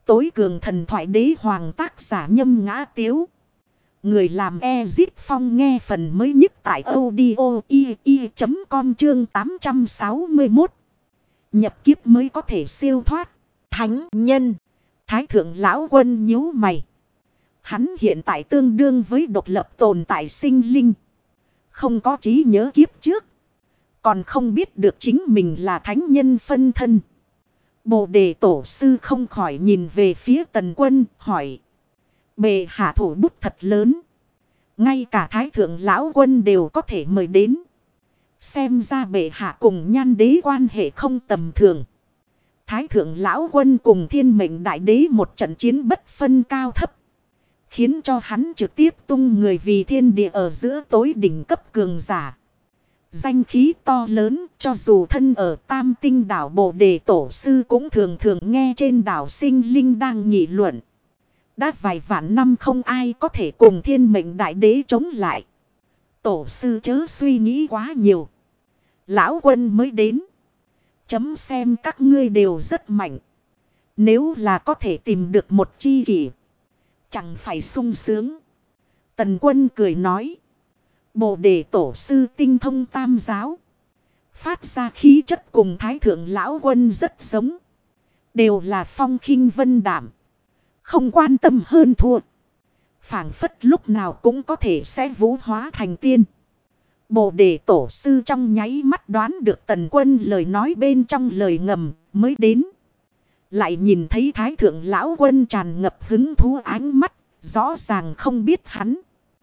tối cường thần thoại đế hoàng, tác giả Nhâm Ngã Tiếu. Người làm Ezip Phong, nghe phần mới nhất tại audio i.com chương 861. Nhập kiếp mới có thể siêu thoát. Thánh nhân. Thái thượng lão quân nhíu mày. Hắn hiện tại tương đương với độc lập tồn tại sinh linh. Không có trí nhớ kiếp trước. Còn không biết được chính mình là thánh nhân phân thân. Bồ đề tổ sư không khỏi nhìn về phía Tần Quân, hỏi. Bệ hạ thủ bút thật lớn. Ngay cả Thái thượng lão quân đều có thể mời đến. Xem ra bệ hạ cùng Nhan đế quan hệ không tầm thường. Thái thượng lão quân cùng Thiên Mệnh đại đế một trận chiến bất phân cao thấp. Khiến cho hắn trực tiếp tung người vì thiên địa ở giữa tối đỉnh cấp cường giả. Danh khí to lớn, cho dù thân ở Tam Tinh đảo Bồ đề tổ sư cũng thường thường nghe trên đảo sinh linh đang nghị luận. Đã vài vạn năm không ai có thể cùng Thiên Mệnh đại đế chống lại. Tổ sư chớ suy nghĩ quá nhiều. Lão quân mới đến. Chấm xem các ngươi đều rất mạnh. Nếu là có thể tìm được một chi kỷ, chẳng phải sung sướng. Tần Quân cười nói. Bồ đề tổ sư tinh thông tam giáo. Phát ra khí chất cùng Thái thượng lão quân rất giống. Đều là phong khinh vân đảm. Không quan tâm hơn thua. Phảng phất lúc nào cũng có thể sẽ vũ hóa thành tiên. Bồ đề tổ sư trong nháy mắt đoán được Tần Quân lời nói bên trong lời ngầm mới đến. Lại nhìn thấy Thái thượng lão quân tràn ngập hứng thú ánh mắt. Rõ ràng không biết hắn.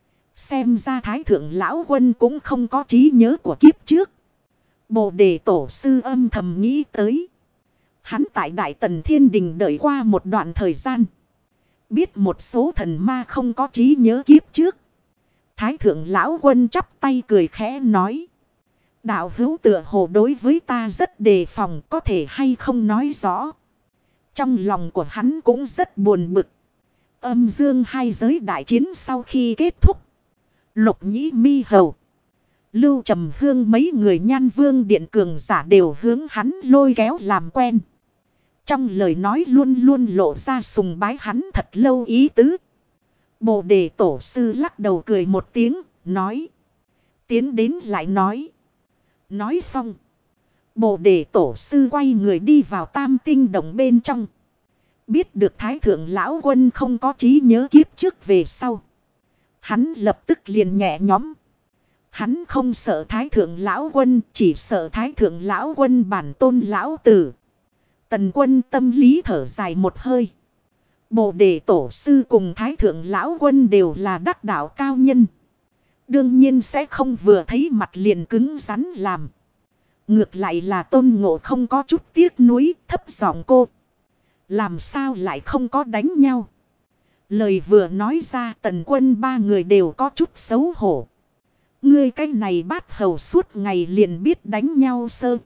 Xem ra Thái thượng lão quân cũng không có trí nhớ của kiếp trước. Bồ đề tổ sư âm thầm nghĩ tới. Hắn tại Đại Tần Thiên Đình đợi qua một đoạn thời gian. Biết một số thần ma không có trí nhớ kiếp trước. Thái thượng lão quân chắp tay cười khẽ nói. Đạo hữu tựa hồ đối với ta rất đề phòng, có thể hay không nói rõ. Trong lòng của hắn cũng rất buồn bực. Âm dương hai giới đại chiến sau khi kết thúc. Lục Nhĩ Mi Hầu, Lưu Trầm Hương mấy người Nhan Vương điện cường giả đều hướng hắn lôi kéo làm quen. Trong lời nói luôn luôn lộ ra sùng bái hắn thật lâu ý tứ. Bồ đề tổ sư lắc đầu cười một tiếng, nói. Tiến đến lại nói. Nói xong. Bồ đề tổ sư quay người đi vào Tam Tinh động bên trong. Biết được Thái thượng lão quân không có trí nhớ kiếp trước về sau. Hắn lập tức liền nhẹ nhõm. Hắn không sợ Thái thượng lão quân, chỉ sợ Thái thượng lão quân bản tôn lão tử. Tần Quân tâm lý thở dài một hơi. Bồ đề tổ sư cùng Thái thượng lão quân đều là đắc đạo cao nhân. Đương nhiên sẽ không vừa thấy mặt liền cứng rắn làm. Ngược lại là Tôn Ngộ không có chút tiếc nuối, thấp giọng cô. Làm sao lại không có đánh nhau? Lời vừa nói ra Tần Quân ba người đều có chút xấu hổ. Ngươi cái này bát hầu suốt ngày liền biết đánh nhau sơ.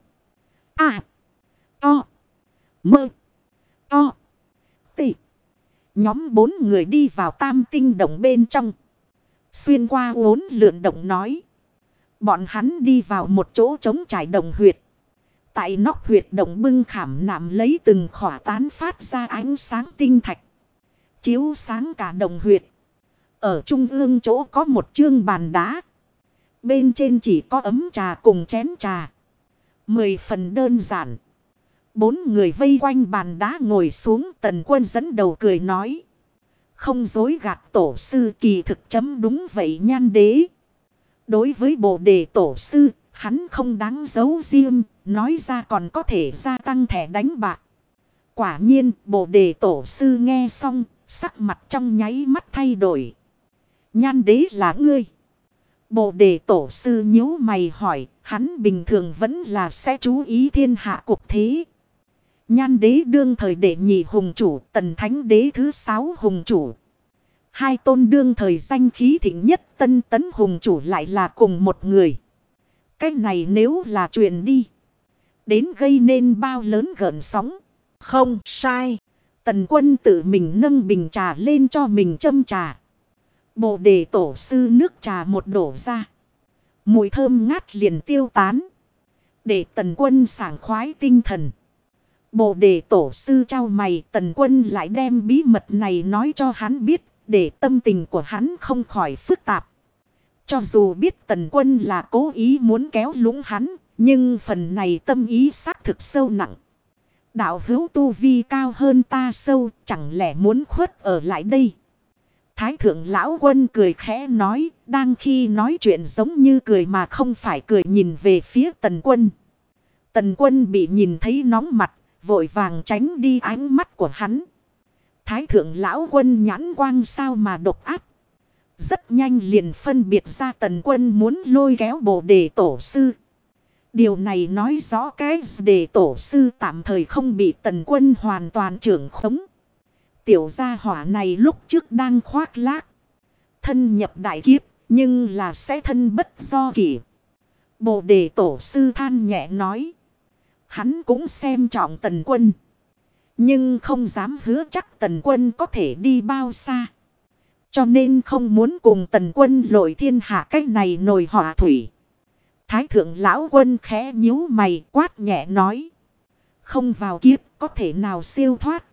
To. Mơ. To. Tị. Nhóm 4 người đi vào Tam Tinh động bên trong. Xuyên qua uốn lượn động nói. Bọn hắn đi vào một chỗ trống trải đồng huyệt. Tại nóc huyệt động bưng khảm nạm lấy từng khỏa tán phát ra ánh sáng tinh thạch. Chiếu sáng cả đồng huyệt. Ở trung ương chỗ có một chương bàn đá. Bên trên chỉ có ấm trà cùng chén trà. 10 phần đơn giản. 4 người vây quanh bàn đá ngồi xuống. Tần Quân dẫn đầu cười nói. Không dối gạt tổ sư, kỳ thực chấm đúng vậy Nhan đế. Đối với Bồ đề tổ sư, hắn không đáng giấu riêng, nói ra còn có thể gia tăng thẻ đánh bạc. Quả nhiên, Bồ đề tổ sư nghe xong, sắc mặt trong nháy mắt thay đổi. Nhan đế là ngươi. Bồ đề tổ sư nhíu mày hỏi, hắn bình thường vẫn là sẽ chú ý thiên hạ cục thế. Nhan đế đương thời đệ nhị hùng chủ, Tần Thánh đế thứ 6 hùng chủ. Hai tôn đương thời danh khí thịnh nhất Tân Tấn hùng chủ lại là cùng một người. Cái này nếu là chuyện đi. Đến gây nên bao lớn gợn sóng. Không sai. Tần Quân tự mình nâng bình trà lên cho mình châm trà. Bồ đề tổ sư nước trà một đổ ra. Mùi thơm ngát liền tiêu tán. Để Tần Quân sảng khoái tinh thần. Bồ đề tổ sư trao mày, Tần Quân lại đem bí mật này nói cho hắn biết, để tâm tình của hắn không khỏi phức tạp. Cho dù biết Tần Quân là cố ý muốn kéo lũng hắn, nhưng phần này tâm ý xác thực sâu nặng. Đạo hữu tu vi cao hơn ta sâu, chẳng lẽ muốn khuất ở lại đây? Thái thượng lão quân cười khẽ nói, đang khi nói chuyện giống như cười mà không phải cười, nhìn về phía Tần Quân. Tần Quân bị nhìn thấy nóng mặt, vội vàng tránh đi ánh mắt của hắn. Thái thượng lão quân nhãn quang sao mà độc ác. Rất nhanh liền phân biệt ra Tần Quân muốn lôi kéo Bồ đề tổ sư. Điều này nói rõ cái đề tổ sư tạm thời không bị Tần Quân hoàn toàn trưởng khống. Tiểu gia hỏa này lúc trước đang khoác lác. Thân nhập đại kiếp, nhưng là sẽ thân bất do kỷ. Bồ đề tổ sư than nhẹ nói. Hắn cũng xem trọng Tần Quân. Nhưng không dám hứa chắc Tần Quân có thể đi bao xa. Cho nên không muốn cùng Tần Quân lội thiên hạ cách này nồi hỏa thủy. Thái thượng lão quân khẽ nhíu mày, quát nhẹ nói. Không vào kiếp có thể nào siêu thoát.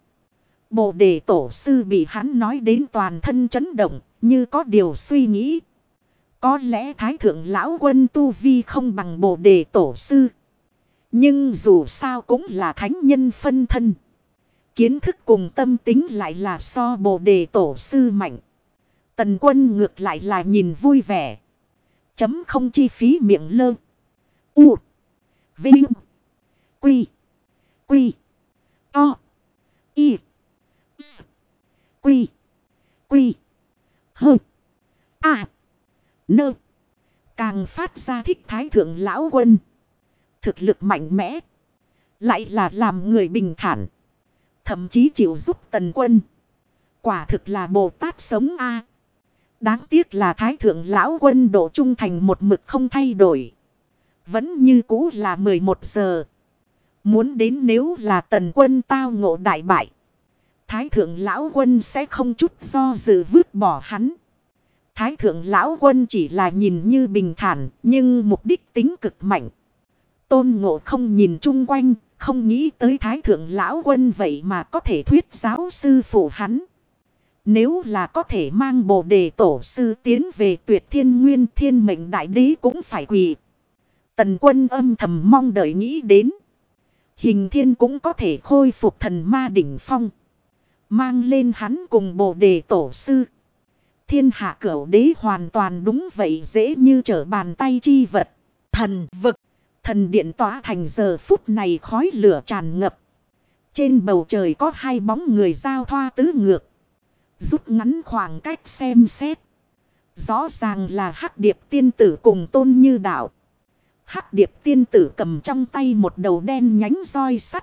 Bồ đề tổ sư bị hắn nói đến toàn thân chấn động, như có điều suy nghĩ. Có lẽ thái thượng lão quân tu vi không bằng bồ đề tổ sư. Nhưng dù sao cũng là thánh nhân phân thân. Kiến thức cùng tâm tính lại là so bồ đề tổ sư mạnh. Tần Quân ngược lại là nhìn vui vẻ. Chấm không chi phí miệng lơ. U. Vinh. Quy. Quy. To. Y. S. Quy. Quy. Hơ. A. Nơ. Càng phát ra thích thái thượng lão quân. Thực lực mạnh mẽ. Lại là làm người bình thản. Thậm chí chịu giúp Tần Quân. Quả thực là Bồ Tát sống a. Đáng tiếc là thái thượng lão quân độ trung thành một mực không thay đổi. Vẫn như cũ là 11 giờ. Muốn đến nếu là Tần Quân tao ngộ đại bại. Thái thượng lão quân sẽ không chút do dự vứt bỏ hắn. Thái thượng lão quân chỉ là nhìn như bình thản, nhưng mục đích tính cực mạnh. Tôn Ngộ không nhìn chung quanh, không nghĩ tới thái thượng lão quân vậy mà có thể thuyết giáo sư phụ hắn. Nếu là có thể mang Bồ đề tổ sư tiến về Tuyệt Thiên Nguyên, Thiên Mệnh Đại Đế cũng phải quỳ. Tần Quân âm thầm mong đợi nghĩ đến. Hình Thiên cũng có thể khôi phục thần ma đỉnh phong. Mang lên hắn cùng Bồ đề tổ sư. Thiên hạ cửu đế hoàn toàn đúng vậy, dễ như trở bàn tay chi vật. Thần vực. Thần điện tỏa thành giờ phút này khói lửa tràn ngập. Trên bầu trời có hai bóng người giao thoa tứ ngược. Rút ngắn khoảng cách xem xét. Rõ ràng là Hắc Điệp tiên tử cùng Tôn Như Đạo. Hắc Điệp tiên tử cầm trong tay một đầu đen nhánh roi sắt.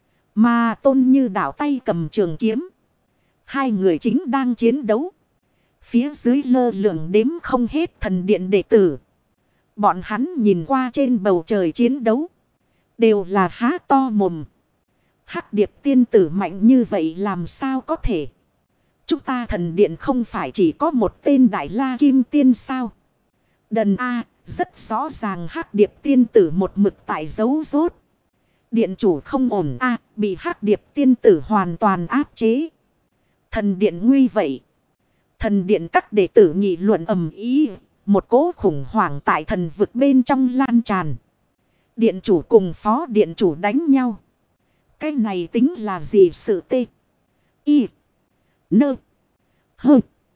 Mà Tôn Như Đạo tay cầm trường kiếm. Hai người chính đang chiến đấu. Phía dưới lơ lửng đếm không hết thần điện đệ tử. Bọn hắn nhìn qua trên bầu trời chiến đấu. Đều là há to mồm. Hắc Điệp tiên tử mạnh như vậy làm sao có thể. Chúng ta thần điện không phải chỉ có một tên Đại La Kim Tiên sao? Đần A, rất rõ ràng Hắc Điệp tiên tử một mực tại giấu rốt. Điện chủ không ổn A, bị Hắc Điệp tiên tử hoàn toàn áp chế. Thần điện nguy vậy. Thần điện các đệ tử nghị luận ầm ĩ, một cỗ khủng hoảng tại thần vực bên trong lan tràn. Điện chủ cùng phó điện chủ đánh nhau. Cái này tính là gì sự tê? Y. Nơ. Hơ.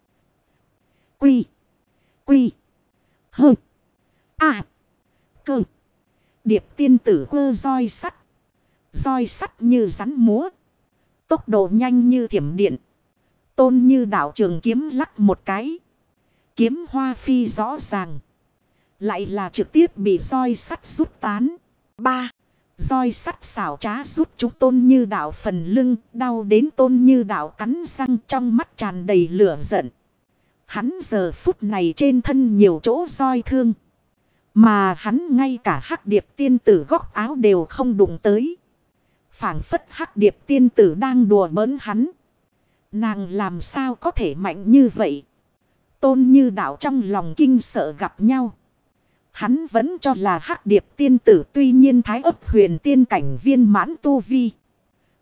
Quy. Quy. Hơ. À. Cơ. Điệp tiên tử quơ roi sắt. Roi sắt như rắn múa. Tốc độ nhanh như thiểm điện. Tôn Như Đạo trường kiếm lắc một cái. Kiếm hoa phi rõ ràng. Lại là trực tiếp bị roi sắt rút tán. 3. Roi sắt xảo trá rút chúng Tôn Như Đạo phần lưng, đau đến Tôn Như Đạo cắn răng, trong mắt tràn đầy lửa giận. Hắn giờ phút này trên thân nhiều chỗ roi thương. Mà hắn ngay cả Hắc Điệp tiên tử góc áo đều không đụng tới. Phảng phất Hắc Điệp tiên tử đang đùa bỡn hắn. Nàng làm sao có thể mạnh như vậy? Tôn Như Đạo trong lòng kinh sợ gặp nhau. Hắn vẫn cho là Hắc Điệp tiên tử tuy nhiên thái ấp huyền tiên cảnh viên mãn tu vi.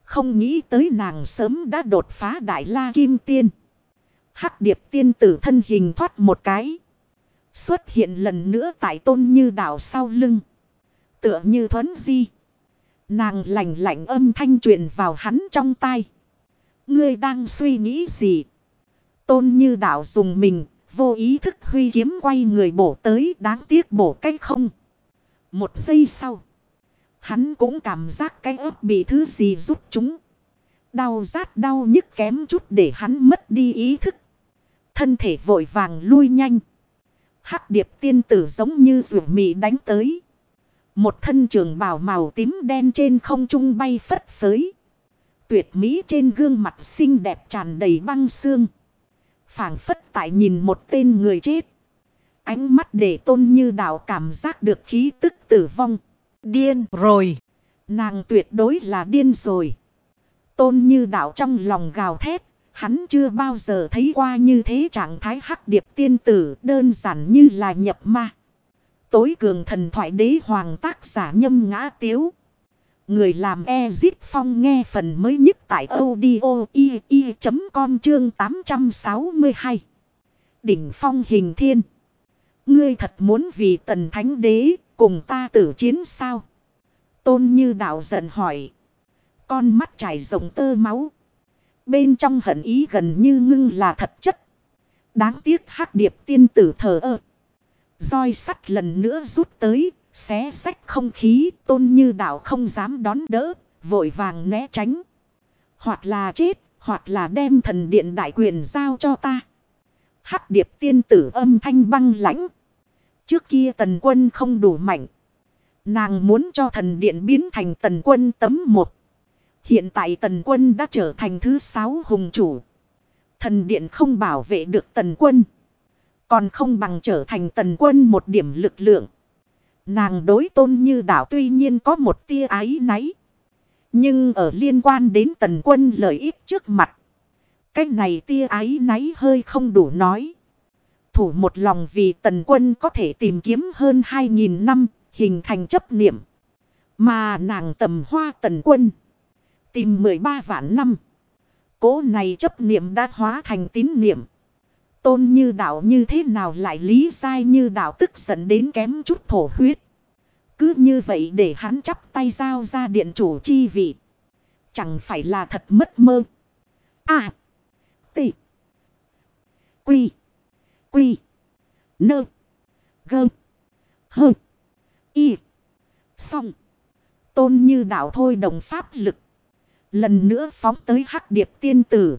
Không nghĩ tới nàng sớm đã đột phá Đại La Kim Tiên. Hắc Điệp tiên tử thân hình thoát một cái. Xuất hiện lần nữa tại Tôn Như Đạo sau lưng. Tựa như thuấn di. Nàng lạnh lạnh âm thanh truyền vào hắn trong tai. Ngươi đang suy nghĩ gì? Tôn Như Đạo dùng mình, vô ý thức huy kiếm quay người bổ tới, đáng tiếc bổ cách không. Một giây sau, hắn cũng cảm giác cái ớt bị thứ gì rút chúng. Đau rát đau nhức kém chút để hắn mất đi ý thức. Thân thể vội vàng lui nhanh. Hắc Điệp tiên tử giống như rủa mị đánh tới. Một thân trường bào màu tím đen trên không trung bay phất phới. Tuyệt mỹ trên gương mặt xinh đẹp tràn đầy băng xương. Phảng phất tại nhìn một tên người chết. Ánh mắt để Tôn Như Đạo cảm giác được khí tức tử vong. Điên rồi. Nàng tuyệt đối là điên rồi. Tôn Như Đạo trong lòng gào thét. Hắn chưa bao giờ thấy qua như thế trạng thái Hắc Điệp tiên tử, đơn giản như là nhập ma. Tối cường thần thoại đế hoàng, tác giả Nhâm Ngã Tiếu. Người làm Ezip Phong nghe phần mới nhất tại audio.com chương 862. Đỉnh phong hình thiên. Ngươi thật muốn vì Tần Thánh Đế cùng ta tử chiến sao? Tôn Như Đạo giận hỏi. Con mắt trải rộng tơ máu. Bên trong hận ý gần như ngưng là thật chất. Đáng tiếc Hắc Điệp tiên tử thờ ơ. Roi sắt lần nữa rút tới, xé xách không khí. Tôn Như Đạo không dám đón đỡ, vội vàng né tránh. Hoặc là chết, hoặc là đem thần điện đại quyền giao cho ta. Hắc Điệp tiên tử âm thanh băng lãnh. Trước kia Tần Quân không đủ mạnh. Nàng muốn cho thần điện biến thành Tần Quân tấm một. Hiện tại Tần Quân đã trở thành thứ 6 hùng chủ. Thần điện không bảo vệ được Tần Quân. Còn không bằng trở thành Tần Quân một điểm lực lượng. Nàng đối Tôn Như Đạo tuy nhiên có một tia áy náy. Nhưng ở liên quan đến Tần Quân lợi ích trước mặt. Cái này tia áy náy hơi không đủ nói. Thủ một lòng vì Tần Quân có thể tìm kiếm hơn 2.000 năm, hình thành chấp niệm. Mà nàng tầm hoa Tần Quân. Tìm 13 vạn năm. Cố này chấp niệm đã hóa thành tín niệm. Tôn Như Đạo như thế nào lại lý sai Như Đạo tức giận đến kém chút thổ huyết. Cứ như vậy để hắn chắp tay giao ra điện chủ chi vị. Chẳng phải là thật mất mơ. À. T. Quy. Quy. Nơ. Gơ. Hơ. Y. Xong. Tôn Như Đạo thôi đồng pháp lực. Lần nữa phóng tới Hắc Điệp tiên tử.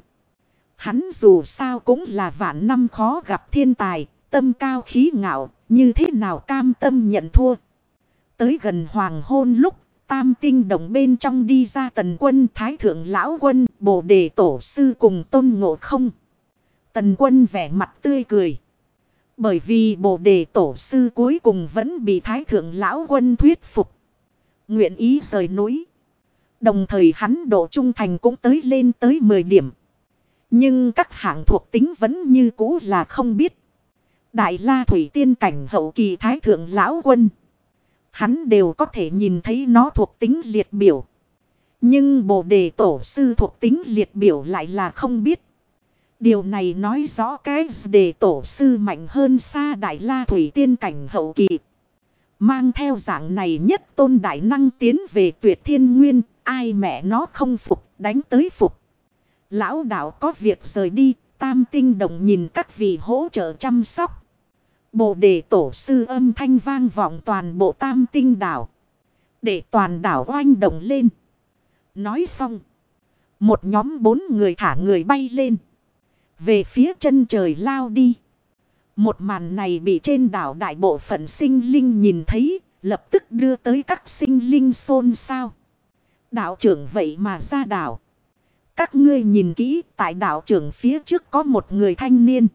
Hắn dù sao cũng là vạn năm khó gặp thiên tài, tâm cao khí ngạo, như thế nào cam tâm nhận thua. Tới gần hoàng hôn lúc, Tam Tinh Đồng bên trong đi ra Tần Quân, Thái Thượng Lão Quân, Bồ Đề Tổ Sư cùng Tôn Ngộ Không. Tần Quân vẻ mặt tươi cười. Bởi vì Bồ Đề Tổ Sư cuối cùng vẫn bị Thái Thượng Lão Quân thuyết phục. Nguyện ý rời núi. Đồng thời hắn độ trung thành cũng lên tới 10 điểm. Nhưng các hạng thuộc tính vẫn như cũ là không biết. Đại La Thủy Tiên cảnh hậu kỳ Thái Thượng Lão Quân. Hắn đều có thể nhìn thấy nó thuộc tính liệt biểu. Nhưng Bồ Đề Tổ Sư thuộc tính liệt biểu lại là không biết. Điều này nói rõ cái Đề Tổ Sư mạnh hơn xa Đại La Thủy Tiên cảnh hậu kỳ. Mang theo dạng này nhất tôn đại năng tiến về Tuyệt Thiên Nguyên. Ai mẹ nó không phục, đánh tới phục. Lão đạo có việc rời đi, Tam Tinh Đồng nhìn các vị hỗ trợ chăm sóc. Bồ Đề Tổ Sư âm thanh vang vọng toàn bộ Tam Tinh đảo. Để toàn đảo oanh động lên. Nói xong. Một nhóm 4 người thả người bay lên. Về phía chân trời lao đi. Một màn này bị trên đảo đại bộ phận sinh linh nhìn thấy, lập tức đưa tới các sinh linh xôn xao. Đạo trưởng vậy mà ra đảo. Các ngươi nhìn kỹ, tại đạo trưởng phía trước có một người thanh niên.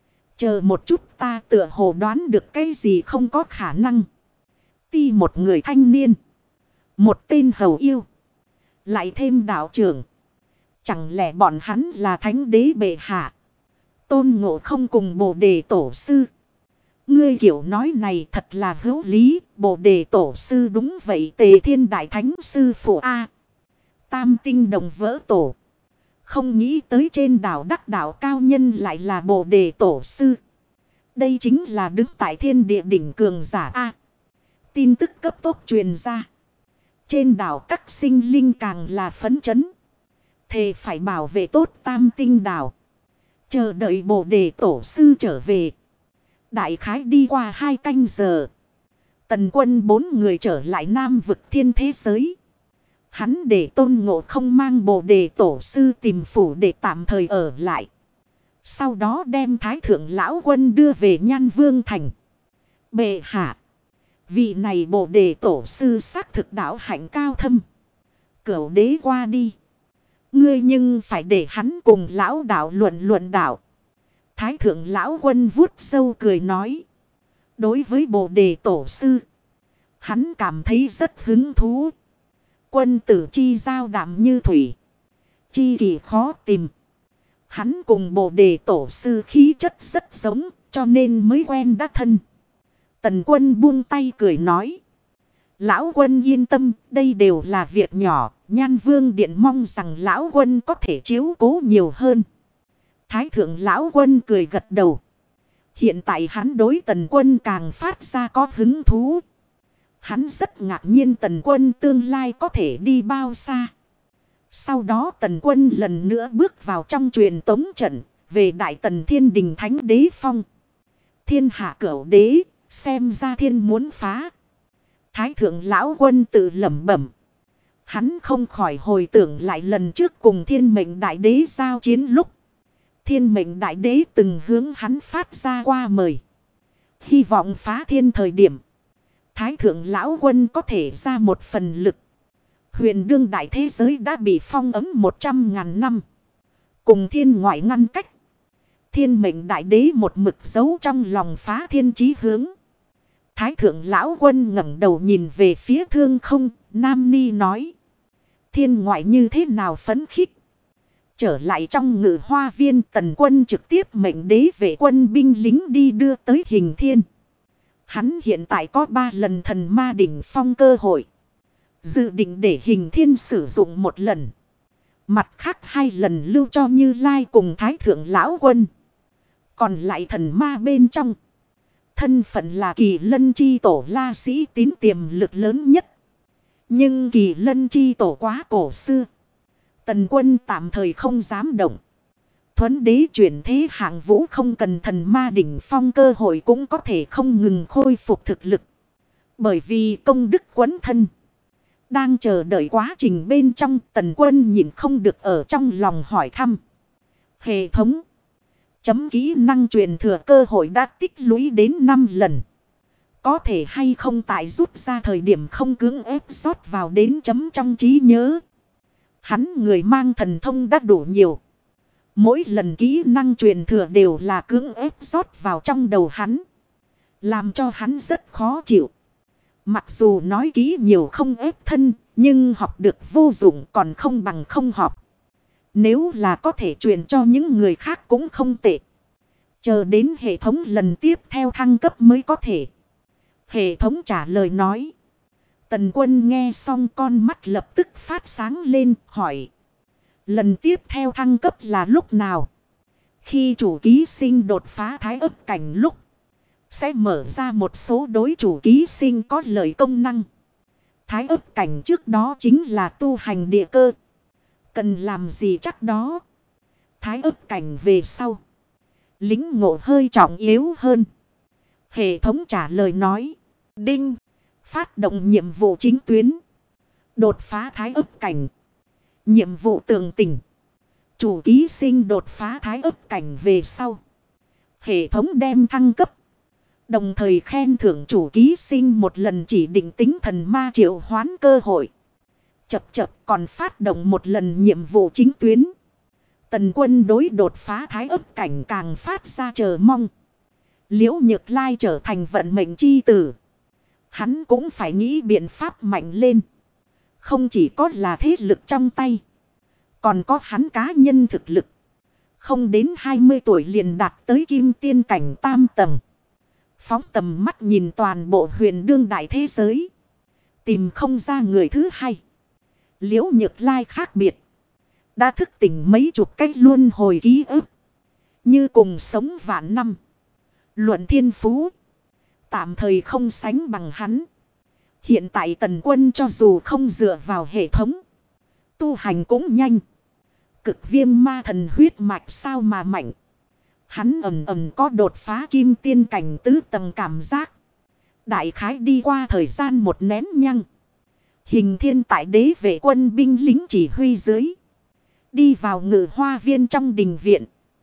Chờ một chút, ta tựa hồ đoán được cái gì không có khả năng. Ti một người thanh niên. Một tên hầu yêu. Lại thêm đạo trưởng. Chẳng lẽ bọn hắn là thánh đế bệ hạ? Tôn Ngộ Không cùng Bồ Đề Tổ Sư. Ngươi kiểu nói này thật là hữu lý. Bồ Đề Tổ Sư đúng vậy, Tề Thiên Đại Thánh Sư Phụ A. Tam tinh đồng vỡ tổ. Không nghĩ tới trên đảo đắc đạo cao nhân lại là Bồ Đề Tổ Sư. Đây chính là đứng tại thiên địa đỉnh cường giả A. Tin tức cấp tốc truyền ra. Trên đảo các sinh linh càng là phấn chấn. Thề phải bảo vệ tốt Tam tinh đảo. Chờ đợi Bồ Đề Tổ Sư trở về. Đại khái đi qua 2 canh giờ. Tần Quân 4 người trở lại Nam vực thiên thế giới. Hắn để Tôn Ngộ Không mang Bồ Đề Tổ Sư tìm phủ để tạm thời ở lại. Sau đó đem Thái Thượng Lão Quân đưa về Nhan Vương Thành. Bệ hạ. Vị này Bồ Đề Tổ Sư xác thực đạo hạnh cao thâm. Cửu đế qua đi. Ngươi nhưng phải để hắn cùng lão đạo luận đạo. Thái Thượng Lão Quân vuốt râu cười nói. Đối với Bồ Đề Tổ Sư. Hắn cảm thấy rất hứng thú. Quân tử chi giao đảm như thủy. Chi kỳ khó tìm. Hắn cùng Bồ Đề Tổ Sư khí chất rất giống, cho nên mới quen đã thân. Tần Quân buông tay cười nói. Lão Quân yên tâm, đây đều là việc nhỏ. Nhan Vương Điện mong rằng Lão Quân có thể chiếu cố nhiều hơn. Thái Thượng Lão Quân cười gật đầu. Hiện tại hắn đối Tần Quân càng phát ra có hứng thú. Hắn rất ngạc nhiên Tần Quân tương lai có thể đi bao xa. Sau đó Tần Quân lần nữa bước vào trong truyền tống trận, về Đại Tần Thiên Đình Thánh Đế Phong. Thiên hạ cửu đế, xem ra thiên muốn phá. Thái Thượng Lão Quân tự lẩm bẩm. Hắn không khỏi hồi tưởng lại lần trước cùng Thiên Mệnh Đại Đế giao chiến lúc. Thiên Mệnh Đại Đế từng hướng hắn phát ra qua mời. Hy vọng phá thiên thời điểm. Thái Thượng Lão Quân có thể ra một phần lực. Huyền đương đại thế giới đã bị phong ấm 100.000 năm. Cùng thiên ngoại ngăn cách. Thiên Mệnh Đại Đế một mực giấu trong lòng phá thiên chí hướng. Thái Thượng Lão Quân ngẩng đầu nhìn về phía thương không. Nam Ni nói. Thiên ngoại như thế nào phấn khích. Trở lại trong ngự hoa viên, Tần Quân trực tiếp mệnh đế vệ quân binh lính đi đưa tới Hình Thiên. Hắn hiện tại có 3 lần thần ma đỉnh phong cơ hội. Dự định để Hình Thiên sử dụng 1 lần. Mặt khác 2 lần lưu cho Như Lai cùng Thái Thượng Lão Quân. Còn lại thần ma bên trong. Thân phận là Kỳ Lân Chi Tổ La Sĩ Tín tiềm lực lớn nhất. Nhưng Kỳ Lân Chi Tổ quá cổ xưa. Tần Quân tạm thời không dám động. Thuấn đế chuyển thế hạng vũ không cần thần ma đỉnh phong cơ hội cũng có thể không ngừng khôi phục thực lực. Bởi vì công đức quấn thân. Đang chờ đợi quá trình bên trong, Tần Quân nhìn không được ở trong lòng hỏi thăm. Hệ thống. Chấm kỹ năng truyền thừa cơ hội đã tích lũy đến 5 lần. Có thể hay không tại rút ra thời điểm không cưỡng ép rót vào đến chấm trong trí nhớ. Hắn người mang thần thông đã đủ nhiều. Mỗi lần kỹ năng truyền thừa đều là cưỡng ép rót vào trong đầu hắn. Làm cho hắn rất khó chịu. Mặc dù nói kỹ nhiều không ép thân, nhưng học được vô dụng còn không bằng không học. Nếu là có thể truyền cho những người khác cũng không tệ. Chờ đến hệ thống lần tiếp theo thăng cấp mới có thể. Hệ thống trả lời nói. Tần Quân nghe xong con mắt lập tức phát sáng lên, hỏi. Lần tiếp theo thăng cấp là lúc nào? Khi chủ ký sinh đột phá thái ấp cảnh lúc. Sẽ mở ra một số đối chủ ký sinh có lợi công năng. Thái ấp cảnh trước đó chính là tu hành địa cơ. Cần làm gì chắc đó. Thái ấp cảnh về sau. Lính ngộ hơi trọng yếu hơn. Hệ thống trả lời nói. Đinh. Phát động nhiệm vụ chính tuyến. Đột phá thái ấp cảnh. Nhiệm vụ tường tình. Chủ ký sinh đột phá thái ấp cảnh về sau. Hệ thống đem thăng cấp. Đồng thời khen thưởng chủ ký sinh 1 lần chỉ định tính thần ma triệu hoán cơ hội. Chập còn phát động 1 lần nhiệm vụ chính tuyến. Tần Quân đối đột phá thái ấp cảnh càng phát ra chờ mong. Liễu Nhược Lai trở thành vận mệnh chi tử. Hắn cũng phải nghĩ biện pháp mạnh lên. Không chỉ có là thế lực trong tay. Còn có hắn cá nhân thực lực. Không đến 20 tuổi liền đạt tới kim tiên cảnh 3 tầng. Phóng tầm mắt nhìn toàn bộ huyền đương đại thế giới. Tìm không ra người thứ hai. Liễu Nhược Lai khác biệt. Đã thức tỉnh mấy chục cách luân hồi ký ức. Như cùng sống vạn năm. Luận thiên phú. Tạm thời không sánh bằng hắn. Hiện tại Tần Quân cho dù không dựa vào hệ thống. Tu hành cũng nhanh. Cực viêm ma thần huyết mạch sao mà mạnh. Hắn ầm ầm có đột phá kim tiên cảnh tứ tầng cảm giác. Đại khái đi qua thời gian một nén nhăng. Hình Thiên tại đế vệ quân binh lính chỉ huy dưới. Đi vào Ngự Hoa Viên trong đình viện.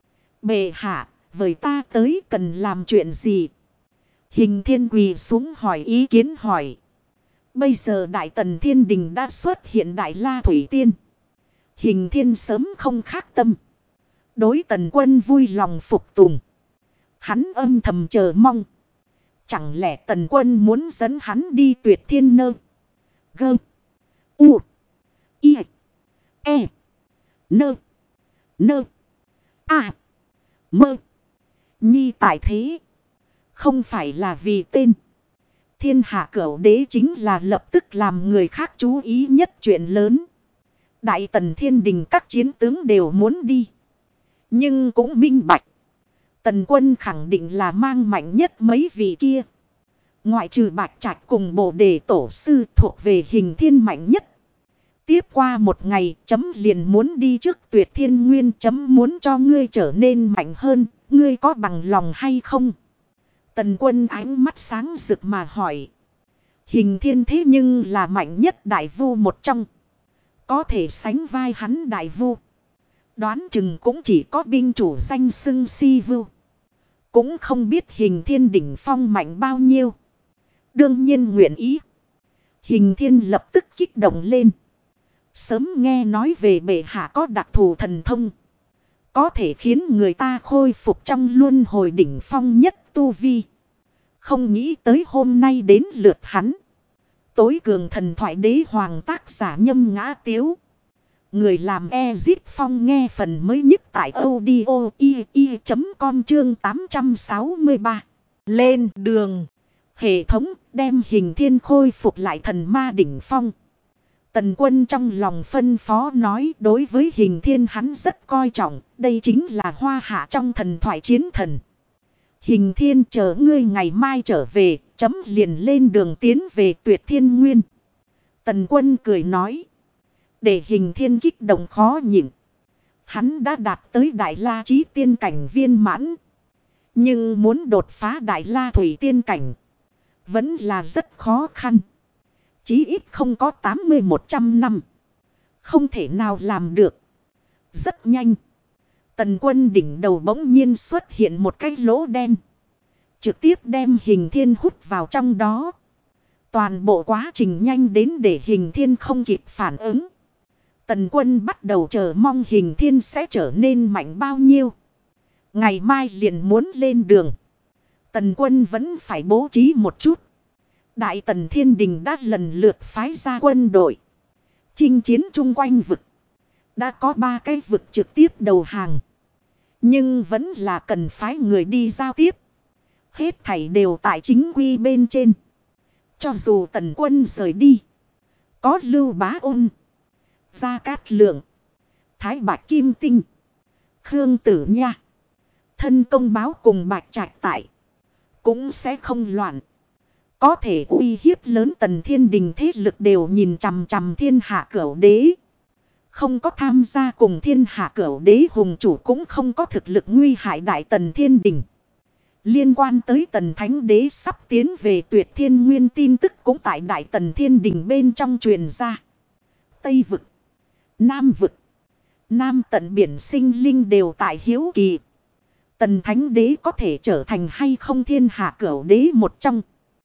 Bệ hạ, với ta tới cần làm chuyện gì? Hình Thiên quỳ xuống hỏi ý kiến hỏi. Bây giờ Đại Tần Thiên Đình đã xuất hiện Đại La Thủy Tiên. Hình Thiên sớm không khác tâm. Đối Tần Quân vui lòng phục tùng. Hắn âm thầm chờ mong. Chẳng lẽ Tần Quân muốn dẫn hắn đi Tuyệt Thiên Nơ? Gơ. U. I. E. Nơ. Nơ. A. Mơ. Nhi tại thế. Không phải là vì tên. Thiên hạ cửu đế chính là lập tức làm người khác chú ý nhất chuyện lớn. Đại Tần Thiên Đình các chiến tướng đều muốn đi. Nhưng cũng minh bạch. Tần Quân khẳng định là mang mạnh nhất mấy vị kia. Ngoại trừ Bạch Trạch cùng Bồ Đề Tổ Sư thuộc về Hình Thiên mạnh nhất. Tiếp qua một ngày chấm liền muốn đi trước Tuyệt Thiên Nguyên, chấm muốn cho ngươi trở nên mạnh hơn. Ngươi có bằng lòng hay không? Tần Quân ánh mắt sáng rực mà hỏi. Hình Thiên thế nhưng là mạnh nhất đại vu một trong. Có thể sánh vai hắn đại vu. Đoán chừng cũng chỉ có binh chủ danh xưng si vu. Cũng không biết Hình Thiên đỉnh phong mạnh bao nhiêu. Đương nhiên nguyện ý. Hình Thiên lập tức kích động lên. Sớm nghe nói về bệ hạ có đặc thù thần thông. Có thể khiến người ta khôi phục trong luân hồi đỉnh phong nhất tu vi. Không nghĩ tới hôm nay đến lượt hắn. Tối cường thần thoại đế hoàng tác giả Nhâm Ngã Tiếu. Người làm Ezip Phong nghe phần mới nhất tại audio.com chương 863. Lên đường. Hệ thống đem Hình Thiên khôi phục lại thần ma đỉnh phong. Tần Quân trong lòng phân phó nói đối với Hình Thiên hắn rất coi trọng. Đây chính là hoa hạ trong thần thoại chiến thần. Hình Thiên chờ ngươi ngày mai trở về, chấm liền lên đường tiến về Tuyệt Thiên Nguyên. Tần Quân cười nói. Để Hình Thiên kích động khó nhịn. Hắn đã đạt tới Đại La Chí Tiên cảnh viên mãn. Nhưng muốn đột phá Đại La Thủy Tiên cảnh. Vẫn là rất khó khăn. Chí ít không có 80-100 năm. Không thể nào làm được. Rất nhanh. Tần Quân đỉnh đầu bỗng nhiên xuất hiện một cái lỗ đen. Trực tiếp đem Hình Thiên hút vào trong đó. Toàn bộ quá trình nhanh đến để Hình Thiên không kịp phản ứng. Tần Quân bắt đầu chờ mong Hình Thiên sẽ trở nên mạnh bao nhiêu. Ngày mai liền muốn lên đường. Tần Quân vẫn phải bố trí một chút. Đại Tần Thiên Đình đã lần lượt phái ra quân đội. Chinh chiến chung quanh vực. Đã có 3 cái vực trực tiếp đầu hàng. Nhưng vẫn là cần phái người đi giao tiếp. Hết thảy đều tại chính quy bên trên. Cho dù Tần Quân rời đi. Có Lưu Bá Ôn. Gia Cát Lượng. Thái Bạch Kim Tinh. Khương Tử Nha. Thân Công Báo cùng Bạch Trạch tại. Cũng sẽ không loạn. Có thể uy hiếp lớn Tần Thiên Đình thế lực đều nhìn chằm chằm Thiên Hạ Cửu Đế. Không có tham gia cùng Thiên Hạ Cửu Đế hùng chủ cũng không có thực lực nguy hại Đại Tần Thiên Đình. Liên quan tới Tần Thánh Đế sắp tiến về Tuyệt Thiên Nguyên tin tức cũng tại Đại Tần Thiên Đình bên trong truyền ra. Tây vực, Nam vực, Nam tận biển sinh linh đều tại hiếu kỳ. Tần Thánh Đế có thể trở thành hay không Thiên Hạ Cửu Đế một trong.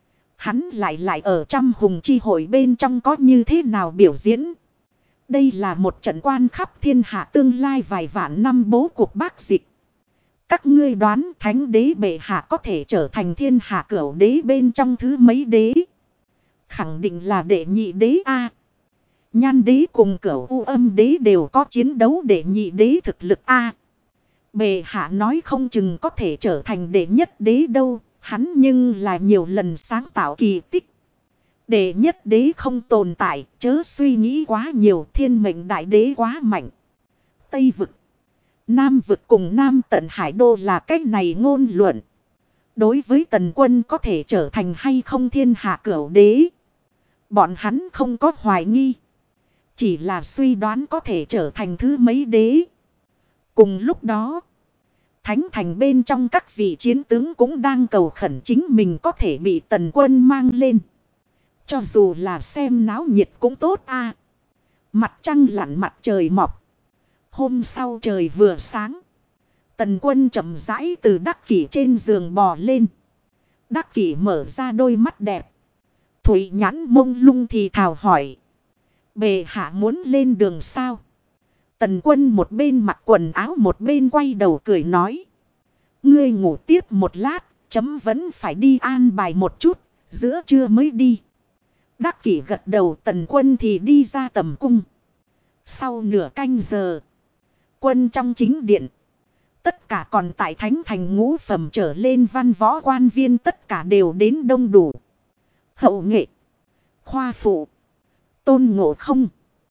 Hắn lại ở trăm hùng chi hội bên trong có như thế nào biểu diễn. Đây là một trận quan khắp thiên hạ tương lai vài vạn năm bố cuộc bác dịch. Các ngươi đoán Thánh Đế bệ hạ có thể trở thành Thiên Hạ Cửu Đế bên trong thứ mấy đế? Khẳng định là đệ nhị đế A. Nhan Đế cùng Cửu U Âm Đế đều có chiến đấu đệ nhị đế thực lực A. Bệ hạ nói không chừng có thể trở thành đệ nhất đế đâu. Hắn nhưng là nhiều lần sáng tạo kỳ tích. Đệ nhất đế không tồn tại, chớ suy nghĩ quá nhiều, thiên mệnh đại đế quá mạnh. Tây vực, Nam vực cùng Nam Tận Hải Đô là cách này ngôn luận. Đối với Tần Quân có thể trở thành hay không thiên hạ cửu đế, bọn hắn không có hoài nghi. Chỉ là suy đoán có thể trở thành thứ mấy đế. Cùng lúc đó, Thánh thành bên trong các vị chiến tướng cũng đang cầu khẩn chính mình có thể bị Tần Quân mang lên. Cho dù là xem náo nhiệt cũng tốt a. Mặt trăng lặn mặt trời mọc. Hôm sau trời vừa sáng, Tần Quân chậm rãi từ Đắc Kỷ trên giường bò lên. Đắc Kỷ mở ra đôi mắt đẹp. Thủy nhãn mông lung thì thào hỏi. Bệ hạ muốn lên đường sao? Tần Quân một bên mặc quần áo một bên quay đầu cười nói. Ngươi ngủ tiếp một lát, chấm vẫn phải đi an bài một chút, giữa trưa mới đi. Đắc Kỷ gật đầu, Tần Quân thì đi ra tầm cung. Sau nửa canh giờ, quân trong chính điện, tất cả còn tại Thánh thành ngũ phẩm trở lên văn võ quan viên tất cả đều đến đông đủ. Hậu Nghệ, Khoa Phụ, Tôn Ngộ Không,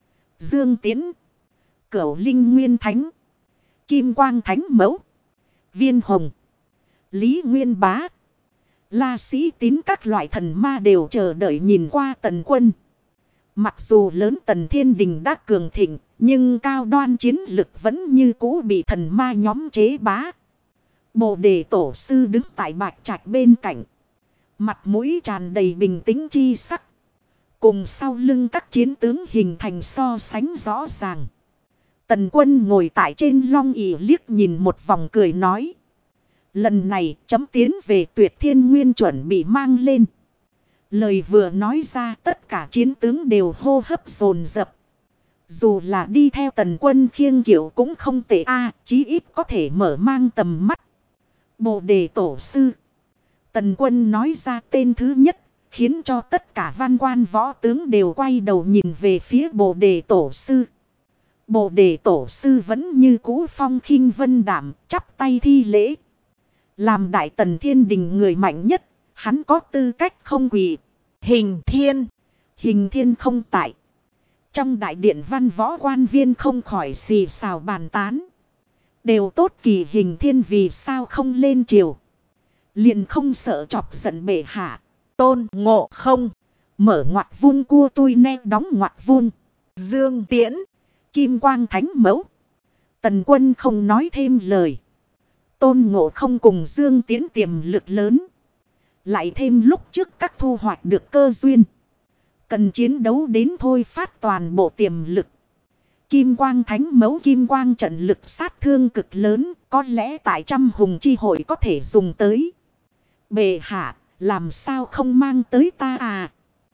Dương Tiễn, Cửu Linh Nguyên Thánh, Kim Quang Thánh Mẫu, Viên Hồng, Lý Nguyên Bá, La Sĩ Tín các loại thần ma đều chờ đợi nhìn qua Tần Quân. Mặc dù lớn Tần Thiên Đình đã cường thịnh, nhưng cao đoan chiến lực vẫn như cũ bị thần ma nhóm chế bá. Bồ Đề Tổ Sư đứng tại Bạch Trạch bên cạnh, mặt mũi tràn đầy bình tĩnh chi sắc. Cùng sau lưng các chiến tướng hình thành so sánh rõ ràng. Tần Quân ngồi tại trên long ỷ liếc nhìn một vòng cười nói. Lần này chấm tiến về Tuyệt Thiên Nguyên chuẩn bị mang lên. Lời vừa nói ra tất cả chiến tướng đều hô hấp dồn dập. Dù là đi theo Tần Quân khiêng kiệu cũng không tệ chí ít có thể mở mang tầm mắt. Bồ Đề Tổ Sư. Tần Quân nói ra tên thứ nhất, khiến cho tất cả văn quan võ tướng đều quay đầu nhìn về phía Bồ Đề Tổ Sư. Bồ Đề Tổ Sư vẫn như cũ phong khinh vân đảm, chắp tay thi lễ. Làm Đại Tần Thiên Đình người mạnh nhất, hắn có tư cách không quỳ. Hình Thiên không tại. Trong đại điện văn võ quan viên không khỏi xì xào bàn tán. Đều tốt kỳ Hình Thiên vì sao không lên triều. Liền không sợ chọc giận bệ hạ. Tôn Ngộ Không mở ngoặt vuông cua tui ne đóng ngoặt vuông. Dương Tiễn, Kim Quang Thánh Mẫu. Tần Quân không nói thêm lời. Tôn Ngộ Không cùng Dương Tiễn tiềm lực lớn. Lại thêm lúc trước các thu hoạch được cơ duyên. Cần chiến đấu đến thôi phát toàn bộ tiềm lực. Kim Quang Thánh Mẫu Kim Quang trận lực sát thương cực lớn. Có lẽ tại trăm hùng chi hội có thể dùng tới. Bệ hạ, làm sao không mang tới ta à?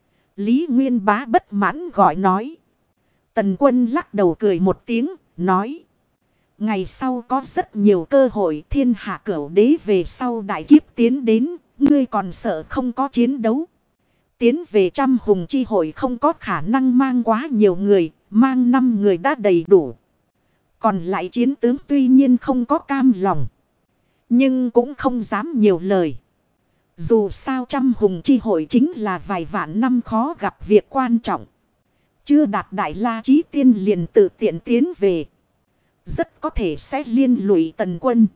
Lý Nguyên Bá bất mãn gọi nói. Tần Quân lắc đầu cười một tiếng, nói. Ngày sau có rất nhiều cơ hội thiên hạ cửu đế về sau đại kiếp tiến đến, ngươi còn sợ không có chiến đấu. Tiến về trăm hùng chi hội không có khả năng mang quá nhiều người, mang 5 người đã đầy đủ. Còn lại chiến tướng tuy nhiên không có cam lòng, nhưng cũng không dám nhiều lời. Dù sao trăm hùng chi hội chính là vài vạn năm khó gặp việc quan trọng. Chưa đạt đại la chí tiên liền tự tiện tiến về. Rất có thể sẽ liên lụy Tần Quân.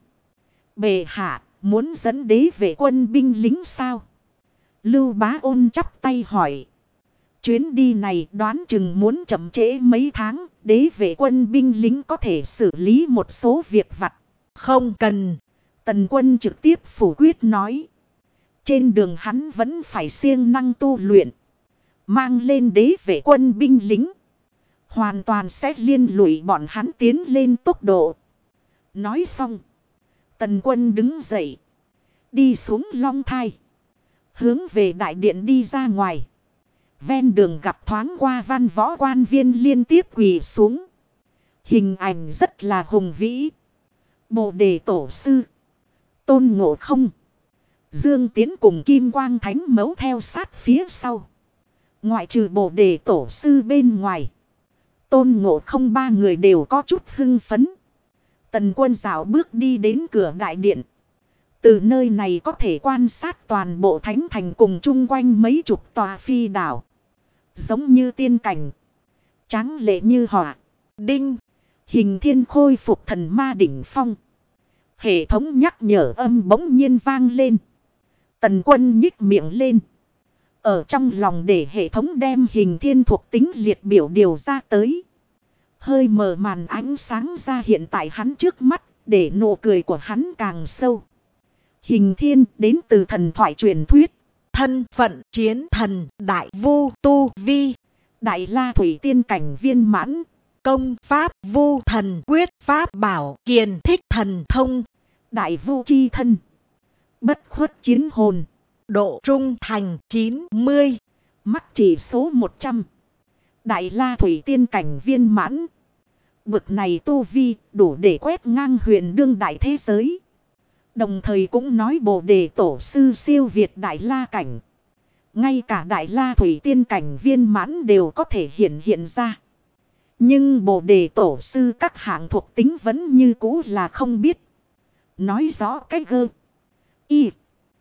Bệ hạ, muốn dẫn đế vệ quân binh lính sao? Lưu Bá Ôn chắp tay hỏi. Chuyến đi này đoán chừng muốn chậm trễ mấy tháng. Đế vệ quân binh lính có thể xử lý một số việc vặt. Không cần. Tần Quân trực tiếp phủ quyết nói. Trên đường hắn vẫn phải siêng năng tu luyện. Mang lên đế vệ quân binh lính. Hoàn toàn sẽ liên lụy bọn hắn tiến lên tốc độ. Nói xong. Tần Quân đứng dậy. Đi xuống long thai. Hướng về đại điện đi ra ngoài. Ven đường gặp thoáng qua văn võ quan viên liên tiếp quỳ xuống. Hình ảnh rất là hùng vĩ. Bồ Đề Tổ Sư, Tôn Ngộ Không, Dương Tiễn cùng Kim Quang Thánh Mẫu theo sát phía sau. Ngoại trừ Bồ Đề Tổ Sư bên ngoài, Tôn Ngộ Không 3 người đều có chút hưng phấn. Tần Quân dạo bước đi đến cửa đại điện. Từ nơi này có thể quan sát toàn bộ thánh thành cùng chung quanh mấy chục tòa phi đảo. Giống như tiên cảnh. Tráng lệ như họa. Đinh. Hình thiên khôi phục thần ma đỉnh phong. Hệ thống nhắc nhở âm bỗng nhiên vang lên. Tần Quân nhích miệng lên. Ở trong lòng để hệ thống đem hình thiên thuộc tính liệt biểu điều ra tới. Hơi mờ màn ánh sáng ra hiện tại hắn trước mắt, để nụ cười của hắn càng sâu. Hình thiên đến từ thần thoại truyền thuyết. Thân phận chiến thần đại vu tu vi. Đại la thủy tiên cảnh viên mãn. Công pháp vu thần quyết pháp bảo kiền thích thần thông. Đại vu chi thân. Bất khuất chiến hồn. Độ trung thành 90. Mắt chỉ số 100. Đại la thủy tiên cảnh viên mãn. Bực này tu vi đủ để quét ngang huyền đương đại thế giới. Đồng thời cũng nói Bồ Đề Tổ sư siêu việt đại la cảnh. Ngay cả đại la thủy tiên cảnh viên mãn đều có thể hiện ra. Nhưng Bồ Đề Tổ sư các hạng thuộc tính vẫn như cũ là không biết. Nói rõ cách gơ. Y.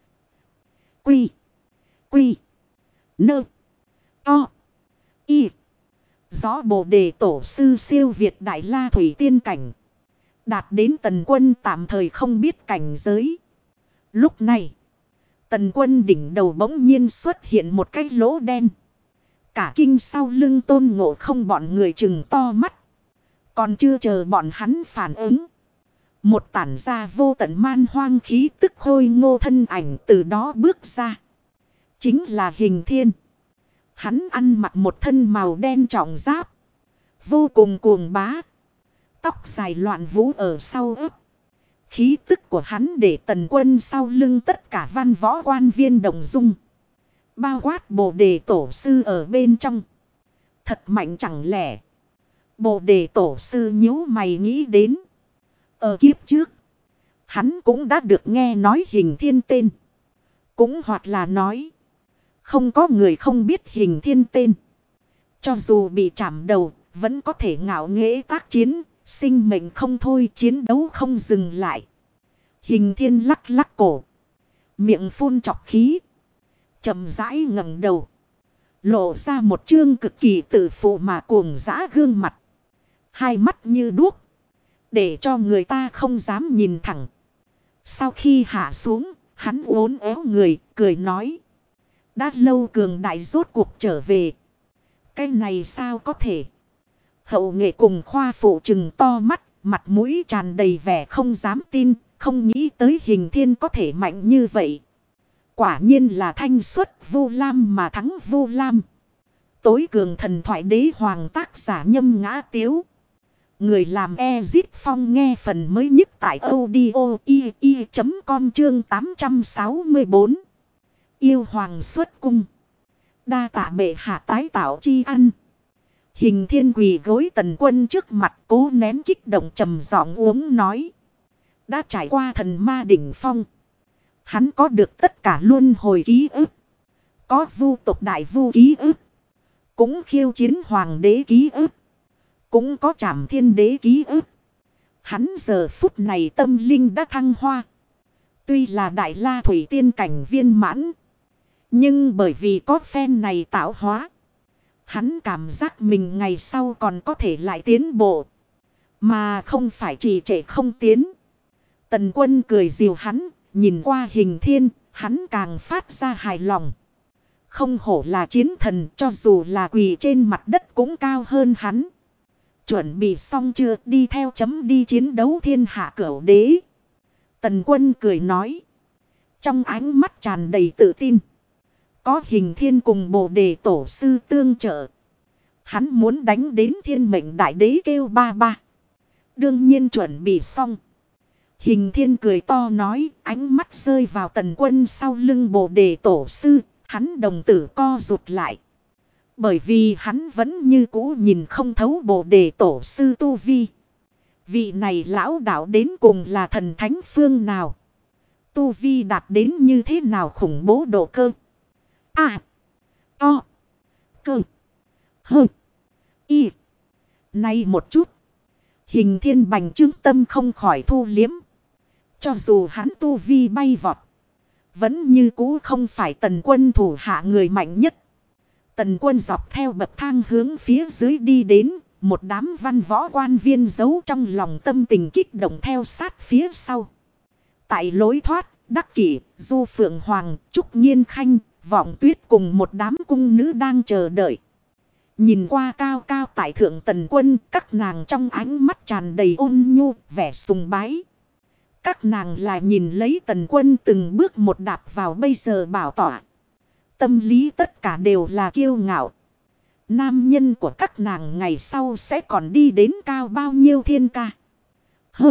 Quy. Quy. Nơ. To. Y. Rõ Bồ Đề Tổ sư siêu việt đại la thủy tiên cảnh. Đạt đến Tần Quân tạm thời không biết cảnh giới. Lúc này. Tần Quân đỉnh đầu bỗng nhiên xuất hiện một cái lỗ đen. Cả kinh sau lưng Tôn Ngộ Không bọn người trừng to mắt. Còn chưa chờ bọn hắn phản ứng. Một tản ra vô tận man hoang khí tức khôi ngô thân ảnh từ đó bước ra. Chính là Hình Thiên. Hắn ăn mặc một thân màu đen trọng giáp. Vô cùng cuồng bá. Tóc dài loạn vũ ở sau ớt. Khí tức của hắn để Tần Quân sau lưng tất cả văn võ quan viên động dung. Bao quát Bồ Đề Tổ sư ở bên trong. Thật mạnh chẳng lẽ. Bồ Đề Tổ sư nhíu mày nghĩ đến. Ở kiếp trước. Hắn cũng đã được nghe nói Hình Thiên tên. Cũng hoặc là nói. Không có người không biết Hình Thiên tên. Cho dù bị chạm đầu. Vẫn có thể ngạo nghễ tác chiến. Sinh mệnh không thôi, chiến đấu không dừng lại. Hình Thiên lắc lắc cổ. Miệng phun chọc khí. Chậm rãi ngẩng đầu. Lộ ra một trương cực kỳ tự phụ mà cuồng dã gương mặt. Hai mắt như đuốc. Để cho người ta không dám nhìn thẳng. Sau khi hạ xuống, hắn uốn éo người, cười nói. Đã lâu cường đại rốt cuộc trở về. Cái này sao có thể? Hậu nghệ cùng khoa phụ trừng to mắt, mặt mũi tràn đầy vẻ không dám tin, không nghĩ tới Hình Thiên có thể mạnh như vậy. Quả nhiên là thanh xuất Vu Lam mà thắng Vu Lam. Tối cường thần thoại đế hoàng tác giả Nhâm Ngã Tiếu. Người làm Ezit Phong nghe phần mới nhất tại audio.com chương 864. Yêu hoàng xuất cung. Đa tạ bệ hạ tái tạo chi ăn. Hình Thiên quỳ gối Tần Quân trước mặt cố nén kích động trầm giọng uống nói. Đã trải qua thần ma đỉnh phong. Hắn có được tất cả luân hồi ký ức. Có vu tộc đại vu ký ức. Cũng khiêu chiến hoàng đế ký ức. Cũng có trảm thiên đế ký ức. Hắn giờ phút này tâm linh đã thăng hoa. Tuy là đại la thủy tiên cảnh viên mãn. Nhưng bởi vì có phen này tạo hóa. Hắn cảm giác mình ngày sau còn có thể lại tiến bộ. Mà không phải trì trệ không tiến. Tần Quân cười dìu hắn. Nhìn qua Hình Thiên. Hắn càng phát ra hài lòng. Không hổ là chiến thần. Cho dù là quỳ trên mặt đất cũng cao hơn hắn. Chuẩn bị xong chưa, đi theo chấm đi chiến đấu thiên hạ cửu đế. Tần Quân cười nói. Trong ánh mắt tràn đầy tự tin. Có Hình Thiên cùng Bồ Đề Tổ sư tương trợ. Hắn muốn đánh đến thiên mệnh đại đế kêu ba ba. Đương nhiên chuẩn bị xong. Hình Thiên cười to nói, ánh mắt rơi vào Tần Quân sau lưng Bồ Đề Tổ sư. Hắn đồng tử co rụt lại. Bởi vì hắn vẫn như cũ nhìn không thấu Bồ Đề Tổ sư tu vi. Vị này lão đạo đến cùng là thần thánh phương nào? Tu vi đạt đến như thế nào khủng bố độ cơ? À! To! Cơ! Hơ! Y! Nay một chút. Hình Thiên bành trướng tâm không khỏi thu liếm. Cho dù hắn tu vi bay vọt, vẫn như cũ không phải Tần Quân thủ hạ người mạnh nhất. Tần Quân dọc theo bậc thang hướng phía dưới đi đến, một đám văn võ quan viên giấu trong lòng tâm tình kích động theo sát phía sau. Tại lối thoát, Đắc Kỷ, Du Phượng Hoàng, Trúc Nhiên Khanh, Vọng Tuyết cùng một đám cung nữ đang chờ đợi. Nhìn qua cao cao tại thượng Tần Quân, các nàng trong ánh mắt tràn đầy ôn nhu, vẻ sùng bái. Các nàng là nhìn lấy Tần Quân từng bước một đạp vào bây giờ bảo tọa. Tâm lý tất cả đều là kiêu ngạo. Nam nhân của các nàng ngày sau sẽ còn đi đến cao bao nhiêu thiên ca. Hơ.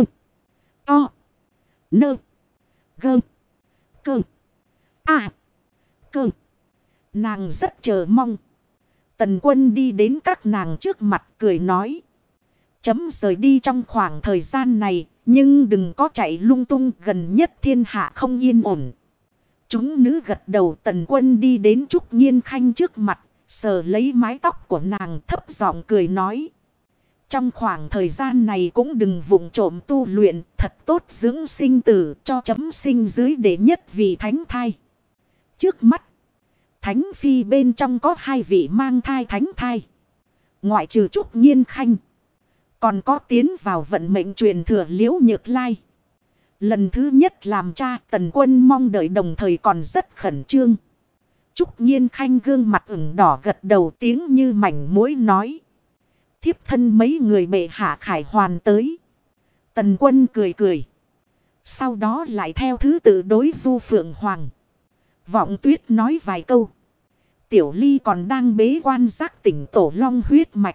To. Nơ. Gơ. Cơ. À. Cơ. Nàng rất chờ mong. Tần Quân đi đến các nàng trước mặt cười nói. Chấm rời đi trong khoảng thời gian này, nhưng đừng có chạy lung tung, gần nhất thiên hạ không yên ổn. Chúng nữ gật đầu. Tần Quân đi đến Trúc Nhiên Khanh trước mặt, sờ lấy mái tóc của nàng, thấp giọng cười nói. Trong khoảng thời gian này cũng đừng vụng trộm tu luyện, thật tốt dưỡng sinh tử, cho chấm sinh dưới đệ nhất vị thánh thai. Trước mắt, thánh phi bên trong có 2 vị mang thai thánh thai. Ngoại trừ Trúc Nhiên Khanh, còn có tiến vào vận mệnh truyền thừa Liễu Nhược Lai. Lần thứ nhất làm cha, Tần Quân mong đợi đồng thời còn rất khẩn trương. Trúc Nhiên Khanh gương mặt ửng đỏ gật đầu, tiếng như mảnh muối nói. Thiếp thân mấy người bệ hạ khải hoàn tới. Tần Quân cười cười. Sau đó lại theo thứ tự đối Du Phượng Hoàng, Vọng Tuyết nói vài câu. Tiểu Ly còn đang bế quan giác tỉnh tổ long huyết mạch,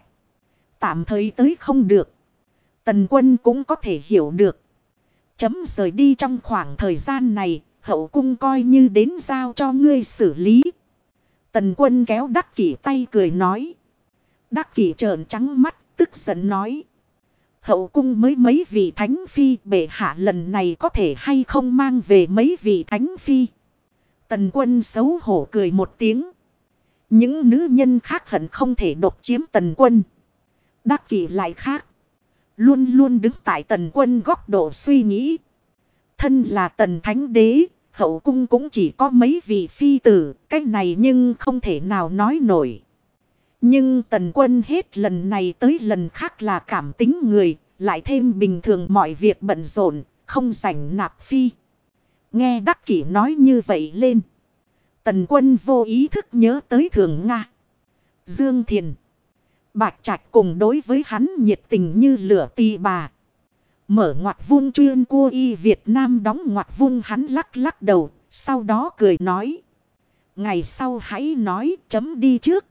tạm thời tới không được. Tần Quân cũng có thể hiểu được. Chấm rời đi trong khoảng thời gian này, hậu cung coi như đến giao cho ngươi xử lý. Tần Quân kéo Đắc Kỷ tay cười nói. Đắc Kỷ trợn trắng mắt, tức giận nói. Hậu cung mới mấy vị thánh phi, bệ hạ lần này có thể hay không mang về mấy vị thánh phi. Tần Quân xấu hổ cười một tiếng. Những nữ nhân khác hận không thể độc chiếm Tần Quân. Đắc Kỷ lại khác. Luôn luôn đứng tại Tần Quân góc độ suy nghĩ. Thân là Tần Thánh Đế, hậu cung cũng chỉ có mấy vị phi tử, cái này nhưng không thể nào nói nổi. Nhưng Tần Quân hết lần này tới lần khác là cảm tính người, lại thêm bình thường mọi việc bận rộn, không rảnh nạp phi. Nghe Đắc Kỷ nói như vậy lên, Tần Quân vô ý thức nhớ tới Thường Nga, Dương Thiền, Bạch Trạch cùng đối với hắn nhiệt tình như lửa tì bà. Mở ngoặc vuông chuyên cua y Việt Nam đóng ngoặc vuông, hắn lắc lắc đầu, sau đó cười nói. Ngày sau hãy nói, chấm đi trước.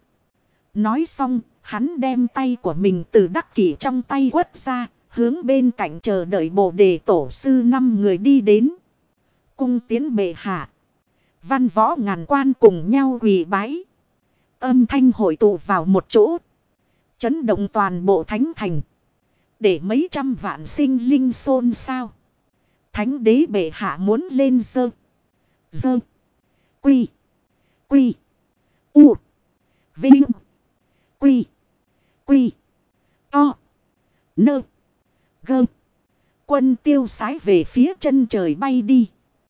Nói xong, hắn đem tay của mình từ Đắc Kỷ trong tay quất ra, hướng bên cạnh chờ đợi Bồ Đề tổ sư 5 người đi đến. Cung tiến bệ hạ. Văn võ ngàn quan cùng nhau quỳ bái. Âm thanh hội tụ vào một chỗ, chấn động toàn bộ thánh thành. Để mấy trăm vạn sinh linh xôn xao. Thánh đế bệ hạ muốn lên dơ. Dơ. Quy. Quy. U. Vinh. Quy. Quy. To. Nơ. Gơ. Quân tiêu sái về phía chân trời bay đi.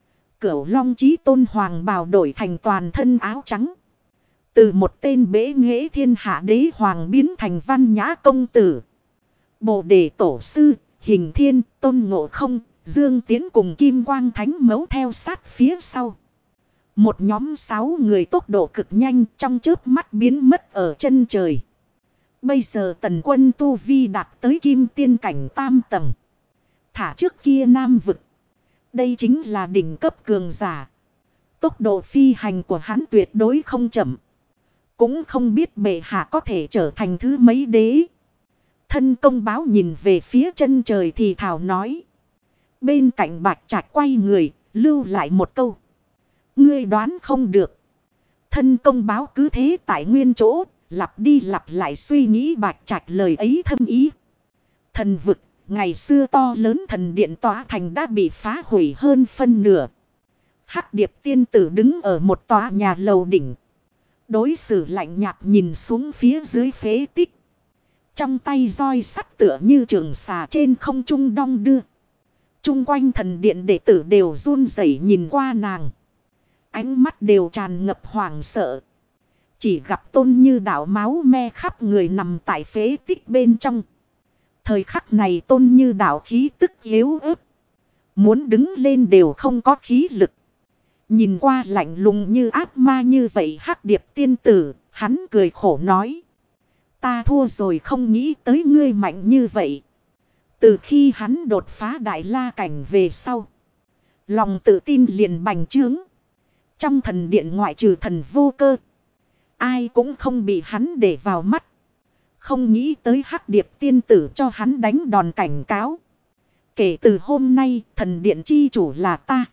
Cửu Long Chí Tôn hoàng bào đổi thành toàn thân áo trắng. Từ một tên bế nghệ thiên hạ đế hoàng biến thành văn nhã công tử. Bồ Đề tổ sư, Hình Thiên, Tôn Ngộ Không, Dương Tiến cùng Kim Quang Thánh Mẫu theo sát phía sau. Một nhóm 6 người tốc độ cực nhanh, trong chớp mắt biến mất ở chân trời. Bây giờ Tần Quân tu vi đạt tới kim tiên cảnh 3 tầng. Thả trước kia Nam vực. Đây chính là đỉnh cấp cường giả. Tốc độ phi hành của hắn tuyệt đối không chậm. Cũng không biết bệ hạ có thể trở thành thứ mấy đế. Thân công báo nhìn về phía chân trời thì thảo nói. Bên cạnh Bạch Trạch quay người, lưu lại một câu. Ngươi đoán không được. Thân công báo cứ thế tại nguyên chỗ, lặp đi lặp lại suy nghĩ Bạch Trạch lời ấy thâm ý. Thần vực, ngày xưa to lớn thần điện tòa thành đã bị phá hủy hơn phân nửa. Hắc Điệp tiên tử đứng ở một tòa nhà lầu đỉnh. Đối xử lạnh nhạt nhìn xuống phía dưới phế tích. Trong tay roi sắt tựa như trường xà trên không trung đong đưa. Chung quanh thần điện đệ tử đều run rẩy nhìn qua nàng. Ánh mắt đều tràn ngập hoảng sợ. Chỉ gặp Tôn Như Đạo máu me khắp người nằm tại phế tích bên trong. Thời khắc này Tôn Như Đạo khí tức yếu ớt. Muốn đứng lên đều không có khí lực. Nhìn qua lạnh lùng như ác ma như vậy Hắc Điệp tiên tử, hắn cười khổ nói. Ta thua rồi, không nghĩ tới ngươi mạnh như vậy. Từ khi hắn đột phá đại la cảnh về sau, lòng tự tin liền bành trướng. Trong thần điện ngoại trừ Thần Vô Cơ, ai cũng không bị hắn để vào mắt. Không nghĩ tới Hắc Điệp tiên tử cho hắn đánh đòn cảnh cáo. Kể từ hôm nay thần điện chi chủ là ta.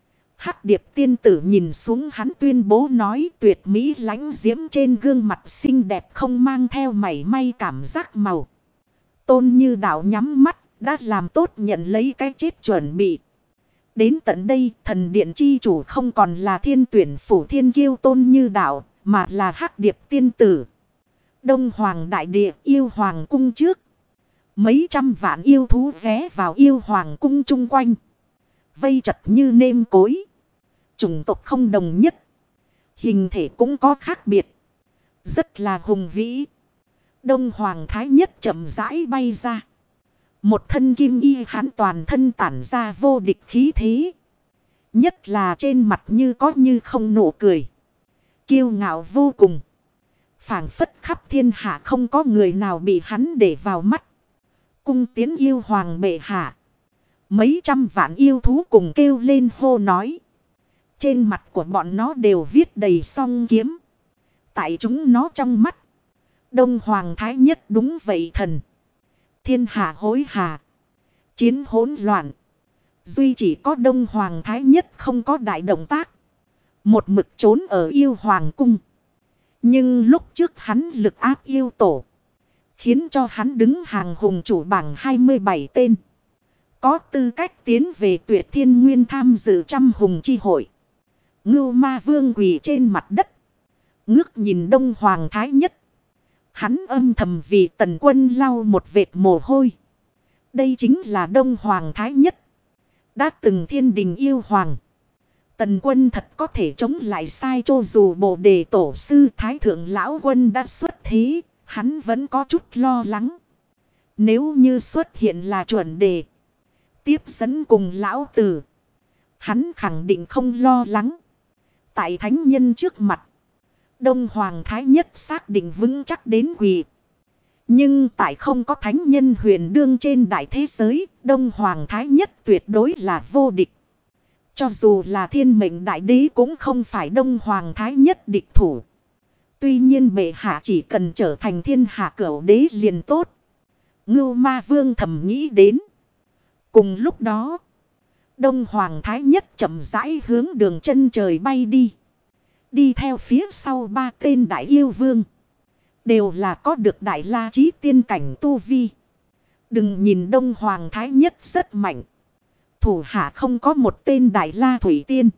Hắc Điệp tiên tử nhìn xuống hắn tuyên bố nói, tuyệt mỹ lãnh diễm trên gương mặt xinh đẹp không mang theo mảy may cảm giác màu. Tôn Như Đạo nhắm mắt, đã làm tốt nhận lấy cái chết chuẩn bị. Đến tận đây thần điện chi chủ không còn là Thiên Tuyển phủ thiên kiêu Tôn Như Đạo, mà là Hắc Điệp tiên tử. Đông Hoàng đại địa yêu hoàng cung trước. Mấy trăm vạn yêu thú ghé vào yêu hoàng cung chung quanh. Vây chật như nêm cối. Chủng tộc không đồng nhất. Hình thể cũng có khác biệt. Rất là hùng vĩ. Đông Hoàng Thái Nhất chậm rãi bay ra. Một thân kim y hắn toàn thân tản ra vô địch khí thế. Nhất là trên mặt như có như không nụ cười. Kiêu ngạo vô cùng. Phảng phất khắp thiên hạ không có người nào bị hắn để vào mắt. Cung tiến yêu hoàng bệ hạ. Mấy trăm vạn yêu thú cùng kêu lên hô nói. Trên mặt của bọn nó đều viết đầy song kiếm. Tại chúng nó trong mắt. Đông Hoàng Thái Nhất đúng vậy thần. Thiên hạ hối hả. Chiến hỗn loạn. Duy chỉ có Đông Hoàng Thái Nhất không có đại động tác. Một mực trốn ở yêu hoàng cung. Nhưng lúc trước hắn lực áp yêu tổ. Khiến cho hắn đứng hàng hùng chủ bảng 27 tên. Có tư cách tiến về Tuyệt Thiên Nguyên tham dự trăm hùng chi hội. Ngưu Ma Vương quỳ trên mặt đất. Ngước nhìn Đông Hoàng Thái Nhất. Hắn âm thầm vì Tần Quân lau một vệt mồ hôi. Đây chính là Đông Hoàng Thái Nhất. Đã từng thiên đình yêu hoàng. Tần Quân thật có thể chống lại sai, cho dù Bồ Đề Tổ sư Thái Thượng Lão Quân đã xuất thế. Hắn vẫn có chút lo lắng. Nếu như xuất hiện là chuẩn đề. Tiếp dẫn cùng lão tử. Hắn khẳng định không lo lắng. Tại thánh nhân trước mặt. Đông Hoàng Thái Nhất xác định vững chắc đến quỳ. Nhưng tại không có thánh nhân huyền đương trên đại thế giới. Đông Hoàng Thái Nhất tuyệt đối là vô địch. Cho dù là thiên mệnh đại đế cũng không phải Đông Hoàng Thái Nhất địch thủ. Tuy nhiên bệ hạ chỉ cần trở thành thiên hạ cửu đế liền tốt. Ngưu Ma Vương thầm nghĩ đến. Cùng lúc đó, Đông Hoàng Thái Nhất chậm rãi hướng đường chân trời bay đi. Đi theo phía sau ba tên đại yêu vương. Đều là có được đại la chí tiên cảnh tu vi. Đừng nhìn Đông Hoàng Thái Nhất rất mạnh. Thủ hạ không có một tên đại la thủy tiên.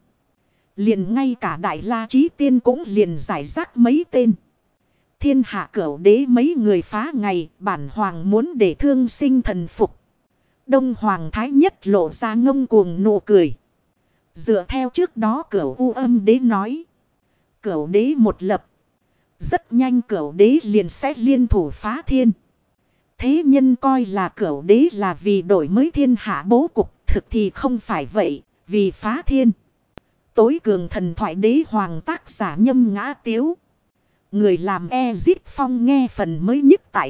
Liền ngay cả đại la chí tiên cũng liền giải rác mấy tên. Thiên hạ cửu đế mấy người phá ngày, bản hoàng muốn để thương sinh thần phục. Đông Hoàng Thái Nhất lộ ra ngông cuồng nụ cười. Dựa theo trước đó Cửu U Âm đế nói. Cửu đế một lập. Rất nhanh cửu đế liền sẽ liên thủ phá thiên. Thế nhân coi là cửu đế là vì đổi mới thiên hạ bố cục. Thực thì không phải vậy, vì phá thiên. Tối cường thần thoại đế hoàng tác giả Nhâm Ngã Tiếu. Người làm Ezit Phong nghe phần mới nhất tại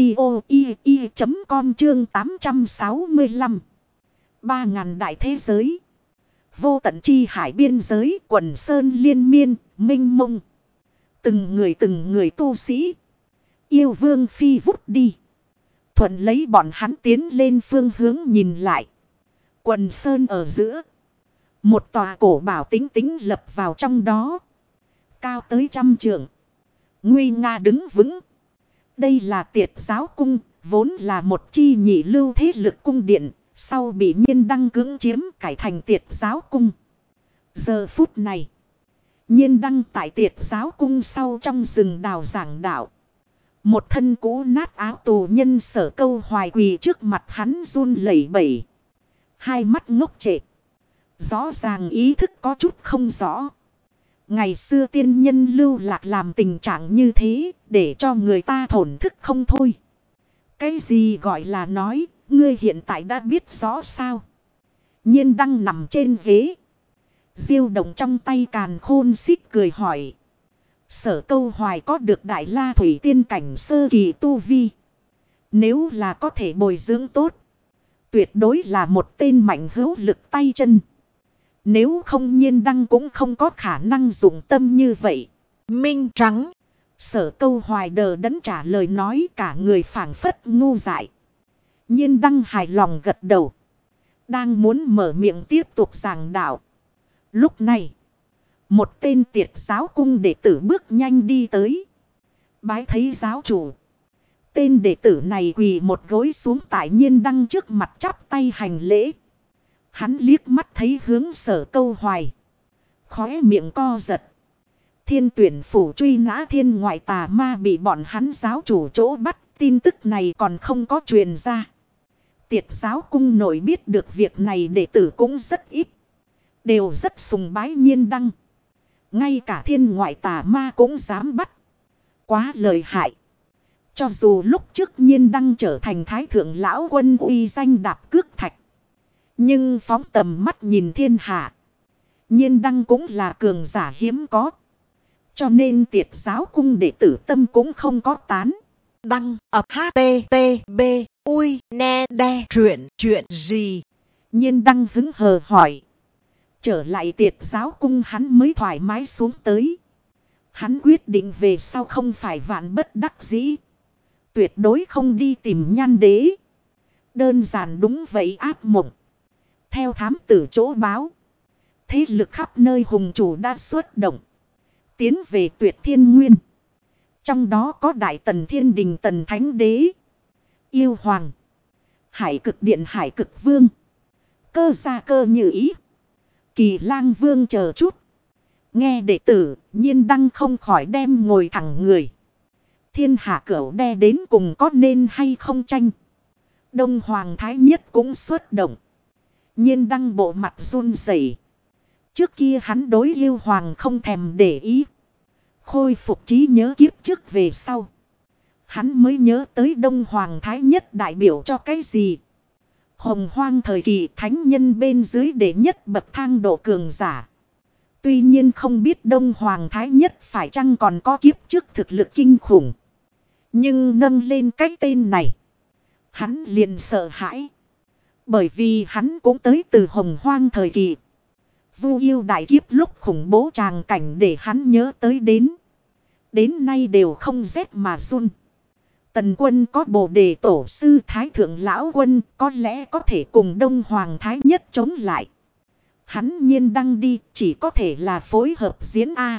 audio.com chương 865. 3000 đại thế giới. Vô tận chi hải biên giới, quần sơn liên miên, minh mông. Từng người tu sĩ. Yêu vương phi vút đi. Thuận lấy bọn hắn tiến lên phương hướng nhìn lại. Quần sơn ở giữa. Một tòa cổ bảo tính tính lập vào trong đó. Cao tới 100 trượng. Nguy nga đứng vững. Đây là Tiệt Giáo Cung, vốn là một chi nhị lưu thế lực cung điện, sau bị Nhiên Đăng cưỡng chiếm cải thành Tiệt Giáo Cung. Giờ phút này, Nhiên Đăng tại Tiệt Giáo Cung sau trong rừng đào giảng đạo. Một thân cũ nát áo tù nhân Sở Câu Hoài quỳ trước mặt hắn run lẩy bẩy. Hai mắt ngốc trệ. Rõ ràng ý thức có chút không rõ. Ngày xưa tiên nhân lưu lạc làm tình trạng như thế, để cho người ta thổn thức không thôi. Cái gì gọi là nói, ngươi hiện tại đã biết rõ sao? Nhiên đang nằm trên ghế. Diêu động trong tay càn khôn xích cười hỏi. Sở Câu Hoài có được Đại La Thủy Tiên cảnh sơ kỳ tu vi. Nếu là có thể bồi dưỡng tốt, tuyệt đối là một tên mạnh hữu lực tay chân. Nếu không Nhiên đăng cũng không có khả năng dụng tâm như vậy. Minh trắng. Sở Câu Hoài đờ đẫn trả lời nói, cả người phảng phất ngu dại. Nhiên đăng hài lòng gật đầu. Đang muốn mở miệng tiếp tục giảng đạo. Lúc này, một tên Tiệt giáo cung đệ tử bước nhanh đi tới. Bái thấy giáo chủ. Tên đệ tử này quỳ một gối xuống tại Nhiên đăng trước mặt chắp tay hành lễ. Hắn liếc mắt thấy hướng Sở Câu Hoài. Khóe miệng co giật. Thiên Tuyển phủ truy nã thiên ngoại tà ma bị bọn hắn giáo chủ chỗ bắt. Tin tức này còn không có truyền ra. Tiệt giáo cung nội biết được việc này đệ tử cũng rất ít. Đều rất sùng bái Nhiên đăng. Ngay cả thiên ngoại tà ma cũng dám bắt. Quá lợi hại. Cho dù lúc trước Nhiên đăng trở thành thái thượng lão quân uy danh đạp cước thạch. Nhưng phóng tầm mắt nhìn thiên hạ. Nhiên đăng cũng là cường giả hiếm có. Cho nên Tiệt giáo cung đệ tử tâm cũng không có tán. Đăng ập HTTB ui ne đe chuyện gì? Nhiên đăng hứng hờ hỏi. Trở lại Tiệt giáo cung hắn mới thoải mái xuống tới. Hắn quyết định về sau không phải vạn bất đắc dĩ. Tuyệt đối không đi tìm Nhan đế. Đơn giản đúng vậy ác mộng. Theo thám tử chỗ báo. Thế lực khắp nơi hùng chủ đã xuất động. Tiến về Tuyệt Thiên Nguyên. Trong đó có Đại Tần Thiên Đình Tần Thánh Đế. Yêu Hoàng. Hải Cực Điện Hải Cực Vương. Cơ Gia Cơ Như Ý. Kỳ Lang Vương chờ chút. Nghe đệ tử, Nhiên đăng không khỏi đem ngồi thẳng người. Thiên hạ cửu đe đến cùng có nên hay không tranh. Đông Hoàng Thái Nhất cũng xuất động. Nhiên đăng bộ mặt run rẩy. Trước kia hắn đối Yêu Hoàng không thèm để ý. Khôi phục trí nhớ kiếp trước về sau. Hắn mới nhớ tới Đông Hoàng Thái Nhất đại biểu cho cái gì. Hồng Hoang thời kỳ thánh nhân bên dưới đệ nhất bậc thang độ cường giả. Tuy nhiên không biết Đông Hoàng Thái Nhất phải chăng còn có kiếp trước thực lực kinh khủng. Nhưng nâng lên cái tên này. Hắn liền sợ hãi. Bởi vì hắn cũng tới từ Hồng Hoang thời kỳ. Vu yêu đại kiếp lúc khủng bố tràng cảnh để hắn nhớ tới đến. Đến nay đều không rét mà run. Tần quân có Bồ Đề tổ sư Thái Thượng Lão Quân có lẽ có thể cùng Đông Hoàng Thái Nhất chống lại. Hắn Nhiên đăng đi chỉ có thể là phối hợp diễn A.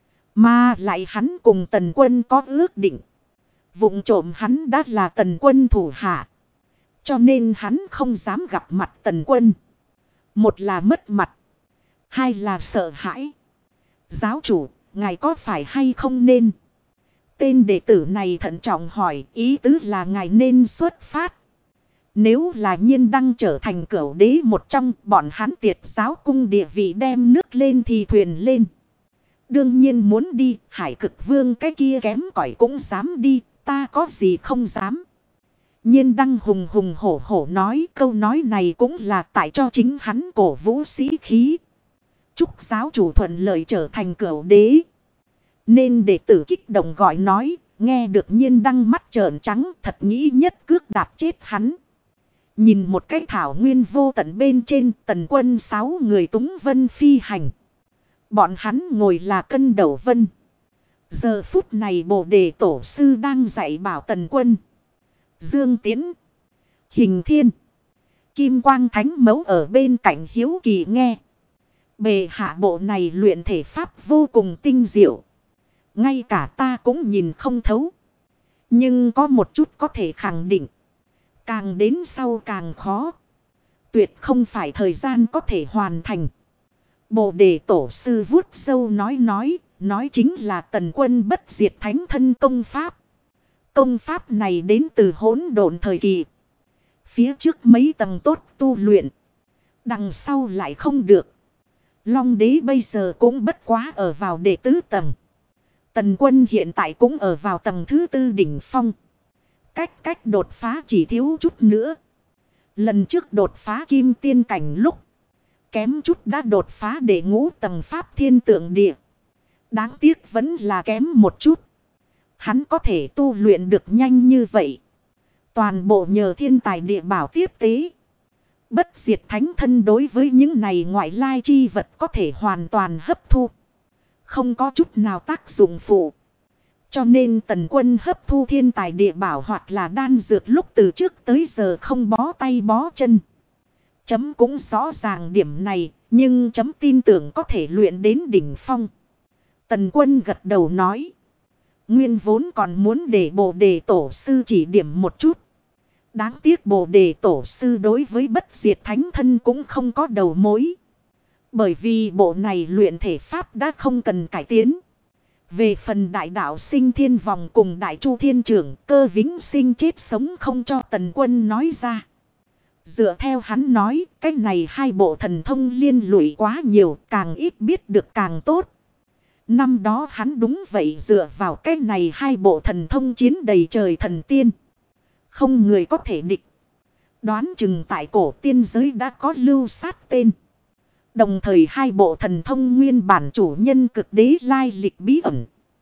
Mà lại hắn cùng Tần quân có ước định. Vụng trộm hắn đã là Tần quân thủ hạ. Cho nên hắn không dám gặp mặt Tần quân. Một là mất mặt. Hai là sợ hãi. Giáo chủ, ngài có phải hay không nên? Tên đệ tử này thận trọng hỏi, ý tứ là ngài nên xuất phát. Nếu là Nhiên đăng trở thành cửu đế một trong, bọn hắn Tiệt giáo cung địa vị đem nước lên thì thuyền lên. Đương nhiên muốn đi, Hải Cực Vương cái kia kém cỏi cũng dám đi, ta có gì không dám. Nhiên đăng hùng hùng hổ hổ nói, câu nói này cũng là tại cho chính hắn cổ vũ sĩ khí. Chúc giáo chủ thuận lợi trở thành cửu đế. Nên đệ tử kích động gọi nói, nghe được Nhiên đăng mắt trợn trắng, thật nghĩ nhất cước đạp chết hắn. Nhìn một cái thảo nguyên vô tận bên trên, Tần quân 6 người túng vân phi hành. Bọn hắn ngồi là cân đầu vân. Giờ phút này Bồ Đề tổ sư đang dạy bảo Tần quân. Dương Tiến, Hình Thiên, Kim Quang Thánh Mẫu ở bên cạnh hiếu kỳ nghe. Bề hạ bộ này luyện thể pháp vô cùng tinh diệu. Ngay cả ta cũng nhìn không thấu. Nhưng có một chút có thể khẳng định. Càng đến sau càng khó. Tuyệt không phải thời gian có thể hoàn thành. Bồ Đề tổ sư vuốt râu nói chính là Tần quân bất diệt thánh thân công pháp. Công pháp này đến từ hỗn độn thời kỳ. Phía trước mấy tầng tốt tu luyện. Đằng sau lại không được. Long đế bây giờ cũng bất quá ở vào đệ tứ tầng. Tần Quân hiện tại cũng ở vào tầng thứ tư đỉnh phong. Cách đột phá chỉ thiếu chút nữa. Lần trước đột phá kim tiên cảnh lúc, kém chút đã đột phá để ngũ tầng pháp thiên tượng địa. Đáng tiếc vẫn là kém một chút. Hắn có thể tu luyện được nhanh như vậy. Toàn bộ nhờ thiên tài địa bảo tiếp tế. Bất diệt thánh thân đối với những này ngoại lai chi vật có thể hoàn toàn hấp thu. Không có chút nào tác dụng phụ. Cho nên Tần Quân hấp thu thiên tài địa bảo hoặc là đan dược lúc từ trước tới giờ không bó tay bó chân. Chấm cũng rõ ràng điểm này, nhưng chấm tin tưởng có thể luyện đến đỉnh phong. Tần Quân gật đầu nói. Nguyên vốn còn muốn để Bồ Đề Tổ Sư chỉ điểm một chút. Đáng tiếc Bồ Đề Tổ Sư đối với bất diệt thánh thân cũng không có đầu mối. Bởi vì bộ này luyện thể pháp đã không cần cải tiến. Về phần đại đạo sinh thiên vòng cùng đại chu thiên trưởng, cơ vĩnh sinh chết sống không cho Tần Quân nói ra. Dựa theo hắn nói, cái này hai bộ thần thông liên lụy quá nhiều, càng ít biết được càng tốt. Năm đó hắn đúng vậy dựa vào cái này hai bộ thần thông chiến đầy trời thần tiên. Không người có thể địch. Đoán chừng tại cổ tiên giới đã có lưu sát tên. Đồng thời hai bộ thần thông nguyên bản chủ nhân cực đế lai lịch bí ẩn.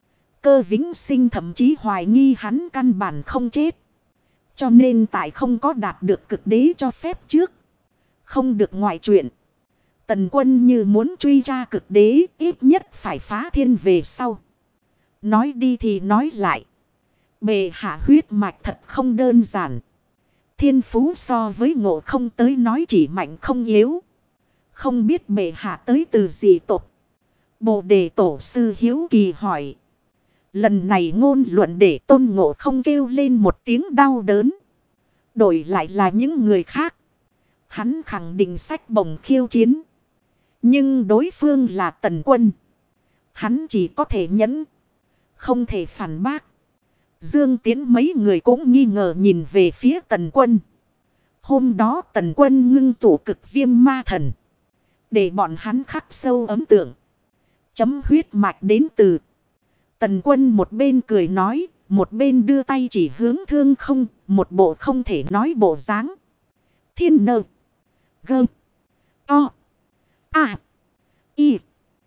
Cơ vĩnh sinh thậm chí hoài nghi hắn căn bản không chết. Cho nên tại không có đạt được cực đế cho phép trước. Không được ngoại chuyện. Tần Quân như muốn truy ra cực đế ít nhất phải phá thiên về sau. Nói đi thì nói lại. Bệ hạ huyết mạch thật không đơn giản. Thiên phú so với Ngộ Không tới nói chỉ mạnh không yếu. Không biết bệ hạ tới từ gì tộc. Bồ Đề Tổ Sư hiếu kỳ hỏi. Lần này ngôn luận để Tôn Ngộ Không kêu lên một tiếng đau đớn. Đổi lại là những người khác. Hắn khẳng định sách bổng khiêu chiến. Nhưng đối phương là Tần Quân. Hắn chỉ có thể nhẫn. Không thể phản bác. Dương Tiến mấy người cũng nghi ngờ nhìn về phía Tần Quân. Hôm đó Tần Quân ngưng tụ cực viêm ma thần. Để bọn hắn khắc sâu ấn tượng. Chấm huyết mạch đến từ. Tần Quân một bên cười nói. Một bên đưa tay chỉ hướng Thương Không. Một bộ không thể nói bộ dáng. Thiên nơ. Gơ. To. A. Y.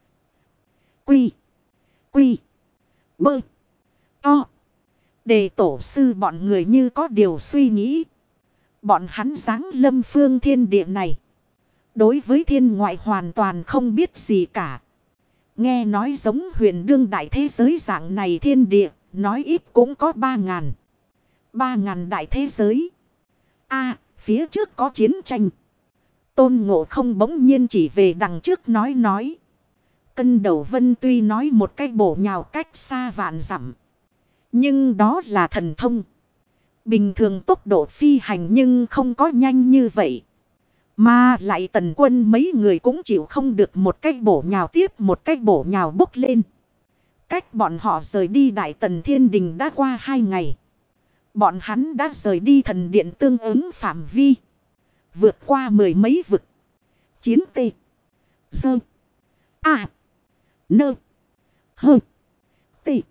Quy. Quy. Bơ. To. Đề Tổ Sư bọn người như có điều suy nghĩ. Bọn hắn giáng lâm phương thiên địa này. Đối với thiên ngoại hoàn toàn không biết gì cả. Nghe nói giống huyền đương đại thế giới dạng này thiên địa. Nói ít cũng có 3.000. 3.000 đại thế giới. Phía trước có chiến tranh. Tôn Ngộ Không bỗng nhiên chỉ về đằng trước nói. Cân Đầu Vân tuy nói một cái bổ nhào cách xa vạn dặm. Nhưng đó là thần thông. Bình thường tốc độ phi hành nhưng không có nhanh như vậy. Mà lại Tần Quân mấy người cũng chịu không được một cái bổ nhào tiếp một cái bổ nhào bốc lên. Cách bọn họ rời đi Đại Tần Thiên Đình đã qua 2 ngày. Bọn hắn đã rời đi thần điện tương ứng phạm vi. Vượt qua 10 mấy vực. Chiến tê. Sơ. Nơ. Hơ. Tê.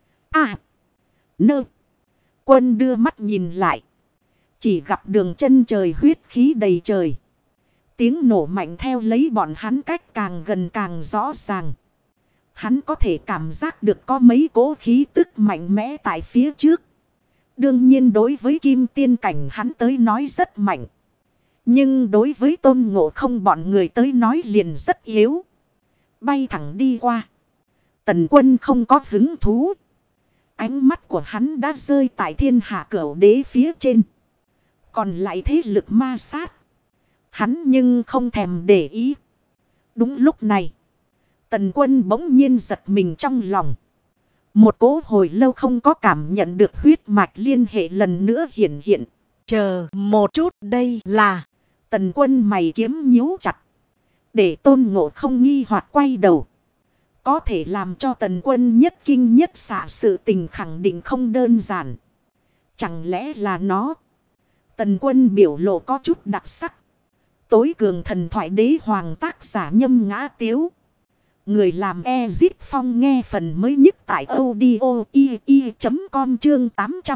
Nơ. Quân đưa mắt nhìn lại. Chỉ gặp đường chân trời huyết khí đầy trời. Tiếng nổ mạnh theo lấy bọn hắn cách càng gần càng rõ ràng. Hắn có thể cảm giác được có mấy cỗ khí tức mạnh mẽ tại phía trước. Đương nhiên đối với kim tiên cảnh hắn tới nói rất mạnh. Nhưng đối với Tôn Ngộ Không bọn người tới nói liền rất yếu. Bay thẳng đi qua. Tần Quân không có hứng thú. Ánh mắt của hắn đã rơi tại thiên hạ cửu đế phía trên. Còn lại thế lực ma sát. Hắn nhưng không thèm để ý. Đúng lúc này. Tần Quân bỗng nhiên giật mình trong lòng. Một cỗ hồi lâu không có cảm nhận được huyết mạch liên hệ lần nữa hiện. Chờ một chút, đây là. Tần Quân mày kiếm nhíu chặt. Để Tôn Ngộ Không nghi hoặc quay đầu. Có thể làm cho Tần Quân nhất kinh nhất xạ sự tình khẳng định không đơn giản. Chẳng lẽ là nó? Tần Quân biểu lộ có chút đặc sắc. Tối cường thần thoại đế hoàng tác giả Nhâm Ngã Tiếu. Người làm Ezip Phong nghe phần mới nhất tại audio i.com chương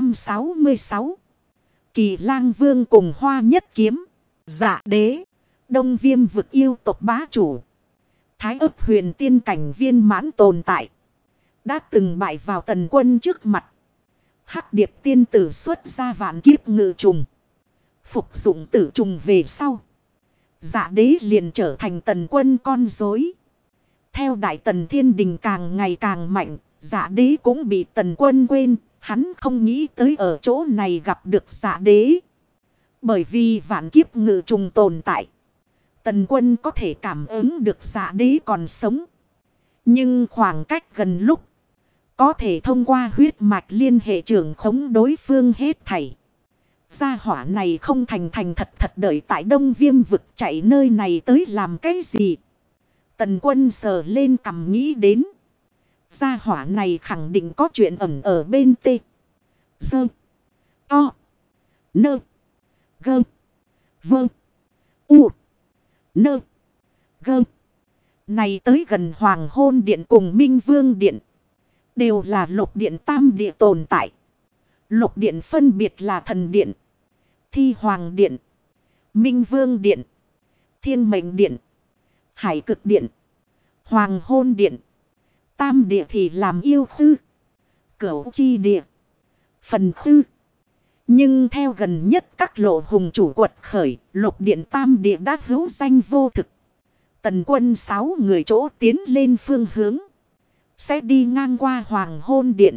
866. Kỳ Lang Vương cùng Hoa Nhất Kiếm. Dạ đế. Đông Viêm vực yêu tộc bá chủ. Thái ấp huyền tiên cảnh viên mãn tồn tại. Đã từng bại vào Tần Quân trước mặt. Hắc điệp tiên tử xuất ra vạn kiếp ngự trùng. Phục dụng tử trùng về sau. Dạ đế liền trở thành Tần Quân con rối. Theo Đại Tần Thiên Đình càng ngày càng mạnh, Dạ đế cũng bị Tần Quân quên. Hắn không nghĩ tới ở chỗ này gặp được Dạ đế. Bởi vì vạn kiếp ngự trùng tồn tại. Tần Quân có thể cảm ứng được Dạ đế còn sống. Nhưng khoảng cách gần lúc. Có thể thông qua huyết mạch liên hệ trưởng khống đối phương hết thảy. Gia hỏa này không thành thật đợi tại Đông Viêm vực chạy nơi này tới làm cái gì. Tần Quân sờ lên cằm nghĩ đến. Gia hỏa này khẳng định có chuyện ẩn ở bên tê. Dơ. To. Nơ. Gơ. Vơ. U. Nơ. Gơ. Này tới gần Hoàng Hôn Điện cùng Minh Vương Điện. Đều là lục điện tam địa tồn tại. Lục điện phân biệt là Thần Điện, Thi Hoàng Điện, Minh Vương Điện, Thiên Mệnh Điện, Hải Cực Điện, Hoàng Hôn Điện. Tam địa thì làm yêu khư, Cửu Chi Địa, Phần khư. Nhưng theo gần nhất các lộ hùng chủ quật khởi, lục điện tam địa đã hữu danh vô thực. Tần Quân 6 người chỗ tiến lên phương hướng. Sẽ đi ngang qua Hoàng Hôn Điện.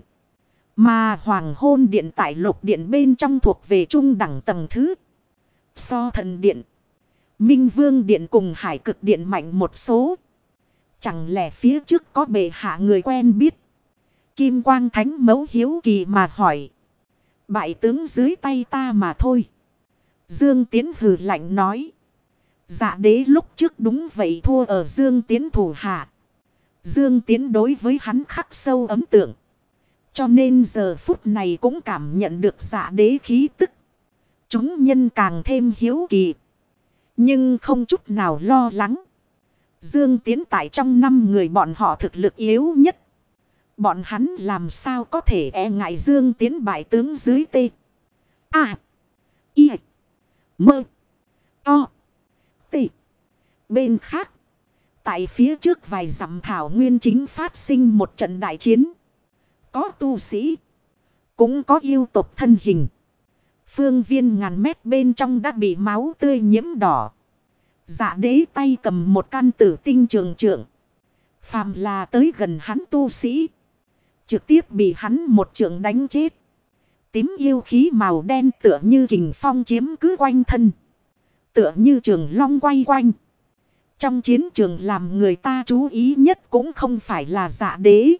Mà Hoàng Hôn Điện tại lục điện bên trong thuộc về trung đẳng tầng thứ. So Thần Điện, Minh Vương Điện cùng Hải Cực Điện mạnh một số. Chẳng lẽ phía trước có bệ hạ người quen biết. Kim Quang Thánh Mẫu hiếu kỳ mà hỏi. Bại tướng dưới tay ta mà thôi. Dương Tiến hừ lạnh nói. Dạ đế lúc trước đúng vậy thua ở Dương Tiến thủ hạ. Dương Tiến đối với hắn khắc sâu ấn tượng. Cho nên giờ phút này cũng cảm nhận được Dạ đế khí tức. Chúng nhân càng thêm hiếu kỳ. Nhưng không chút nào lo lắng. Dương Tiến tại trong 5 người bọn họ thực lực yếu nhất. Bọn hắn làm sao có thể e ngại Dương Tiến bại tướng dưới tê. A. I. Mơ. To. Tê. Bên khác. Tại phía trước vài dặm thảo nguyên chính phát sinh một trận đại chiến. Có tu sĩ. Cũng có yêu tộc thân hình. Phương viên ngàn mét bên trong đã bị máu tươi nhiễm đỏ. Dạ đế tay cầm một can tử tinh trường trượng. Phàm là tới gần hắn tu sĩ. Trực tiếp bị hắn một trượng đánh chết. Tím yêu khí màu đen tựa như kình phong chiếm cứ quanh thân. Tựa như trường long quay quanh. Trong chiến trường làm người ta chú ý nhất cũng không phải là Dạ đế.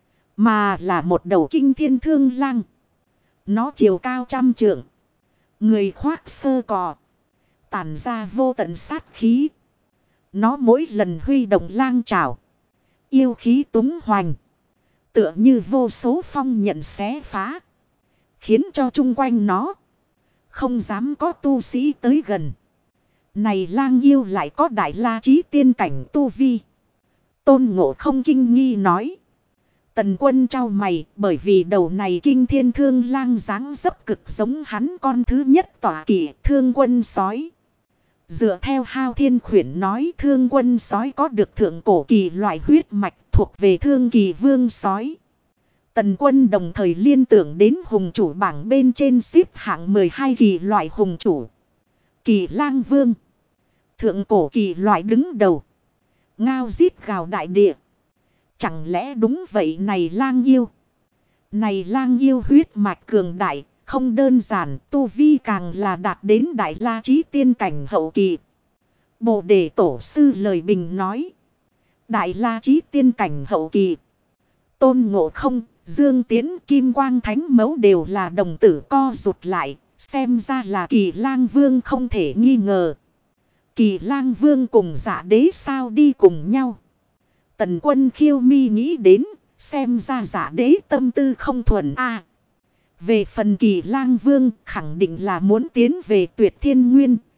Mà là một đầu kinh thiên thương lang. Nó chiều cao 100 trượng. Người khoác sơ cò. Tản ra vô tận sát khí. Nó mỗi lần huy động lang trảo. Yêu khí túng hoành. Tựa như vô số phong nhận xé phá. Khiến cho chung quanh nó. Không dám có tu sĩ tới gần. Này lang yêu lại có đại la chí tiên cảnh tu vi. Tôn Ngộ Không kinh nghi nói. Tần Quân trao mày bởi vì đầu này kinh thiên thương lang dáng dấp cực giống hắn con thứ nhất tỏa kỵ Thương Quân Sói. Dựa theo Hao Thiên Khuyển nói Thương Quân Sói có được thượng cổ kỳ loại huyết mạch thuộc về Thương Kỳ Vương Sói. Tần Quân đồng thời liên tưởng đến hùng chủ bảng bên trên xếp hạng 12 kỳ loại hùng chủ. Kỳ Lang Vương. Thượng cổ kỳ loại đứng đầu. Ngao rít gào đại địa. Chẳng lẽ đúng vậy này lang yêu. Này lang yêu huyết mạch cường đại. Không đơn giản tu vi càng là đạt đến đại la chí tiên cảnh hậu kỳ. Bồ Đề Tổ sư lời bình nói. Đại la chí tiên cảnh hậu kỳ. Tôn Ngộ Không, Dương Tiến, Kim Quang Thánh Mẫu đều là đồng tử co rụt lại. Xem ra là Kỳ Lang Vương không thể nghi ngờ. Kỳ Lang Vương cùng Dạ đế sao đi cùng nhau. Tần Quân khiêu mi nghĩ đến. Xem ra Dạ đế tâm tư không thuần Về phần Kỳ Lang Vương khẳng định là muốn tiến về Tuyệt Thiên Nguyên.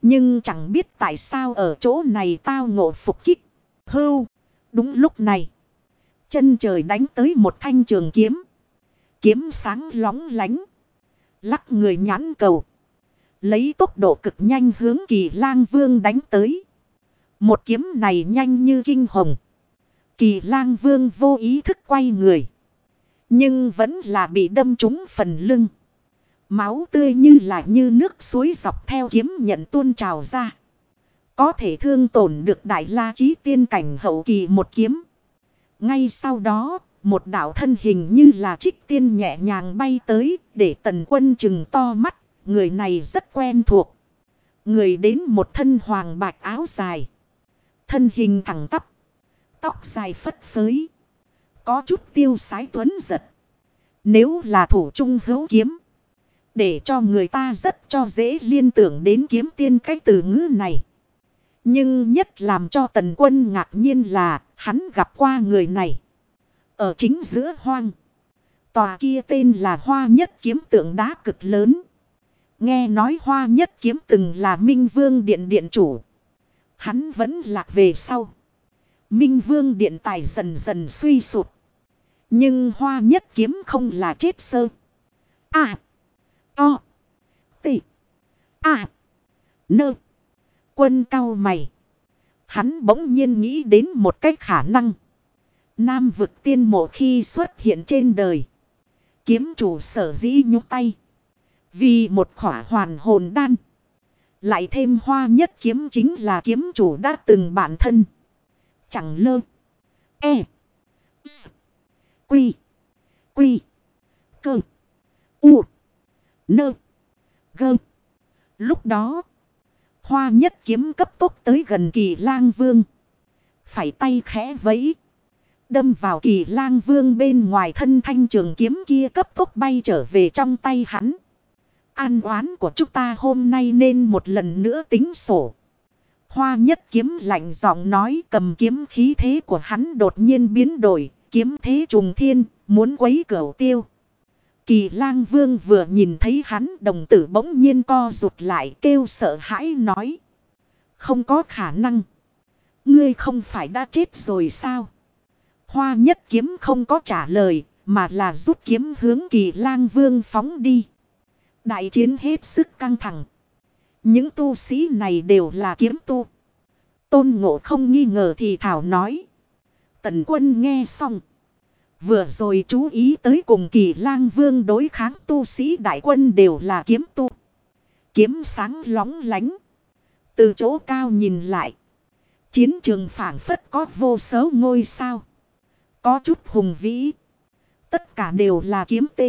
Nhưng chẳng biết tại sao ở chỗ này tao ngộ phục kích. Hưu. Đúng lúc này. Chân trời đánh tới một thanh trường kiếm. Kiếm sáng lóng lánh. Lắc người nhãn cầu. Lấy tốc độ cực nhanh hướng Kỳ Lang Vương đánh tới. Một kiếm này nhanh như kinh hồng. Kỳ Lang Vương vô ý thức quay người. Nhưng vẫn là bị đâm trúng phần lưng. Máu tươi như nước suối dọc theo kiếm nhận tuôn trào ra. Có thể thương tổn được Đại La Chí tiên cảnh hậu kỳ một kiếm. Ngay sau đó, một đạo thân hình như là trích tiên nhẹ nhàng bay tới để Tần Quân trừng to mắt. Người này rất quen thuộc. Người đến một thân hoàng bạch áo dài. Thân hình thẳng tắp. Tóc dài phất phới. Có chút tiêu sái tuấn giật. Nếu là thủ trung hữu kiếm. Để cho người ta rất cho dễ liên tưởng đến kiếm tiên cái từ ngữ này. Nhưng nhất làm cho Tần Quân ngạc nhiên là hắn gặp qua người này. Ở chính giữa hoang. Tòa kia tên là Hoa Nhất kiếm tượng đá cực lớn. Nghe nói Hoa Nhất kiếm từng là Minh Vương Điện điện chủ. Hắn vẫn lạc về sau. Minh Vương Điện tài dần dần suy sụp. Nhưng Hoa Nhất kiếm không là chết sơ. To. Tị. Nơ. Quân cau mày. Hắn bỗng nhiên nghĩ đến một cách khả năng. Nam vực tiên mộ khi xuất hiện trên đời. Kiếm chủ sở dĩ nhúc tay. Vì một khỏa hoàn hồn đan. Lại thêm Hoa Nhất kiếm chính là kiếm chủ đã từng bản thân. Chẳng lơ. Quy. Cơ. Nơ. Gơ. Lúc đó. Hoa Nhất kiếm cấp tốc tới gần Kỳ Lang Vương. Phải tay khẽ vẫy. Đâm vào Kỳ Lang Vương bên ngoài thân thanh trường kiếm kia cấp tốc bay trở về trong tay hắn. An oán của chúng ta hôm nay nên một lần nữa tính sổ. Hoa Nhất kiếm lạnh giọng nói, cầm kiếm khí thế của hắn đột nhiên biến đổi. Kiếm thế trùng thiên, muốn quấy cửu tiêu. Kỳ Lang Vương vừa nhìn thấy hắn, đồng tử bỗng nhiên co rụt lại, kêu sợ hãi nói. Không có khả năng. Ngươi không phải đã chết rồi sao? Hoa Nhất kiếm không có trả lời, mà là rút kiếm hướng Kỳ Lang Vương phóng đi. Đại chiến hết sức căng thẳng. Những tu sĩ này đều là kiếm tu. Tôn Ngộ không nghi ngờ thì thảo nói. Tần Quân nghe xong. Vừa rồi chú ý tới cùng Kỳ Lang Vương đối kháng tu sĩ đại quân đều là kiếm tu. Kiếm sáng lóng lánh. Từ chỗ cao nhìn lại. Chiến trường phảng phất có vô số ngôi sao. Có chút hùng vĩ. Tất cả đều là kiếm tê.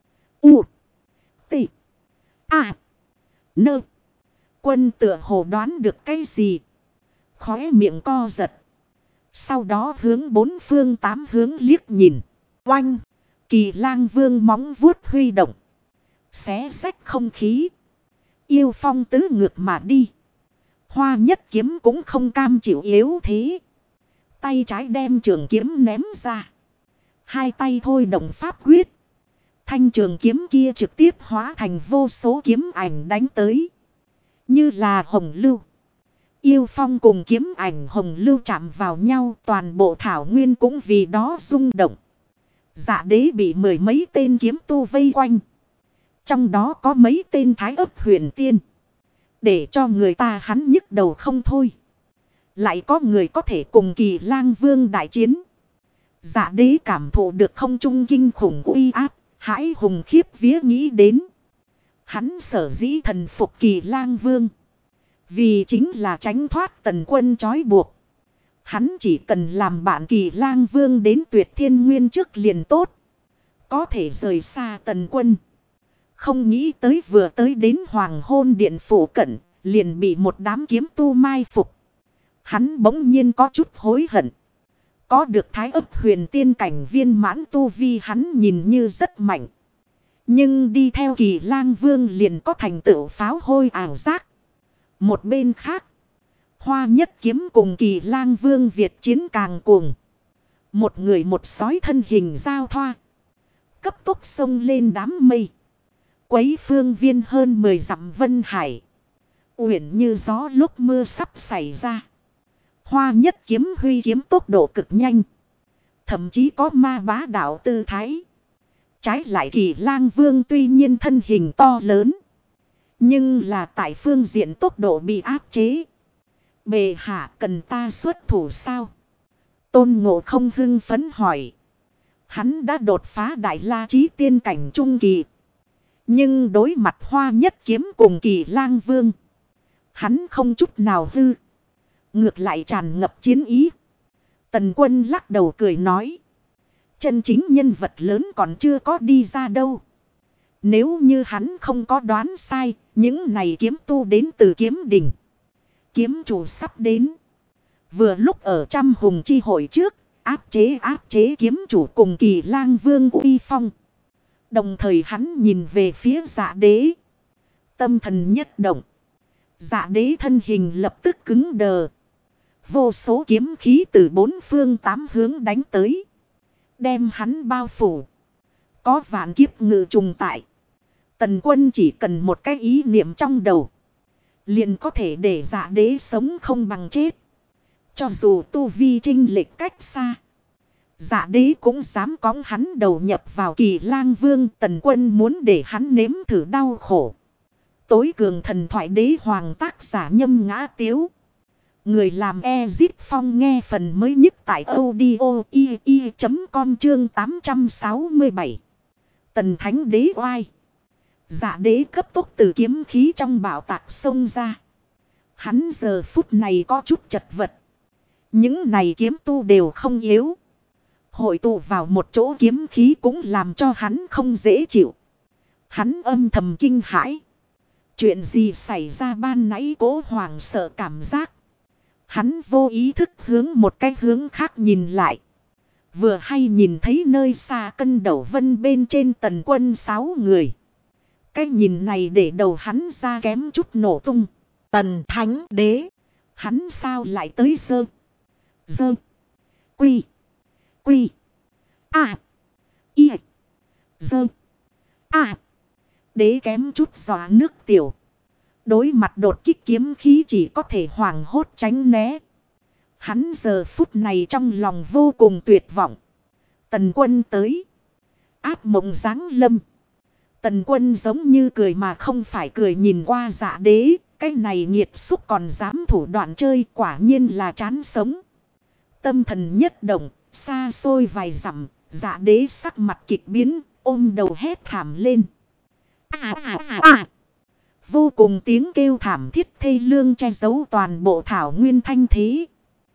Tê. Nơ. Quân tựa hồ đoán được cái gì. Khóe miệng co giật. Sau đó hướng bốn phương tám hướng liếc nhìn. Oanh. Kỳ Lang Vương móng vuốt huy động. Xé rách không khí. Yêu phong tứ ngược mà đi. Hoa Nhất kiếm cũng không cam chịu yếu thế. Tay trái đem trường kiếm ném ra. Hai tay thôi động pháp quyết. Thanh trường kiếm kia trực tiếp hóa thành vô số kiếm ảnh đánh tới. Như là hồng lưu. Yêu phong cùng kiếm ảnh hồng lưu chạm vào nhau, toàn bộ thảo nguyên cũng vì đó rung động. Dạ đế bị mười mấy tên kiếm tu vây quanh. Trong đó có mấy tên thái ấp huyền tiên. Để cho người ta hắn nhức đầu không thôi. Lại có người có thể cùng Kỳ Lang Vương đại chiến. Dạ đế cảm thụ được không trung kinh khủng uy áp, hãi hùng khiếp vía nghĩ đến. Hắn sở dĩ thần phục Kỳ Lang Vương. Vì chính là tránh thoát Tần Quân trói buộc. Hắn chỉ cần làm bạn Kỳ Lang Vương đến Tuyệt Thiên Nguyên trước liền tốt. Có thể rời xa Tần Quân. Không nghĩ tới vừa tới đến Hoàng Hôn Điện phủ cận, liền bị một đám kiếm tu mai phục. Hắn bỗng nhiên có chút hối hận. Có được thái ấp huyền tiên cảnh viên mãn tu vi hắn nhìn như rất mạnh. Nhưng đi theo Kỳ Lang Vương liền có thành tựu pháo hôi ảo giác. Một bên khác, Hoa Nhất kiếm cùng Kỳ Lang Vương Việt chiến càng cuồng. Một người một sói thân hình giao thoa. Cấp tốc xông lên đám mây. Quấy phương viên hơn 10 dặm vân hải. Uyển như gió lúc mưa sắp xảy ra. Hoa nhất kiếm huy kiếm tốc độ cực nhanh. Thậm chí có ma bá đạo tư thái. Trái lại Kỳ Lang Vương tuy nhiên thân hình to lớn. Nhưng là tại phương diện tốc độ bị áp chế. Bệ hạ cần ta xuất thủ sao? Tôn Ngộ Không hưng phấn hỏi. Hắn đã đột phá Đại La Chí tiên cảnh trung kỳ. Nhưng đối mặt Hoa nhất kiếm cùng Kỳ Lang Vương. Hắn không chút nào hư. Ngược lại tràn ngập chiến ý. Tần Quân lắc đầu cười nói. Chân chính nhân vật lớn còn chưa có đi ra đâu. Nếu như hắn không có đoán sai, những này kiếm tu đến từ kiếm đỉnh. Kiếm chủ sắp đến. Vừa lúc ở trăm hùng chi hội trước, áp chế kiếm chủ cùng Kỳ Lang Vương uy phong. Đồng thời hắn nhìn về phía Dạ Đế. Tâm thần nhất động. Dạ Đế thân hình lập tức cứng đờ. Vô số kiếm khí từ bốn phương tám hướng đánh tới. Đem hắn bao phủ. Có vạn kiếp ngự trùng tại. Tần Quân chỉ cần một cái ý niệm trong đầu. Liền có thể để Dạ Đế sống không bằng chết. Cho dù tu vi chênh lệch cách xa. Dạ Đế cũng dám cõng hắn đầu nhập vào Kỳ Lang Vương. Tần Quân muốn để hắn nếm thử đau khổ. Tối cường thần thoại đế hoàng tác giả Nhâm Ngã Tiếu. Người làm Ezip Phong nghe phần mới nhất tại audio.com chương 867. Tần Thánh Đế oai. Dạ Đế cấp tốc từ kiếm khí trong bạo tạc xông ra. Hắn giờ phút này có chút chật vật. Những này kiếm tu đều không yếu. Hội tụ vào một chỗ kiếm khí cũng làm cho hắn không dễ chịu. Hắn âm thầm kinh hãi. Chuyện gì xảy ra ban nãy Cố hoảng sợ cảm giác. Hắn vô ý thức hướng một cái hướng khác nhìn lại. Vừa hay nhìn thấy nơi xa cân đầu vân bên trên Tần Quân 6 người. Cái nhìn này để đầu hắn ra kém chút nổ tung. Tần Thánh Đế. Hắn sao lại tới dơ. Quy. Y. Đế kém chút dọa nước tiểu. Đối mặt đột kích kiếm khí chỉ có thể hoảng hốt tránh né. Hắn giờ phút này trong lòng vô cùng tuyệt vọng. Tần Quân tới. Áp mộng giáng lâm. Tần Quân giống như cười mà không phải cười nhìn qua Dạ Đế. Cái này nghiệt xúc còn dám thủ đoạn chơi, quả nhiên là chán sống. Tâm thần nhất động, xa xôi vài dặm, Dạ Đế sắc mặt kịch biến, ôm đầu hét thảm lên. Vô cùng tiếng kêu thảm thiết thê lương che giấu toàn bộ thảo nguyên thanh thế.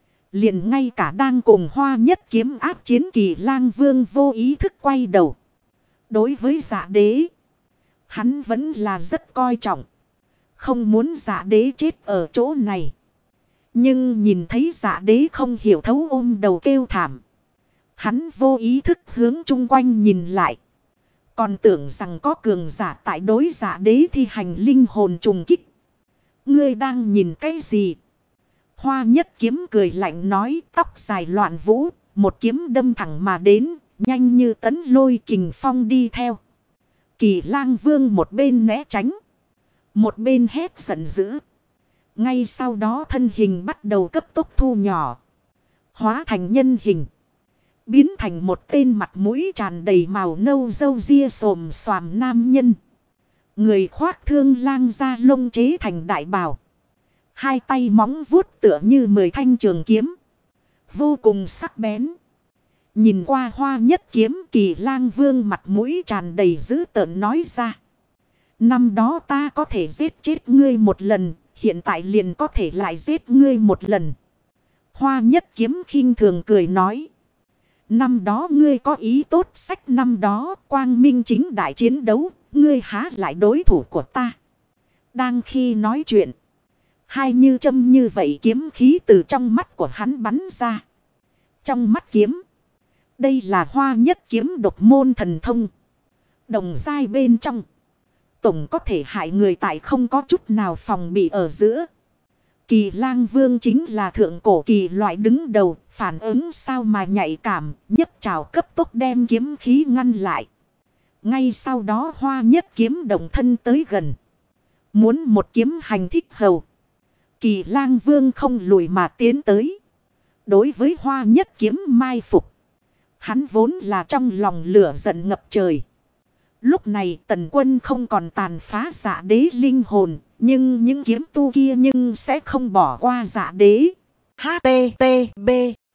Liền ngay cả đang cùng Hoa nhất kiếm áp chiến Kỳ Lang Vương vô ý thức quay đầu. Đối với Dạ Đế, hắn vẫn là rất coi trọng. Không muốn Dạ Đế chết ở chỗ này. Nhưng nhìn thấy Dạ Đế không hiểu thấu ôm đầu kêu thảm. Hắn vô ý thức hướng chung quanh nhìn lại. Còn tưởng rằng có cường giả tại đối Dạ Đế thi hành linh hồn trùng kích. Ngươi đang nhìn cái gì? Hoa nhất kiếm cười lạnh nói, tóc dài loạn vũ, một kiếm đâm thẳng mà đến, nhanh như tấn lôi kình phong đi theo. Kỳ Lang Vương một bên né tránh, một bên hét giận dữ. Ngay sau đó thân hình bắt đầu cấp tốc thu nhỏ, hóa thành nhân hình. Biến thành một tên mặt mũi tràn đầy màu nâu râu ria xồm xoàm nam nhân. Người khoác thương lang da lông chế thành đại bào. Hai tay móng vuốt tựa như 10 thanh trường kiếm. Vô cùng sắc bén. Nhìn qua Hoa nhất kiếm, Kỳ Lang Vương mặt mũi tràn đầy dữ tợn nói ra. Năm đó ta có thể giết chết ngươi một lần, hiện tại liền có thể lại giết ngươi một lần. Hoa nhất kiếm khinh thường cười nói. Năm đó ngươi có ý tốt sách, năm đó quang minh chính đại chiến đấu, ngươi há lại đối thủ của ta. Đang khi nói chuyện, hai như châm như vậy kiếm khí từ trong mắt của hắn bắn ra. Trong mắt kiếm, đây là Hoa nhất kiếm độc môn thần thông. Đồng giai bên trong, tổng có thể hại người tại không có chút nào phòng bị ở giữa. Kỳ Lang Vương chính là thượng cổ kỳ loại đứng đầu, phản ứng sao mà nhạy cảm, nhấc trảo cấp tốc đem kiếm khí ngăn lại. Ngay sau đó Hoa nhất kiếm đồng thân tới gần. Muốn một kiếm hành thích hầu. Kỳ Lang Vương không lùi mà tiến tới. Đối với Hoa Nhất Kiếm mai phục. Hắn vốn là trong lòng lửa giận ngập trời. Lúc này Tần Quân không còn tàn phá Dạ Đế linh hồn. Nhưng những kiếm tu kia nhưng sẽ không bỏ qua Dạ Đế. HTTB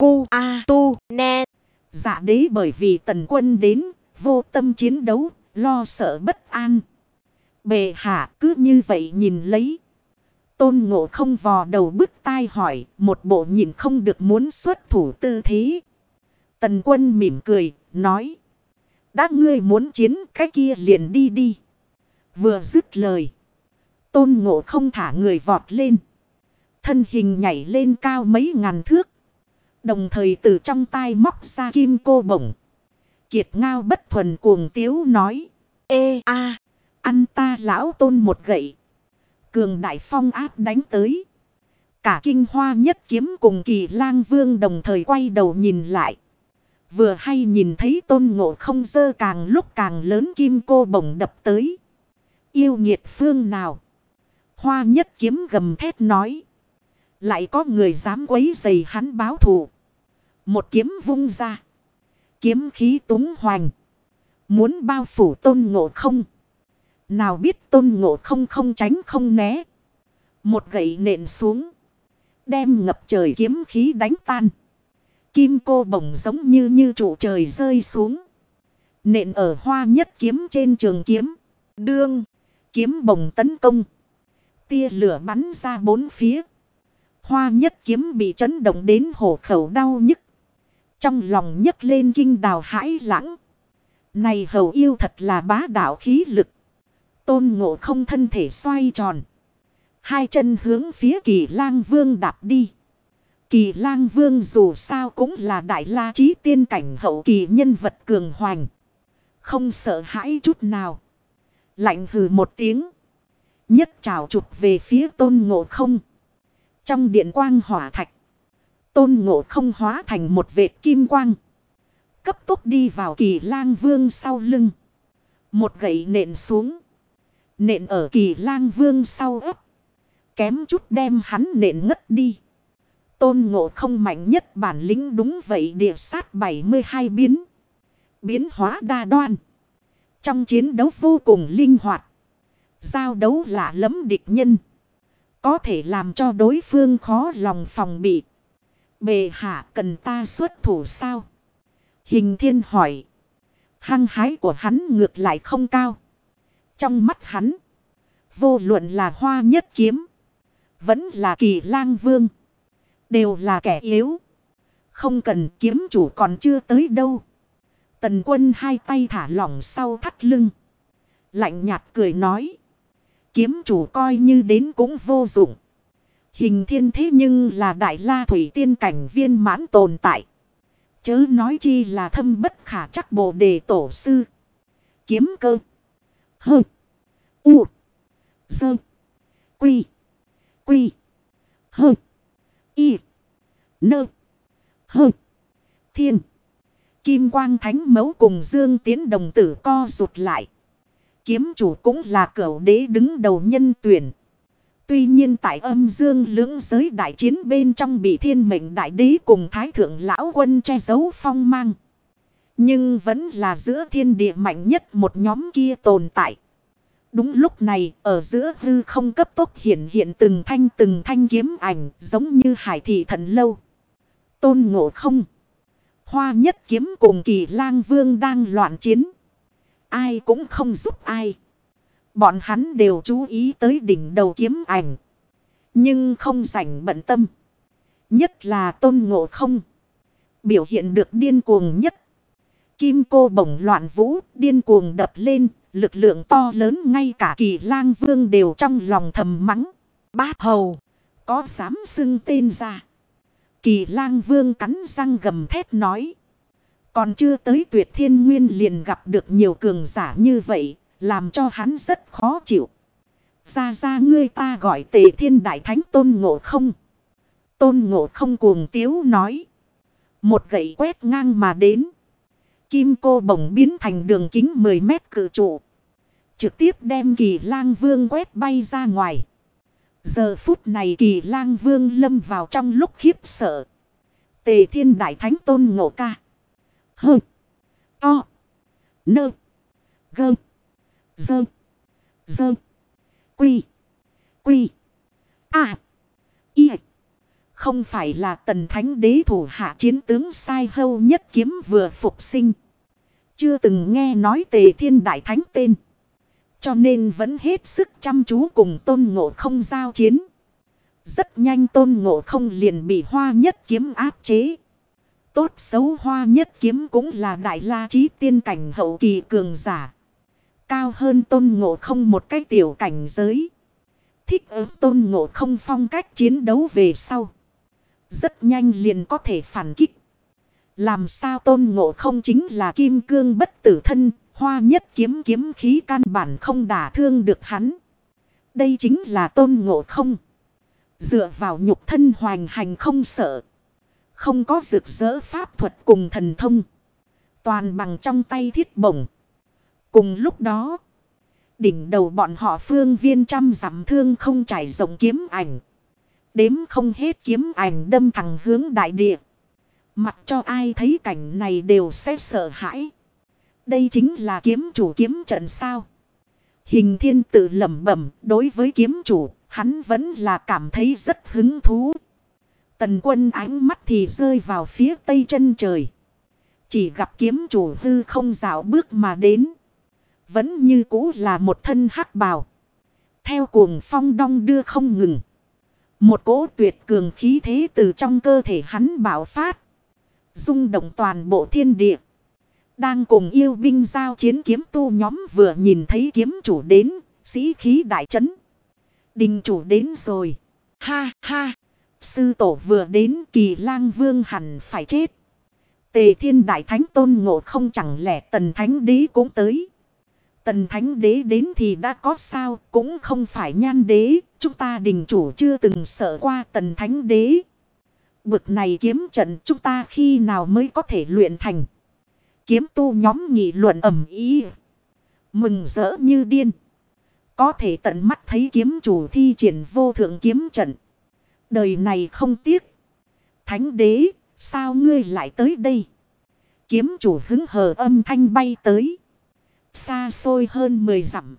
QA tu net. Dạ Đế bởi vì Tần Quân đến, vô tâm chiến đấu, lo sợ bất an. Bệ hạ cứ như vậy nhìn lấy. Tôn Ngộ Không vò đầu bứt tai hỏi, một bộ nhìn không được muốn xuất thủ tư thế. Tần Quân mỉm cười, nói. Đã ngươi muốn chiến cái kia liền đi đi. Vừa dứt lời. Tôn Ngộ Không thả người vọt lên. Thân hình nhảy lên cao mấy ngàn thước. Đồng thời từ trong tai móc ra kim cô bổng. Kiệt Ngao bất thuần cuồng tiếu nói. Ê a, ăn ta lão Tôn một gậy. Cường đại phong áp đánh tới. Cả Kinh Hoa Nhất Kiếm cùng Kỳ Lang Vương đồng thời quay đầu nhìn lại. Vừa hay nhìn thấy Tôn Ngộ Không giơ càng lúc càng lớn kim cô bổng đập tới. Yêu nghiệt phương nào? Hoa Nhất Kiếm gầm thét nói. Lại có người dám quấy rầy hắn báo thù. Một kiếm vung ra. Kiếm khí túng hoành. Muốn bao phủ Tôn Ngộ Không. Nào biết Tôn Ngộ Không không tránh không né. Một gậy nện xuống. Đem ngập trời kiếm khí đánh tan. Kim cô bổng giống như trụ trời rơi xuống. Nện ở Hoa Nhất Kiếm trên trường kiếm. Đương. Kiếm bổng tấn công. Tia lửa bắn ra bốn phía. Hoa Nhất Kiếm bị chấn động đến hổ khẩu đau nhức. Trong lòng nhấc lên kinh đào hãi lãng. Này hầu yêu thật là bá đạo khí lực. Tôn Ngộ Không thân thể xoay tròn. Hai chân hướng phía Kỳ Lang Vương đạp đi. Kỳ Lang Vương dù sao cũng là đại la chí tiên cảnh hậu kỳ nhân vật cường hoành. Không sợ hãi chút nào. Lạnh hừ một tiếng. Nhất trảo chụp về phía Tôn Ngộ Không. Trong điện quang hỏa thạch. Tôn Ngộ Không hóa thành một vệt kim quang. Cấp tốc đi vào Kỳ Lang Vương sau lưng. Một gậy nện xuống. Nện ở Kỳ Lang Vương sau ấp. Kém chút đem hắn nện ngất đi. Tôn Ngộ Không mạnh nhất bản lĩnh đúng vậy địa sát 72 biến. Biến hóa đa đoan. Trong chiến đấu vô cùng linh hoạt. Giao đấu lạ lẫm địch nhân. Có thể làm cho đối phương khó lòng phòng bị. Bệ hạ cần ta xuất thủ sao? Hình Thiên hỏi. Hăng hái của hắn ngược lại không cao. Trong mắt hắn. Vô luận là Hoa Nhất Kiếm. Vẫn là Kỳ Lang Vương. Đều là kẻ yếu. Không cần, kiếm chủ còn chưa tới đâu. Tần Quân hai tay thả lỏng sau thắt lưng. Lạnh nhạt cười nói. Kiếm chủ coi như đến cũng vô dụng. Hình Thiên thế nhưng là đại la thủy tiên cảnh viên mãn tồn tại. Chớ nói chi là thâm bất khả chắc Bồ Đề tổ sư. Kiếm cơ. Hơ. U. Sơ. Quy. Quy. Hơ. Y. Nơ. Hơ. Thiên. Kim quang thánh mấu cùng Dương Tiến đồng tử co rụt lại. Kiếm chủ cũng là cửu đế đứng đầu nhân tuyển. Tuy nhiên tại âm dương lưỡng giới đại chiến bên trong bị thiên mệnh đại đế cùng thái thượng lão quân che giấu phong mang. Nhưng vẫn là giữa thiên địa mạnh nhất một nhóm kia tồn tại. Đúng lúc này ở giữa hư không cấp tốc hiện từng thanh kiếm ảnh giống như hải thị thần lâu. Tôn Ngộ Không. Hoa Nhất Kiếm cùng Kỳ Lang Vương đang loạn chiến. Ai cũng không giúp ai. Bọn hắn đều chú ý tới đỉnh đầu kiếm ảnh. Nhưng không rảnh bận tâm. Nhất là Tôn Ngộ Không. Biểu hiện được điên cuồng nhất. Kim cô bổng loạn vũ điên cuồng đập lên. Lực lượng to lớn ngay cả Kỳ Lang Vương đều trong lòng thầm mắng. Bát hầu. Có dám xưng tên ra. Kỳ Lang Vương cắn răng gầm thét nói. Còn chưa tới Tuyệt Thiên Nguyên liền gặp được nhiều cường giả như vậy. Làm cho hắn rất khó chịu. Ra ngươi ta gọi Tề Thiên Đại Thánh Tôn Ngộ Không. Tôn Ngộ Không cuồng tiếu nói. Một gậy quét ngang mà đến. Kim cô bổng biến thành đường kính 10 mét cự trụ. trực tiếp đem Kỳ Lang Vương quét bay ra ngoài. Giờ phút này Kỳ Lang Vương lâm vào trong lúc khiếp sợ. Tề Thiên Đại Thánh Tôn Ngộ Ca. Hơ. To. Nơ. Gơ. Dơ. Dơ. Quy. Quy. À. Y. Không phải là Tần Thánh Đế thủ hạ chiến tướng sai hâu nhất kiếm vừa phục sinh. Chưa từng nghe nói Tề Thiên Đại Thánh tên. Cho nên vẫn hết sức chăm chú cùng Tôn Ngộ Không giao chiến. Rất nhanh Tôn Ngộ Không liền bị Hoa Nhất Kiếm áp chế. Tốt xấu Hoa Nhất Kiếm cũng là Đại La Chí tiên cảnh hậu kỳ cường giả. Cao hơn Tôn Ngộ Không một cái tiểu cảnh giới. Thích ứng Tôn Ngộ Không phong cách chiến đấu về sau. Rất nhanh liền có thể phản kích. Làm sao Tôn Ngộ Không chính là kim cương bất tử thân. Hoa Nhất Kiếm kiếm khí căn bản không đả thương được hắn. Đây chính là Tôn Ngộ Không. Dựa vào nhục thân hoành hành không sợ. Không có rực rỡ pháp thuật cùng thần thông. Toàn bằng trong tay thiết bổng. Cùng lúc đó. Đỉnh đầu bọn họ phương viên trăm dặm thương không trải rộng kiếm ảnh. Đếm không hết kiếm ảnh đâm thẳng hướng đại địa. Mặc cho ai thấy cảnh này đều sẽ sợ hãi. Đây chính là kiếm chủ kiếm trận sao. Hình Thiên tự lẩm bẩm, đối với kiếm chủ, hắn vẫn là cảm thấy rất hứng thú. Tần Quân ánh mắt thì rơi vào phía tây chân trời. Chỉ gặp kiếm chủ hư không dạo bước mà đến. Vẫn như cũ là một thân hắc bào. Theo cuồng phong đong đưa không ngừng. Một cỗ tuyệt cường khí thế từ trong cơ thể hắn bạo phát. Rung động toàn bộ thiên địa. Đang cùng yêu binh giao chiến kiếm tu nhóm vừa nhìn thấy kiếm chủ đến, sĩ khí đại trấn. Đình chủ đến rồi. Ha ha. Sư tổ vừa đến Kỳ Lang Vương hẳn phải chết. Tề Thiên Đại Thánh Tôn Ngộ Không chẳng lẽ Tần Thánh Đế cũng tới. Tần Thánh Đế đến thì đã có sao, cũng không phải Nhan Đế. Chúng ta đình chủ chưa từng sợ qua Tần Thánh Đế. Bực này kiếm trận chúng ta khi nào mới có thể luyện thành. Kiếm tu nhóm nghị luận ầm ĩ, mừng rỡ như điên. Có thể tận mắt thấy kiếm chủ thi triển vô thượng kiếm trận. Đời này không tiếc. Thánh Đế, sao ngươi lại tới đây? Kiếm chủ hứng hờ âm thanh bay tới. Xa xôi hơn 10 dặm.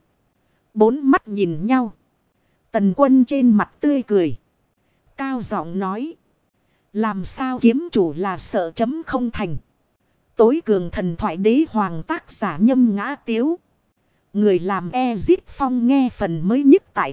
Bốn mắt nhìn nhau. Tần Quân trên mặt tươi cười. Cao giọng nói. Làm sao kiếm chủ là sợ chấm không thành. Tối cường thần thoại đế hoàng tác giả Nhâm Ngã Tiếu. Người làm Ezit Phong nghe phần mới nhất tại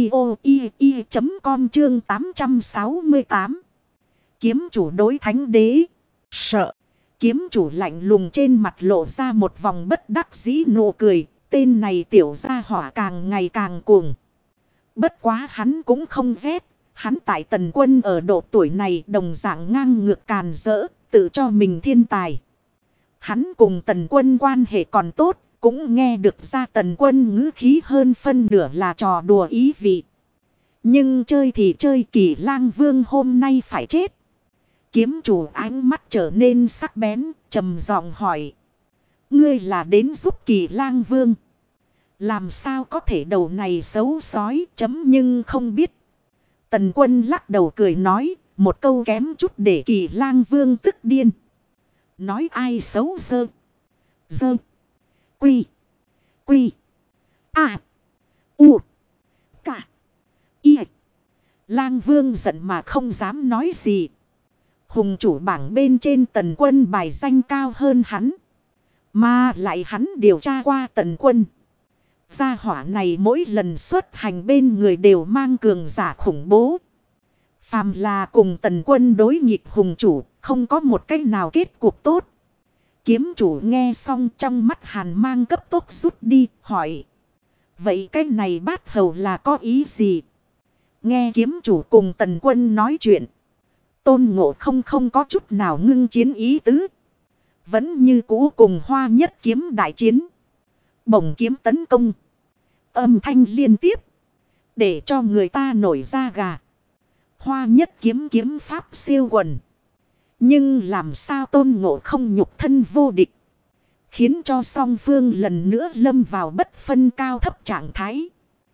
audio.com chương 868. Kiếm chủ đối thánh đế. Sợ. Kiếm chủ lạnh lùng trên mặt lộ ra một vòng bất đắc dĩ nụ cười. Tên này tiểu gia hỏa càng ngày càng cuồng. Bất quá hắn cũng không ghét. Hắn tại Tần Quân ở độ tuổi này đồng dạng ngang ngược càn rỡ. Tự cho mình thiên tài. Hắn cùng Tần Quân quan hệ còn tốt. Cũng nghe được ra Tần Quân ngữ khí hơn phân nửa là trò đùa ý vị. Nhưng chơi thì chơi, Kỳ Lang Vương hôm nay phải chết. Kiếm chủ ánh mắt trở nên sắc bén, trầm giọng hỏi. Ngươi là đến giúp Kỳ Lang Vương. Làm sao có thể đầu này xấu xói chấm nhưng không biết. Tần Quân lắc đầu cười nói, một câu kém chút để Kỳ Lang Vương tức điên. Nói ai xấu dơ. Dơ. Quy. Quy. A. U. Cả. Y. Lang Vương giận mà không dám nói gì. Hùng chủ bảng bên trên Tần Quân bài danh cao hơn hắn. Mà lại hắn điều tra qua Tần Quân. Gia hỏa này mỗi lần xuất hành bên người đều mang cường giả khủng bố. Phàm là cùng Tần Quân đối nghịch hùng chủ, không có một cách nào kết cục tốt. Kiếm chủ nghe xong trong mắt hàn mang cấp tốc rút đi, hỏi. Vậy cái này bát hầu là có ý gì? Nghe kiếm chủ cùng Tần Quân nói chuyện. Tôn Ngộ không có chút nào ngưng chiến ý tứ. Vẫn như cũ cùng Hoa Nhất Kiếm đại chiến. Bổng kiếm tấn công. Âm thanh liên tiếp. Để cho người ta nổi da gà. Hoa Nhất Kiếm kiếm pháp siêu quần. Nhưng làm sao Tôn Ngộ không nhục thân vô địch. Khiến cho song phương lần nữa lâm vào bất phân cao thấp trạng thái.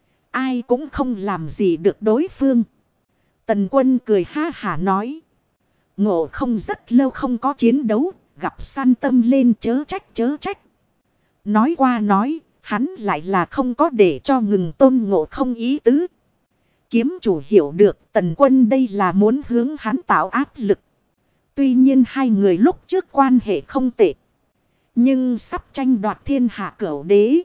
Ai cũng không làm gì được đối phương. Tần Quân cười ha hả nói. Ngộ không rất lâu không có chiến đấu, gặp san tâm lên chớ trách. Nói qua nói, hắn lại là không có để cho ngừng Tôn Ngộ không ý tứ. Kiếm chủ hiểu được Tần Quân đây là muốn hướng hắn tạo áp lực. Tuy nhiên hai người lúc trước quan hệ không tệ. Nhưng sắp tranh đoạt thiên hạ cửu đế.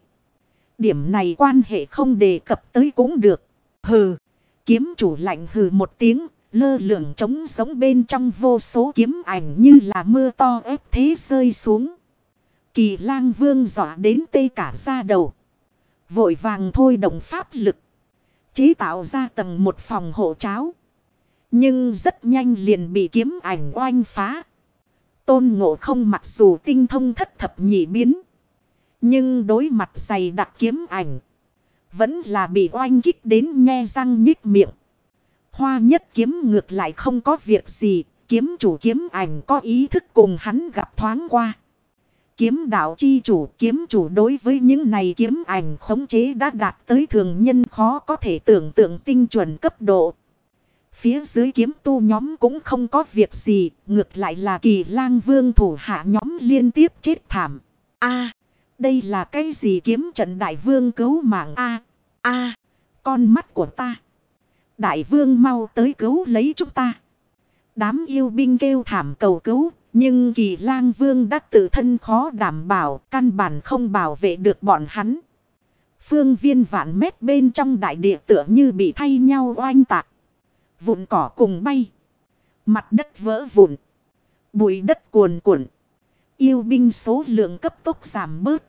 Điểm này quan hệ không đề cập tới cũng được. Hừ, kiếm chủ lạnh hừ một tiếng, lơ lửng trống sống bên trong vô số kiếm ảnh như là mưa to ép thế rơi xuống. Kỳ Lang Vương dọa đến tê cả da đầu. Vội vàng thôi động pháp lực. Chế tạo ra tầng một phòng hộ cháo. Nhưng rất nhanh liền bị kiếm ảnh oanh phá. Tôn Ngộ không mặc dù tinh thông thất thập nhị biến. Nhưng đối mặt dày đặc kiếm ảnh. Vẫn là bị oanh kích đến nhe răng nhích miệng. Hoa Nhất kiếm ngược lại không có việc gì. Kiếm chủ kiếm ảnh có ý thức cùng hắn gặp thoáng qua. Kiếm đạo chi chủ kiếm chủ đối với những này kiếm ảnh khống chế đã đạt tới thường nhân khó có thể tưởng tượng tinh chuẩn cấp độ. Phía dưới kiếm tu nhóm cũng không có việc gì, ngược lại là Kỳ Lang Vương thủ hạ nhóm liên tiếp chết thảm. A, đây là cái gì kiếm trận đại vương cứu mạng a, con mắt của ta. Đại vương mau tới cứu lấy chúng ta. Đám yêu binh kêu thảm cầu cứu, nhưng Kỳ Lang Vương đã tự thân khó đảm bảo, căn bản không bảo vệ được bọn hắn. Phương viên vạn mét bên trong đại địa tựa như bị thay nhau oanh tạc. Vụn cỏ cùng bay. Mặt đất vỡ vụn. Bụi đất cuồn cuộn. Yêu binh số lượng cấp tốc giảm bớt.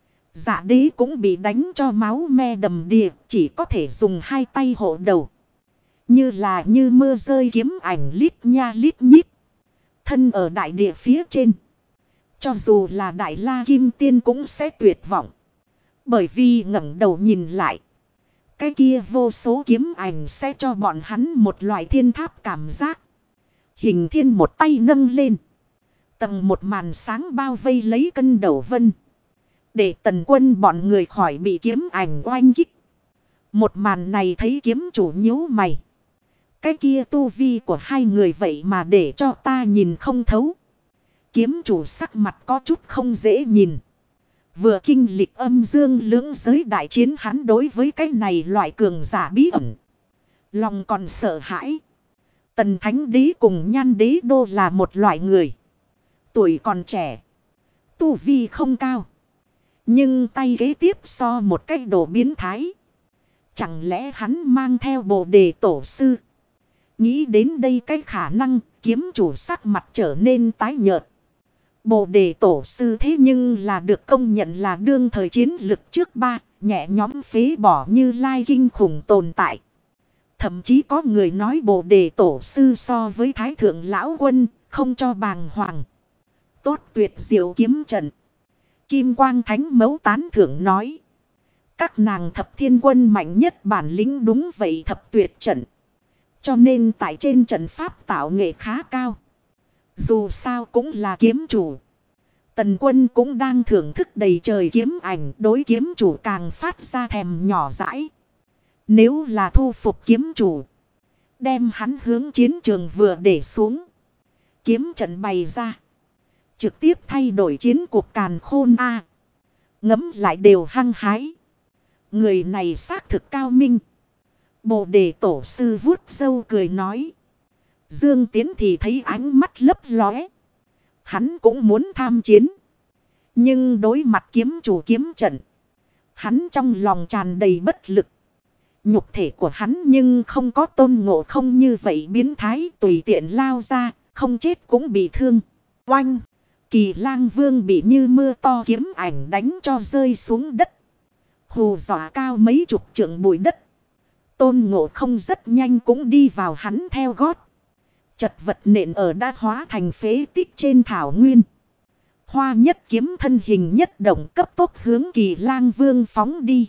Dạ đế cũng bị đánh cho máu me đầm đìa, chỉ có thể dùng hai tay hộ đầu. Như mưa rơi kiếm ảnh lít nha lít nhít. Thân ở đại địa phía trên. Cho dù là Đại La Kim Tiên cũng sẽ tuyệt vọng. Bởi vì ngẩng đầu nhìn lại. Cái kia vô số kiếm ảnh sẽ cho bọn hắn một loại thiên tháp cảm giác. Hình thiên một tay nâng lên. Tầng một màn sáng bao vây lấy cân đầu vân. Để Tần Quân bọn người khỏi bị kiếm ảnh oanh kích. Một màn này thấy kiếm chủ nhíu mày. Cái kia tu vi của hai người vậy mà để cho ta nhìn không thấu. Kiếm chủ sắc mặt có chút không dễ nhìn. Vừa kinh lịch âm dương lưỡng giới đại chiến hắn đối với cái này loại cường giả bí ẩn. Lòng còn sợ hãi. Tần Thánh Đế cùng Nhan Đế Đô là một loại người. Tuổi còn trẻ. Tu vi không cao. Nhưng tay kế tiếp so một cái đồ biến thái. Chẳng lẽ hắn mang theo Bồ Đề Tổ Sư. Nghĩ đến đây cái khả năng kiếm chủ sắc mặt trở nên tái nhợt. Bồ Đề Tổ Sư thế nhưng là được công nhận là đương thời chiến lực trước ba, nhẹ nhóm phế bỏ Như Lai kinh khủng tồn tại. Thậm chí có người nói Bồ Đề Tổ Sư so với Thái Thượng Lão Quân, không cho bàng hoàng. Tốt tuyệt diệu kiếm trận. Kim Quang Thánh Mẫu tán thưởng nói. Các nàng thập thiên quân mạnh nhất bản lĩnh đúng vậy thập tuyệt trận. Cho nên tại trên trận pháp tạo nghệ khá cao. Dù sao cũng là kiếm chủ. Tần Quân cũng đang thưởng thức đầy trời kiếm ảnh, đối kiếm chủ càng phát ra thèm nhỏ dãi. Nếu là thu phục kiếm chủ, đem hắn hướng chiến trường vừa để xuống. Kiếm trận bày ra. Trực tiếp thay đổi chiến cuộc càn khôn a. Ngẫm lại đều hăng hái. Người này xác thực cao minh. Bồ Đề Tổ Sư vuốt râu cười nói. Dương Tiến thì thấy ánh mắt lấp lóe. Hắn cũng muốn tham chiến. Nhưng đối mặt kiếm chủ kiếm trận. Hắn trong lòng tràn đầy bất lực. Nhục thể của hắn nhưng không có Tôn Ngộ không như vậy biến thái tùy tiện lao ra. Không chết cũng bị thương. Oanh! Kỳ Lang Vương bị như mưa to kiếm ảnh đánh cho rơi xuống đất. Hù dọa cao mấy chục trượng bụi đất. Tôn Ngộ không rất nhanh cũng đi vào hắn theo gót. Chật vật nện ở đã hóa thành phế tích trên thảo nguyên. Hoa Nhất kiếm thân hình nhất động cấp tốc hướng Kỳ Lang Vương phóng đi.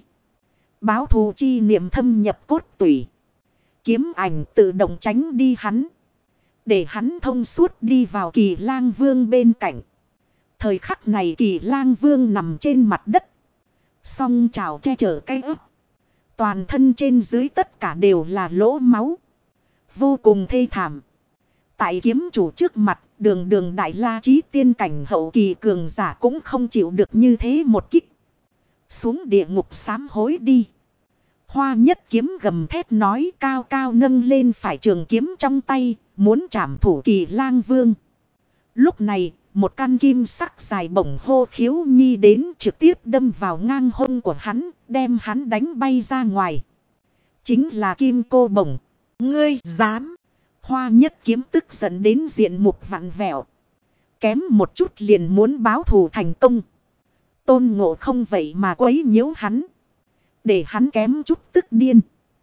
Báo thù chi niệm thâm nhập cốt tủy. Kiếm ảnh tự động tránh đi hắn. Để hắn thông suốt đi vào Kỳ Lang Vương bên cạnh. Thời khắc này Kỳ Lang Vương nằm trên mặt đất. Song trào che chở cái ức. Toàn thân trên dưới tất cả đều là lỗ máu. Vô cùng thê thảm. Tại kiếm chủ trước mặt, đường đại la chí tiên cảnh hậu kỳ cường giả cũng không chịu được như thế một kích. Xuống địa ngục sám hối đi. Hoa Nhất Kiếm gầm thét nói, cao cao nâng lên phải trường kiếm trong tay, muốn trảm thủ Kỳ Lang Vương. Lúc này, một căn kim sắc dài bổng hô khiếu nhi đến trực tiếp đâm vào ngang hông của hắn, đem hắn đánh bay ra ngoài. Chính là kim cô bổng. Ngươi dám! Hoa Nhất Kiếm tức giận đến diện mục vặn vẹo. Kém một chút liền muốn báo thù thành công. Tôn Ngộ Không vậy mà quấy nhiễu hắn. Để hắn kém chút tức điên.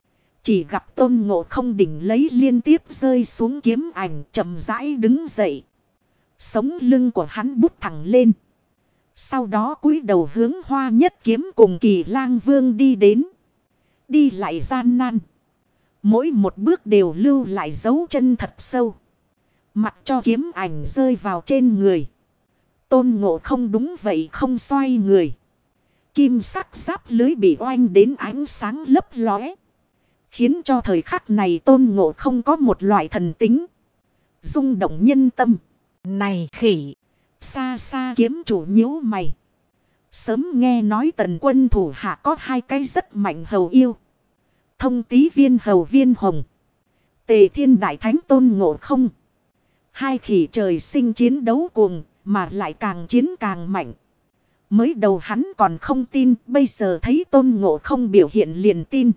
Chỉ gặp Tôn Ngộ Không đỉnh lấy liên tiếp rơi xuống kiếm ảnh, chậm rãi đứng dậy. Sống lưng của hắn bút thẳng lên. Sau đó cúi đầu hướng Hoa Nhất Kiếm cùng Kỳ Lang Vương đi đến. Đi lại gian nan. Mỗi một bước đều lưu lại dấu chân thật sâu. Mặc cho kiếm ảnh rơi vào trên người. Tôn Ngộ Không đúng vậy không xoay người. Kim sắc giáp lưới bị oanh đến ánh sáng lấp lóe. Khiến cho thời khắc này Tôn Ngộ Không có một loại thần tính. Rung động nhân tâm. Này khỉ! Xa xa kiếm chủ nhíu mày. Sớm nghe nói Tần Quân thủ hạ có hai cái rất mạnh hầu yêu. Thông Tí Viên hầu Viên Hồng. Tề Thiên Đại Thánh Tôn Ngộ Không. Hai khỉ trời sinh chiến đấu cuồng, mà lại càng chiến càng mạnh. Mới đầu hắn còn không tin, bây giờ thấy Tôn Ngộ Không biểu hiện liền tin.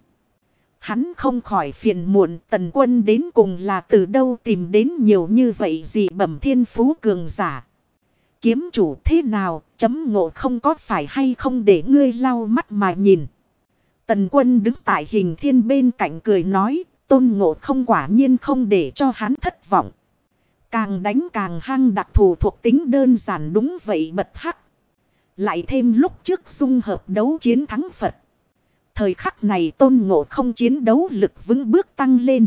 Hắn không khỏi phiền muộn, Tần Quân đến cùng là từ đâu tìm đến nhiều như vậy gì bẩm thiên phú cường giả. Kiếm chủ thế nào, chấm Ngộ Không có phải hay không để ngươi lau mắt mà nhìn. Tần Quân đứng tại Hình Thiên bên cạnh cười nói, Tôn Ngộ Không quả nhiên không để cho hắn thất vọng. Càng đánh càng hăng, đặc thù thuộc tính đơn giản đúng vậy bật hắc. Lại thêm lúc trước dung hợp đấu chiến thắng Phật. Thời khắc này Tôn Ngộ Không chiến đấu lực vững bước tăng lên.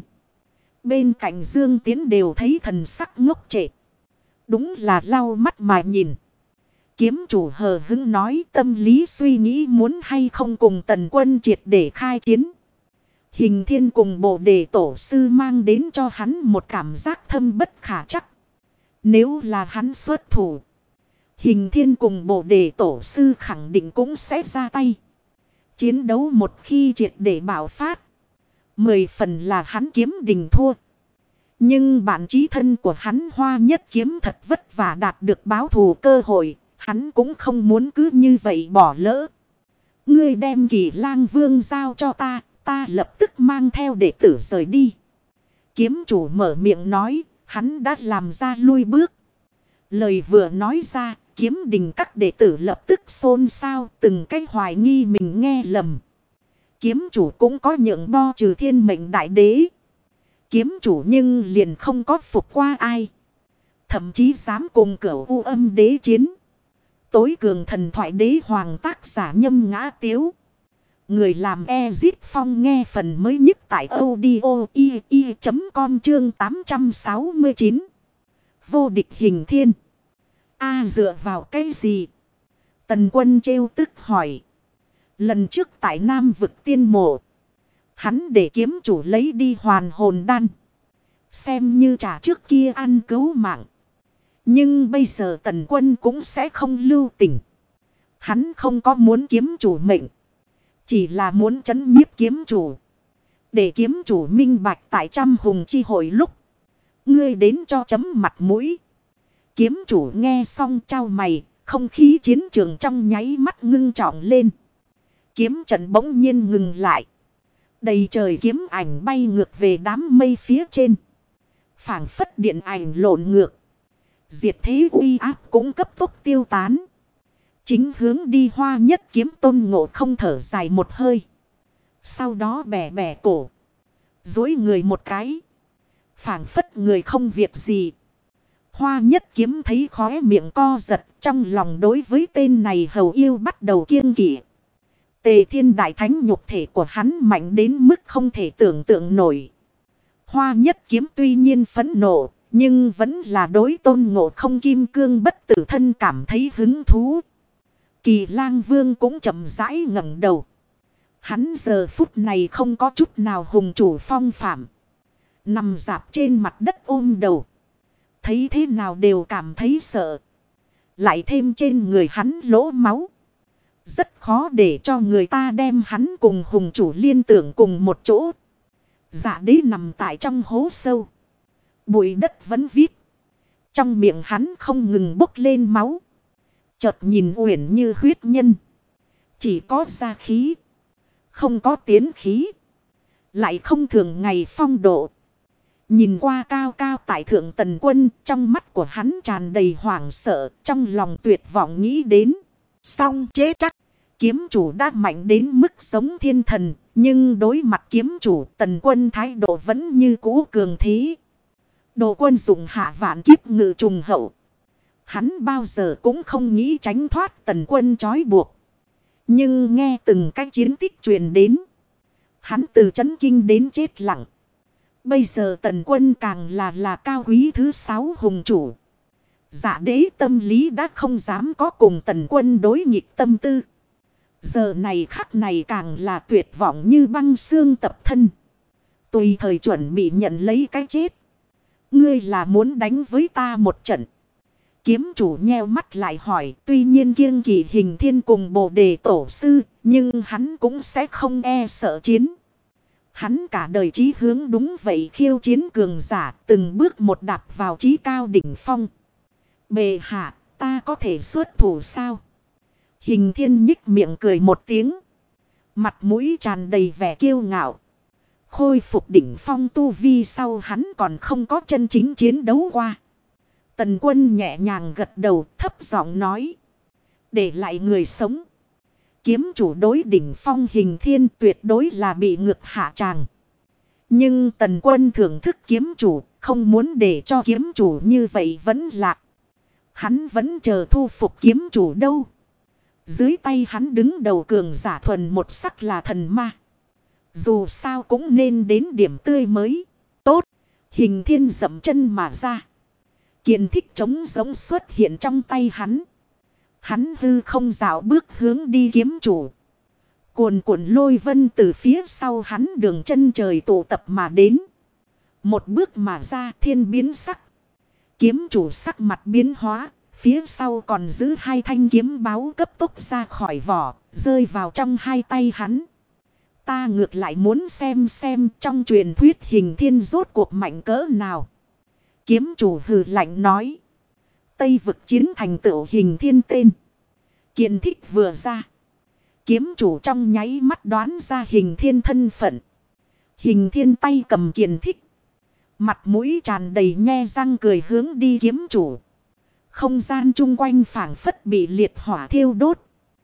Bên cạnh Dương Tiến đều thấy thần sắc ngốc trệ. Đúng là lau mắt mà nhìn. Kiếm chủ hờ hững nói, tâm lý suy nghĩ muốn hay không cùng Tần Quân triệt để khai chiến. Hình Thiên cùng Bồ Đề Tổ Sư mang đến cho hắn một cảm giác thâm bất khả trắc. Nếu là hắn xuất thủ, Hình Thiên cùng Bồ Đề Tổ Sư khẳng định cũng sẽ ra tay. Chiến đấu một khi triệt để bạo phát, 10 phần là hắn Kiếm Đình thua. Nhưng bạn chí thân của hắn Hoa Nhất Kiếm thật vất vả đạt được báo thù cơ hội, hắn cũng không muốn cứ như vậy bỏ lỡ. Ngươi đem Kỳ Lang Vương giao cho ta, ta lập tức mang theo đệ tử rời đi. Kiếm chủ mở miệng nói, hắn đã làm ra lui bước. Lời vừa nói ra, Kiếm Đình các đệ tử lập tức xôn xao, từng cái hoài nghi mình nghe lầm. Kiếm chủ cũng có nhượng bo trừ thiên mệnh đại đế. Kiếm chủ nhưng liền không có phục qua ai. Thậm chí dám cùng cửu u âm đế chiến. Tối cường thần thoại đế hoàng tác giả Nhâm Ngã Tiếu. Người làm Ezit Phong nghe phần mới nhất tại audio.com chương 869. Vô địch Hình Thiên. Dựa vào cái gì? Tần Quân trêu tức hỏi. Lần trước tại Nam vực tiên mộ, hắn để kiếm chủ lấy đi hoàn hồn đan, xem như trả trước kia ăn cứu mạng. Nhưng bây giờ Tần Quân cũng sẽ không lưu tình. Hắn không có muốn kiếm chủ mệnh, chỉ là muốn trấn nhiếp kiếm chủ. Để kiếm chủ minh bạch tại trăm hùng chi hội lúc, ngươi đến cho chấm mặt mũi. Kiếm chủ nghe xong trao mày, không khí chiến trường trong nháy mắt ngưng trọng lên. Kiếm trận bỗng nhiên ngừng lại. Đầy trời kiếm ảnh bay ngược về đám mây phía trên. Phảng phất điện ảnh lộn ngược. Diệt thế uy áp cũng cấp tốc tiêu tán. Chính hướng đi Hoa Nhất Kiếm Tôn Ngộ Không thở dài một hơi. Sau đó bẻ bẻ cổ, duỗi người một cái. Phảng phất người không việc gì. Hoa Nhất Kiếm thấy khóe miệng co giật, trong lòng đối với tên này hầu yêu bắt đầu kiêng kỵ. Tề Thiên Đại Thánh nhục thể của hắn mạnh đến mức không thể tưởng tượng nổi. Hoa Nhất Kiếm tuy nhiên phẫn nộ, Nhưng vẫn là đối Tôn Ngộ Không kim cương bất tử thân cảm thấy hứng thú. Kỳ Lang Vương cũng chậm rãi ngẩng đầu. Hắn giờ phút này không có chút nào hùng chủ phong phạm. Nằm dạp trên mặt đất ôm đầu. Thấy thế nào đều cảm thấy sợ. Lại thêm trên người hắn lỗ máu. Rất khó để cho người ta đem hắn cùng hùng chủ liên tưởng cùng một chỗ. Dạ đế nằm tại trong hố sâu. Bụi đất vẫn vít. Trong miệng hắn không ngừng bốc lên máu. Chợt nhìn uyển như huyết nhân. Chỉ có gia khí. Không có tiến khí. Lại không thường ngày phong độ. Nhìn qua cao cao tại thượng Tần Quân. Trong mắt của hắn tràn đầy hoảng sợ. Trong lòng tuyệt vọng nghĩ đến. Xong chế chắc. Kiếm chủ đã mạnh đến mức giống thiên thần. Nhưng đối mặt kiếm chủ Tần Quân thái độ vẫn như cũ cường thế. Đồ quân dùng hạ vạn kiếp ngự trùng hậu. Hắn bao giờ cũng không nghĩ tránh thoát Tần Quân trói buộc. Nhưng nghe từng cái chiến tích truyền đến. Hắn từ chấn kinh đến chết lặng. Bây giờ Tần Quân càng là cao quý thứ 6 hùng chủ. Dạ đế tâm lý đã không dám có cùng Tần Quân đối nghịch tâm tư. Giờ này khắc này càng là tuyệt vọng như băng xương tập thân. Tùy thời chuẩn bị nhận lấy cái chết. Ngươi là muốn đánh với ta một trận. Kiếm chủ nheo mắt lại hỏi. Tuy nhiên kiêng kỵ Hình Thiên cùng Bồ Đề Tổ Sư. Nhưng hắn cũng sẽ không e sợ chiến. Hắn cả đời chí hướng đúng vậy khiêu chiến cường giả. Từng bước một đạp vào chí cao đỉnh phong. Bệ hạ, ta có thể xuất thủ sao? Hình Thiên nhích miệng cười một tiếng. Mặt mũi tràn đầy vẻ kiêu ngạo. Khôi phục đỉnh phong tu vi sau hắn còn không có chân chính chiến đấu qua. Tần Quân nhẹ nhàng gật đầu thấp giọng nói. Để lại người sống. Kiếm chủ đối đỉnh phong Hình Thiên tuyệt đối là bị ngược hạ tràng. Nhưng Tần Quân thưởng thức kiếm chủ, không muốn để cho kiếm chủ như vậy vẫn lạc. Hắn vẫn chờ thu phục kiếm chủ đâu. Dưới tay hắn đứng đầu cường giả thuần một sắc là thần ma. Dù sao cũng nên đến điểm tươi mới. Tốt. Hình Thiên dậm chân mà ra. Kiện thích trống giống xuất hiện trong tay hắn. Hắn hư không dạo bước hướng đi kiếm chủ. Cuồn cuộn lôi vân từ phía sau hắn đường chân trời tụ tập mà đến. Một bước mà ra thiên biến sắc. Kiếm chủ sắc mặt biến hóa. Phía sau còn giữ hai thanh kiếm báu cấp tốc ra khỏi vỏ. Rơi vào trong hai tay hắn. Ta ngược lại muốn xem trong truyền thuyết Hình Thiên rốt cuộc mạnh cỡ nào. Kiếm chủ hừ lạnh nói. Tây vực chiến thành tựu Hình Thiên tên. Kiện thích vừa ra. Kiếm chủ trong nháy mắt đoán ra Hình Thiên thân phận. Hình Thiên tay cầm kiện thích. Mặt mũi tràn đầy nhe răng cười hướng đi kiếm chủ. Không gian chung quanh phảng phất bị liệt hỏa thiêu đốt.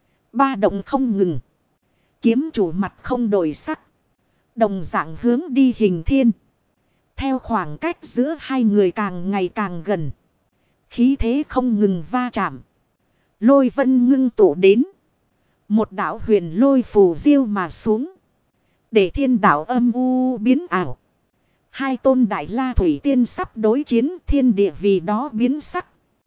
Ba động không ngừng. Kiếm chủ mặt không đổi sắc. Đồng dạng hướng đi Hình Thiên. Theo khoảng cách giữa hai người càng ngày càng gần. Khí thế không ngừng va chạm. Lôi vân ngưng tụ đến. Một đạo huyền lôi phù diêu mà xuống. Để thiên đạo âm u biến ảo. Hai tôn đại la thủy tiên sắp đối chiến thiên địa vì đó biến sắc.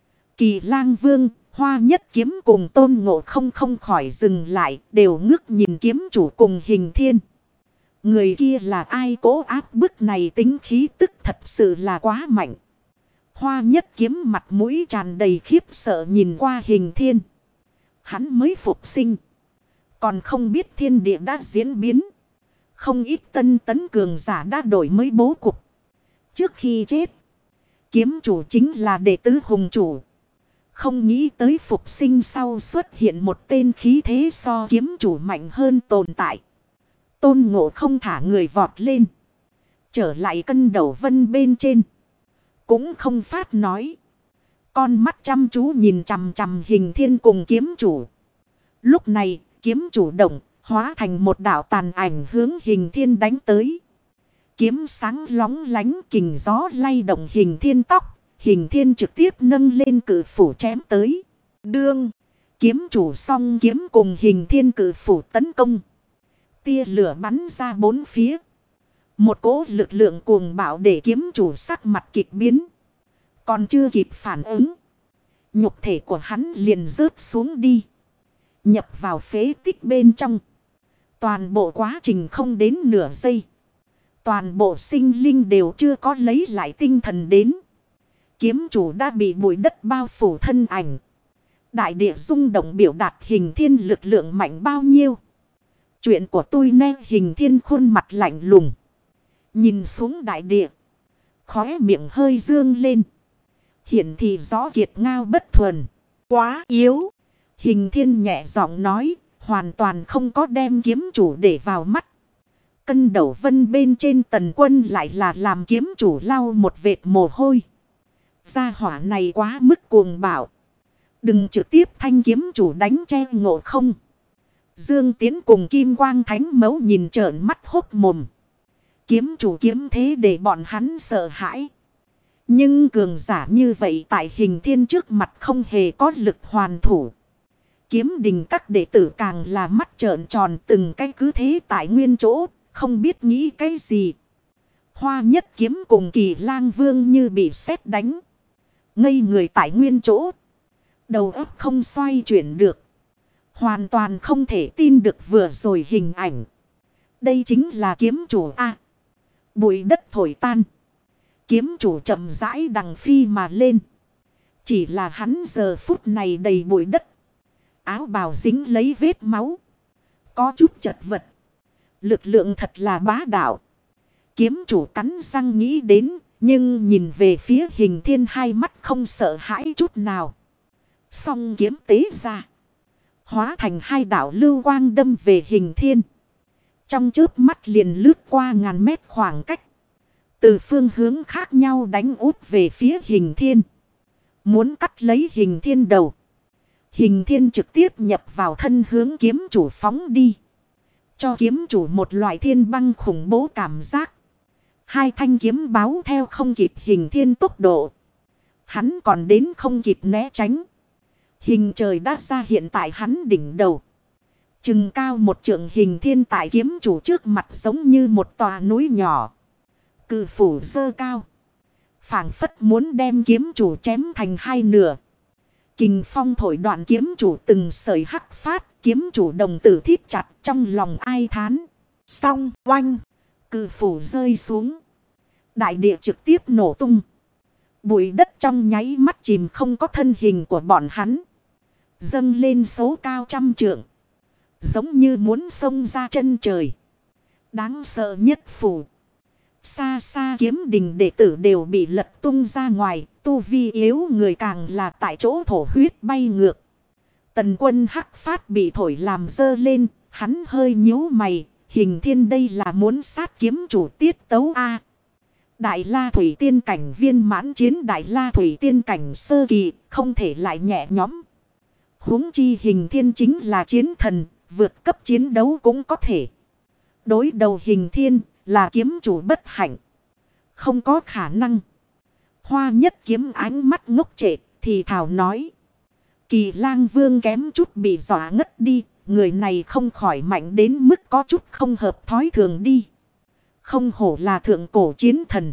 Kỳ Lang Vương, Hoa Nhất Kiếm cùng Tôn Ngộ không khỏi dừng lại, đều ngước nhìn kiếm chủ cùng Hình Thiên. Người kia là ai cố áp bức này tính khí tức thật sự là quá mạnh. Hoa Nhất Kiếm mặt mũi tràn đầy khiếp sợ nhìn qua Hình Thiên. Hắn mới phục sinh. Còn không biết thiên địa đã diễn biến. Không ít tân tấn cường giả đã đổi mới bố cục. Trước khi chết, kiếm chủ chính là đệ tứ hùng chủ. Không nghĩ tới phục sinh sau xuất hiện một tên khí thế so kiếm chủ mạnh hơn tồn tại. Tôn Ngộ không thả người vọt lên. Trở lại cân đầu vân bên trên. Cũng không phát nói. Con mắt chăm chú nhìn chằm chằm Hình Thiên cùng kiếm chủ. Lúc này kiếm chủ động hóa thành một đạo tàn ảnh hướng Hình Thiên đánh tới. Kiếm sáng lóng lánh kình gió lay động Hình Thiên tóc. Hình Thiên trực tiếp nâng lên cự phủ chém tới. Đương. Kiếm chủ song kiếm cùng Hình Thiên cự phủ tấn công. Tia lửa bắn ra bốn phía. Một cỗ lực lượng cuồng bạo để kiếm chủ sắc mặt kịch biến. Còn chưa kịp phản ứng. Nhục thể của hắn liền rớt xuống đi. Nhập vào phế tích bên trong. Toàn bộ quá trình không đến nửa giây. Toàn bộ sinh linh đều chưa có lấy lại tinh thần đến. Kiếm chủ đã bị bụi đất bao phủ thân ảnh. Đại địa rung động biểu đạt Hình Thiên lực lượng mạnh bao nhiêu. Chuyện của tôi nè. Hình Thiên khuôn mặt lạnh lùng. Nhìn xuống đại địa. Khóe miệng hơi dương lên. Hiển thì rõ kiệt ngao bất thuần. Quá yếu. Hình Thiên nhẹ giọng nói. Hoàn toàn không có đem kiếm chủ để vào mắt. Cân Đầu Vân bên trên Tần Quân lại là làm kiếm chủ lau một vệt mồ hôi. Gia hỏa này quá mức cuồng bạo. Đừng trực tiếp thanh kiếm chủ đánh che ngộ không. Dương Tiến cùng Kim Quang Thánh Mẫu nhìn trợn mắt hốt mồm. Kiếm chủ kiếm thế để bọn hắn sợ hãi. Nhưng cường giả như vậy tại Hình Thiên trước mặt không hề có lực hoàn thủ. Kiếm đình các đệ tử càng là mắt trợn tròn, từng cái cứ thế tại nguyên chỗ, không biết nghĩ cái gì. Hoa Nhất Kiếm cùng Kỳ Lang Vương như bị sét đánh. Ngây người tại nguyên chỗ. Đầu óc không xoay chuyển được. Hoàn toàn không thể tin được vừa rồi hình ảnh. Đây chính là kiếm chủ A. Bụi đất thổi tan. Kiếm chủ chậm rãi đằng phi mà lên. Chỉ là hắn giờ phút này đầy bụi đất. Áo bào dính lấy vết máu. Có chút chật vật. Lực lượng thật là bá đạo. Kiếm chủ cắn răng nghĩ đến. Nhưng nhìn về phía Hình Thiên hai mắt không sợ hãi chút nào. Song kiếm tế ra. Hóa thành hai đạo lưu quang đâm về Hình Thiên. Trong chớp mắt liền lướt qua ngàn mét khoảng cách. Từ phương hướng khác nhau đánh út về phía Hình Thiên. Muốn cắt lấy Hình Thiên đầu. Hình Thiên trực tiếp nhập vào thân hướng kiếm chủ phóng đi. Cho kiếm chủ một loại thiên băng khủng bố cảm giác. Hai thanh kiếm báo theo không kịp Hình Thiên tốc độ. Hắn còn đến không kịp né tránh. Hình trời đã ra hiện tại hắn đỉnh đầu. Chừng cao một trượng Hình Thiên tại kiếm chủ trước mặt giống như một tòa núi nhỏ. Cự phủ dơ cao. Phảng phất muốn đem kiếm chủ chém thành hai nửa. Kình phong thổi đoạn kiếm chủ từng sợi hắc phát. Kiếm chủ đồng tử thít chặt trong lòng ai thán. Xong oanh. Cự phủ rơi xuống. Đại địa trực tiếp nổ tung. Bụi đất trong nháy mắt chìm không có thân hình của bọn hắn. Dâng lên số cao trăm trượng. Giống như muốn xông ra chân trời. Đáng sợ nhất phủ. Xa xa kiếm đình đệ tử đều bị lật tung ra ngoài. Tu vi yếu người càng là tại chỗ thổ huyết bay ngược. Tần Quân hắc phát bị thổi làm dơ lên. Hắn hơi nhíu mày. Hình Thiên đây là muốn sát kiếm chủ tiết tấu A. Đại La Thủy Tiên cảnh viên mãn chiến Đại La Thủy Tiên cảnh sơ kỳ. Không thể lại nhẹ nhõm. Huống chi Hình Thiên chính là chiến thần. Vượt cấp chiến đấu cũng có thể. Đối đầu Hình Thiên là kiếm chủ bất hạnh. Không có khả năng. Hoa Nhất Kiếm ánh mắt ngốc trệ thì thảo nói. Kỳ Lang Vương kém chút bị dọa ngất đi. Người này không khỏi mạnh đến mức có chút không hợp thói thường đi. Không hổ là thượng cổ chiến thần.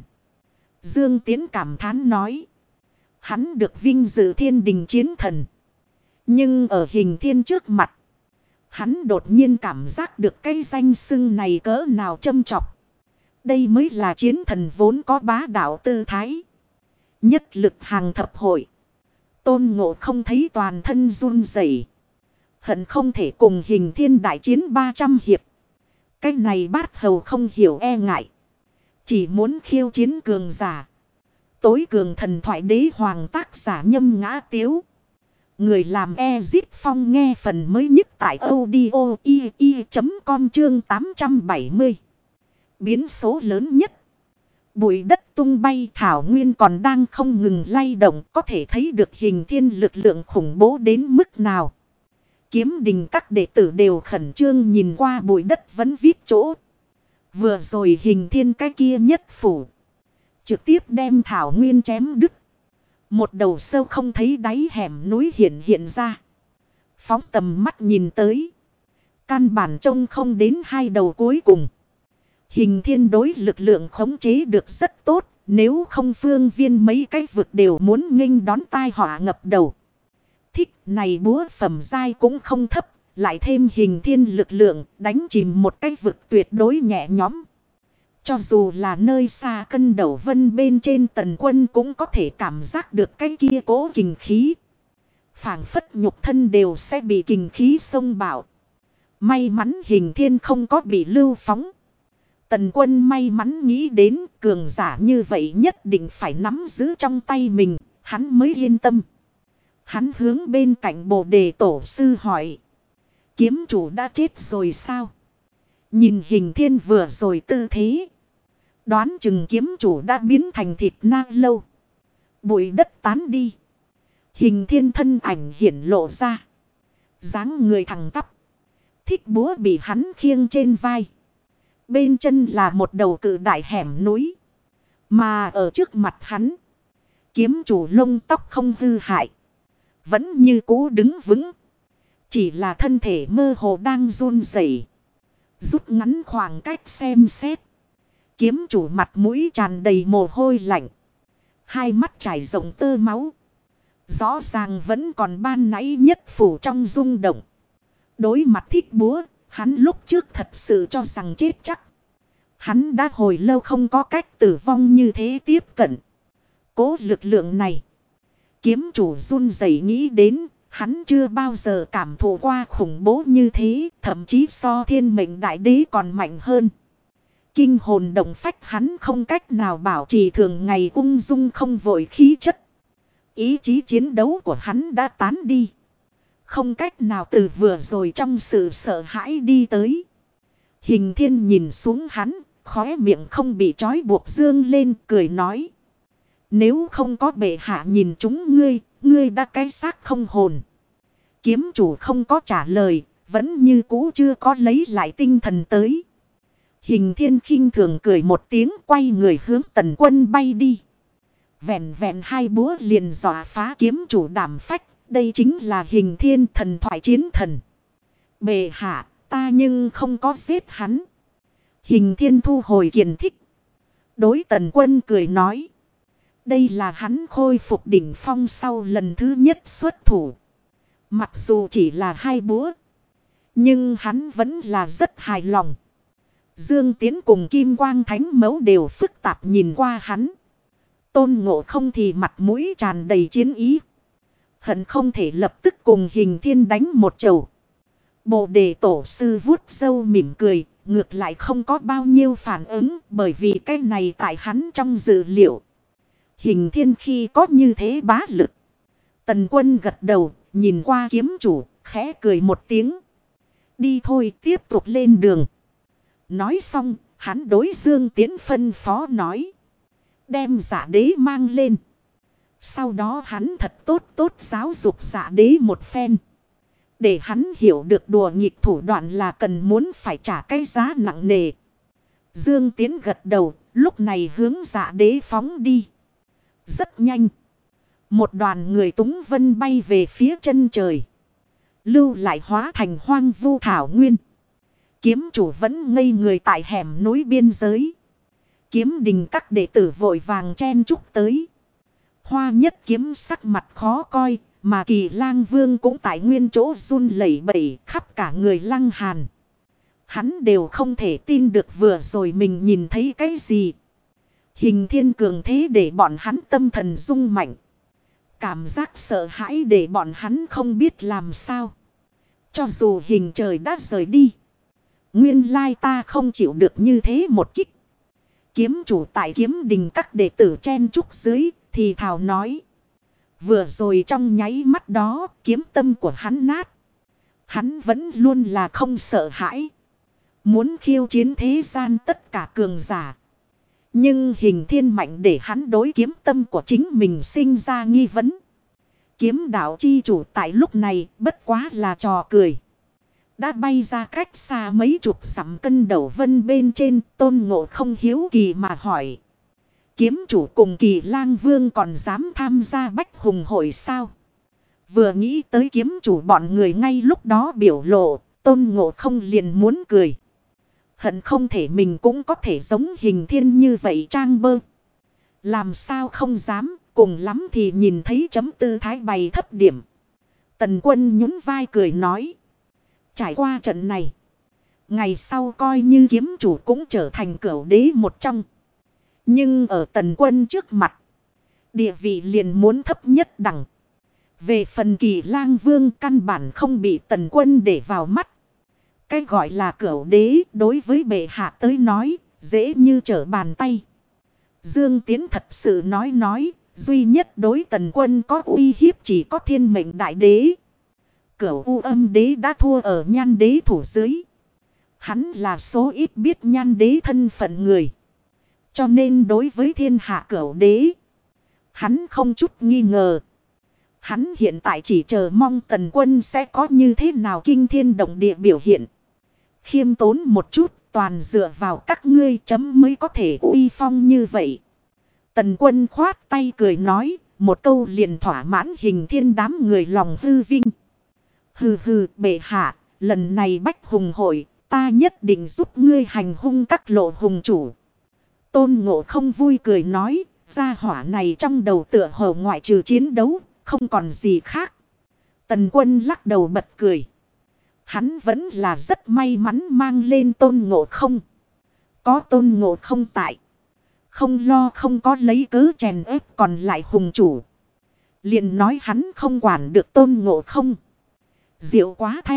Dương Tiến cảm thán nói. Hắn được vinh dự thiên đình chiến thần. Nhưng ở Hình Thiên trước mặt. Hắn đột nhiên cảm giác được cái danh xưng này cỡ nào châm chọc. Đây mới là chiến thần vốn có bá đạo tư thái. Nhất lực hàng thập hội. Tôn Ngộ không thấy toàn thân run rẩy, hận không thể cùng Hình Thiên đại chiến 300 hiệp. Cái này Bát Hầu không hiểu e ngại. Chỉ muốn khiêu chiến cường giả. Tối cường thần thoại đế hoàng tác giả Nhâm Ngã Tiếu. Người làm Ezip Phong nghe phần mới nhất tại audio.com chương 870. Biến số lớn nhất. Bụi đất tung bay thảo nguyên còn đang không ngừng lay động, có thể thấy được Hình Thiên lực lượng khủng bố đến mức nào. Kiếm đình các đệ tử đều khẩn trương nhìn qua bụi đất vẫn viết chỗ. Vừa rồi Hình Thiên cái kia nhất phủ. Trực tiếp đem thảo nguyên chém đứt. Một đầu sâu không thấy đáy hẻm núi hiện ra. Phóng tầm mắt nhìn tới. Căn bản trông không đến hai đầu cuối cùng. Hình Thiên đối lực lượng khống chế được rất tốt. Nếu không phương viên mấy cái vực đều muốn nghênh đón tai họa ngập đầu. Thích này búa phẩm giai cũng không thấp. Lại thêm hình thiên lực lượng đánh chìm một cái vực tuyệt đối nhẹ nhõm. Cho dù là nơi xa cân đầu vân bên trên Tần Quân cũng có thể cảm giác được cái kia cố kình khí. Phảng phất nhục thân đều sẽ bị kình khí xông bạo. May mắn hình thiên không có bị lưu phóng. Tần Quân may mắn nghĩ đến cường giả như vậy nhất định phải nắm giữ trong tay mình, hắn mới yên tâm. Hắn hướng bên cạnh Bồ Đề Tổ sư hỏi. Kiếm chủ đã chết rồi sao? Nhìn hình thiên vừa rồi tư thế. Đoán chừng kiếm chủ đã biến thành thịt nang lâu. Bụi đất tán đi. Hình thiên thân ảnh hiển lộ ra. Dáng người thẳng tắp. Thích búa bị hắn khiêng trên vai. Bên chân là một đầu cự đại hẻm núi. Mà ở trước mặt hắn. Kiếm chủ lông tóc không hư hại. Vẫn như cũ đứng vững. Chỉ là thân thể mơ hồ đang run rẩy. Rút ngắn khoảng cách xem xét. Kiếm chủ mặt mũi tràn đầy mồ hôi lạnh. Hai mắt trải rộng tơ máu. Rõ ràng vẫn còn ban nãy nhất phủ trong rung động. Đối mặt thích búa, hắn lúc trước thật sự cho rằng chết chắc. Hắn đã hồi lâu không có cách tử vong như thế tiếp cận. Cố lực lượng này. Kiếm chủ run rẩy nghĩ đến. Hắn chưa bao giờ cảm thụ qua khủng bố như thế, thậm chí so thiên mệnh đại đế còn mạnh hơn. Kinh hồn động phách hắn không cách nào bảo trì thường ngày ung dung không vội khí chất. Ý chí chiến đấu của hắn đã tán đi. Không cách nào từ vừa rồi trong sự sợ hãi đi tới. Hình thiên nhìn xuống hắn, khóe miệng không bị trói buộc dương lên, cười nói. Nếu không có bệ hạ nhìn chúng ngươi đã cái xác không hồn. Kiếm chủ không có trả lời, vẫn như cũ chưa có lấy lại tinh thần tới. Hình thiên khinh thường cười một tiếng quay người hướng Tần Quân bay đi. Vẹn vẹn hai búa liền dọa phá kiếm chủ đảm phách, đây chính là hình thiên thần thoại chiến thần. Bệ hạ, ta nhưng không có giết hắn. Hình thiên thu hồi kiền thích. Đối Tần Quân cười nói. Đây là hắn khôi phục đỉnh phong sau lần thứ nhất xuất thủ. Mặc dù chỉ là hai búa. Nhưng hắn vẫn là rất hài lòng. Dương Tiến cùng Kim Quang Thánh Mẫu đều phức tạp nhìn qua hắn. Tôn Ngộ Không thì mặt mũi tràn đầy chiến ý. Hận không thể lập tức cùng hình thiên đánh một chầu. Bồ Đề Tổ sư vuốt râu mỉm cười. Ngược lại không có bao nhiêu phản ứng. Bởi vì cái này tại hắn trong dự liệu. Hình thiên khi có như thế bá lực. Tần Quân gật đầu. Nhìn qua kiếm chủ. Khẽ cười một tiếng. Đi thôi tiếp tục lên đường. Nói xong. Hắn đối Dương Tiến phân phó nói. Đem Dạ Đế mang lên. Sau đó hắn thật tốt giáo dục Dạ Đế một phen. Để hắn hiểu được đùa nghịch thủ đoạn là cần muốn phải trả cái giá nặng nề. Dương Tiến gật đầu. Lúc này hướng Dạ Đế phóng đi. Rất nhanh. Một đoàn người túng vân bay về phía chân trời. Lưu lại hóa thành hoang vu thảo nguyên. Kiếm chủ vẫn ngây người tại hẻm núi biên giới. Kiếm đình các đệ tử vội vàng chen chúc tới. Hoa Nhất Kiếm sắc mặt khó coi. Mà Kỳ Lang Vương cũng tại nguyên chỗ run lẩy bẩy khắp cả người Lăng Hàn. Hắn đều không thể tin được vừa rồi mình nhìn thấy cái gì. Hình thiên cường thế để bọn hắn tâm thần rung mạnh. Cảm giác sợ hãi để bọn hắn không biết làm sao. Cho dù hình trời đã rời đi. Nguyên lai ta không chịu được như thế một kích. Kiếm chủ tại kiếm đình các đệ tử chen chúc dưới thì thào nói. Vừa rồi trong nháy mắt đó kiếm tâm của hắn nát. Hắn vẫn luôn là không sợ hãi. Muốn khiêu chiến thế gian tất cả cường giả. Nhưng hình thiên mạnh để hắn đối kiếm tâm của chính mình sinh ra nghi vấn. Kiếm đạo chi chủ tại lúc này bất quá là trò cười. Đã bay ra cách xa mấy chục dặm cân đầu vân bên trên. Tôn Ngộ Không hiếu kỳ mà hỏi. Kiếm chủ cùng Kỳ Lang Vương còn dám tham gia bách hùng hội sao? Vừa nghĩ tới kiếm chủ bọn người ngay lúc đó biểu lộ. Tôn Ngộ Không liền muốn cười. Hận không thể mình cũng có thể giống hình thiên như vậy trang bơ. Làm sao không dám, cùng lắm thì nhìn thấy chấm tư thái bày thấp điểm. Tần Quân nhún vai cười nói. Trải qua trận này, ngày sau coi như kiếm chủ cũng trở thành cửu đế một trong. Nhưng ở Tần Quân trước mặt, địa vị liền muốn thấp nhất đẳng. Về phần Kỳ Lang Vương căn bản không bị Tần Quân để vào mắt. Cái gọi là cửu đế đối với bệ hạ tới nói, dễ như trở bàn tay. Dương Tiến thật sự nói, duy nhất đối Tần Quân có uy hiếp chỉ có Thiên Mệnh Đại Đế. Cửu U Âm Đế đã thua ở Nhan Đế thủ dưới. Hắn là số ít biết Nhan Đế thân phận người. Cho nên đối với thiên hạ cửu đế, hắn không chút nghi ngờ. Hắn hiện tại chỉ chờ mong Tần Quân sẽ có như thế nào kinh thiên động địa biểu hiện. Khiêm tốn một chút, toàn dựa vào các ngươi chấm mới có thể uy phong như vậy. Tần Quân khoát tay cười nói, một câu liền thỏa mãn Hình Thiên đám người lòng hư vinh. Hừ bệ hạ, lần này Bách Hùng hội, ta nhất định giúp ngươi hành hung các lộ hùng chủ. Tôn Ngộ không vui cười nói, gia hỏa này trong đầu tựa hồ ngoại trừ chiến đấu, không còn gì khác. Tần Quân lắc đầu bật cười. Hắn vẫn là rất may mắn mang lên Tôn Ngộ không. Có Tôn Ngộ không tại. Không lo không có lấy cớ chèn ép còn lại hùng chủ. Liền nói hắn không quản được Tôn Ngộ không. Diệu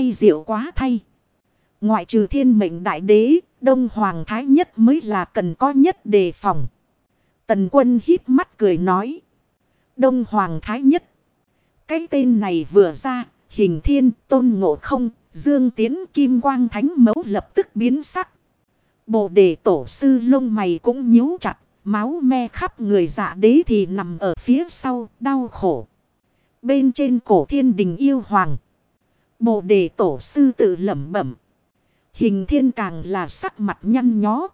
quá thay. Ngoại trừ Thiên Mệnh Đại Đế, Đông Hoàng Thái Nhất mới là cần có nhất đề phòng. Tần Quân híp mắt cười nói. Đông Hoàng Thái Nhất. Cái tên này vừa ra, Hình Thiên, Tôn Ngộ không, Dương Tiến, Kim Quang Thánh Mẫu lập tức biến sắc. Bồ Đề Tổ sư lông mày cũng nhíu chặt, máu me khắp người Dạ Đế thì nằm ở phía sau, đau khổ. Bên trên cổ Thiên Đình yêu hoàng, Bồ Đề Tổ sư tự lẩm bẩm. Hình Thiên càng là sắc mặt nhăn nhó.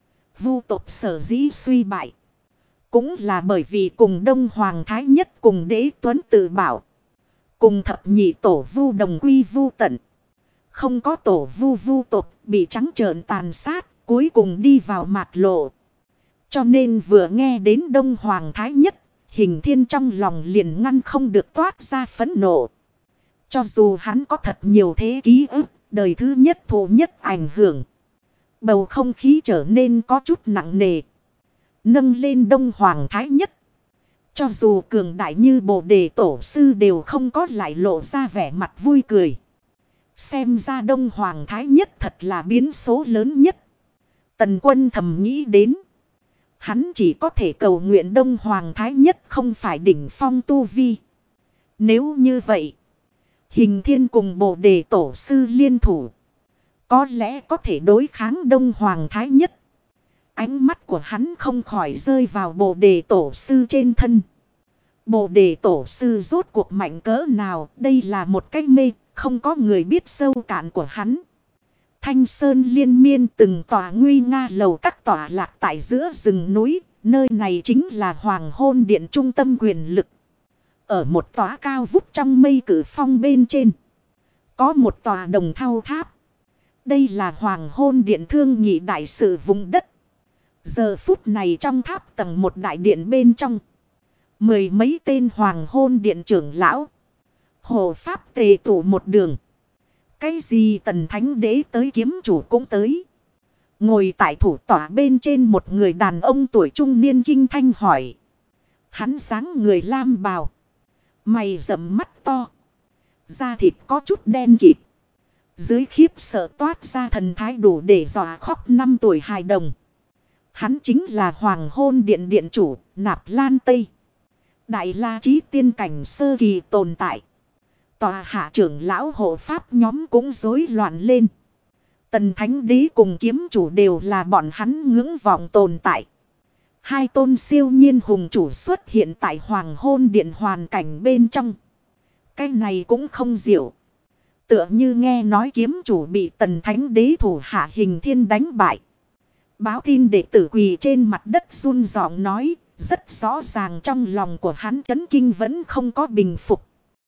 Vu tộc sở dĩ suy bại, cũng là bởi vì cùng Đông Hoàng Thái Nhất cùng Đế Tuấn tự bảo. Cùng thập nhị tổ Vu đồng quy vu tận. Không có tổ Vu tộc bị trắng trợn tàn sát, cuối cùng đi vào mạt lộ. Cho nên vừa nghe đến Đông Hoàng Thái Nhất, Hình Thiên trong lòng liền ngăn không được toát ra phẫn nộ. Cho dù hắn có thật nhiều thế ký ức, đời thứ nhất thụ nhất ảnh hưởng. Bầu không khí trở nên có chút nặng nề. Nâng lên Đông Hoàng Thái Nhất. Cho dù cường đại như Bồ Đề Tổ sư đều không có lại lộ ra vẻ mặt vui cười. Xem ra Đông Hoàng Thái Nhất thật là biến số lớn nhất. Tần Quân thầm nghĩ đến. Hắn chỉ có thể cầu nguyện Đông Hoàng Thái Nhất không phải đỉnh phong tu vi. Nếu như vậy, Hình Thiên cùng Bồ Đề Tổ sư liên thủ, có lẽ có thể đối kháng Đông Hoàng Thái Nhất. Ánh mắt của hắn không khỏi rơi vào Bồ Đề Tổ sư trên thân. Bồ Đề Tổ sư rốt cuộc mạnh cỡ nào, đây là một cái mê, không có người biết sâu cạn của hắn. Thanh Sơn liên miên từng tòa nguy nga lầu các tòa lạc tại giữa rừng núi, nơi này chính là Hoàng Hôn Điện trung tâm quyền lực. Ở một tòa cao vút trong mây cử phong bên trên, có một tòa đồng thau tháp. Đây là Hoàng Hôn Điện thương nhị đại sự vùng đất. Giờ phút này trong tháp tầng một đại điện bên trong, mười mấy tên Hoàng Hôn Điện trưởng lão, hộ pháp tề tụ một đường. Cái gì Tần Thánh Đế tới kiếm chủ cũng tới. Ngồi tại thủ tỏa bên trên một người đàn ông tuổi trung niên kinh thanh hỏi. Hắn dáng người lam bào, mày rậm mắt to, da thịt có chút đen kịt. Dưới khiếp sợ toát ra thần thái đủ để dọa khóc 5 tuổi hài đồng. Hắn chính là Hoàng Hôn Điện điện chủ Nạp Lan Tây. Đại La Chí tiên cảnh sơ kỳ tồn tại. Tòa hạ trưởng lão hộ pháp nhóm cũng rối loạn lên. Tần Thánh Đế cùng kiếm chủ đều là bọn hắn ngưỡng vọng tồn tại. Hai tôn siêu nhiên hùng chủ xuất hiện tại Hoàng Hôn Điện hoàn cảnh bên trong. Cái này cũng không diệu. Tựa như nghe nói kiếm chủ bị Tần Thánh Đế thủ hạ Hình Thiên đánh bại. Báo tin đệ tử quỳ trên mặt đất run giọng nói, rất rõ ràng trong lòng của hắn chấn kinh vẫn không có bình phục.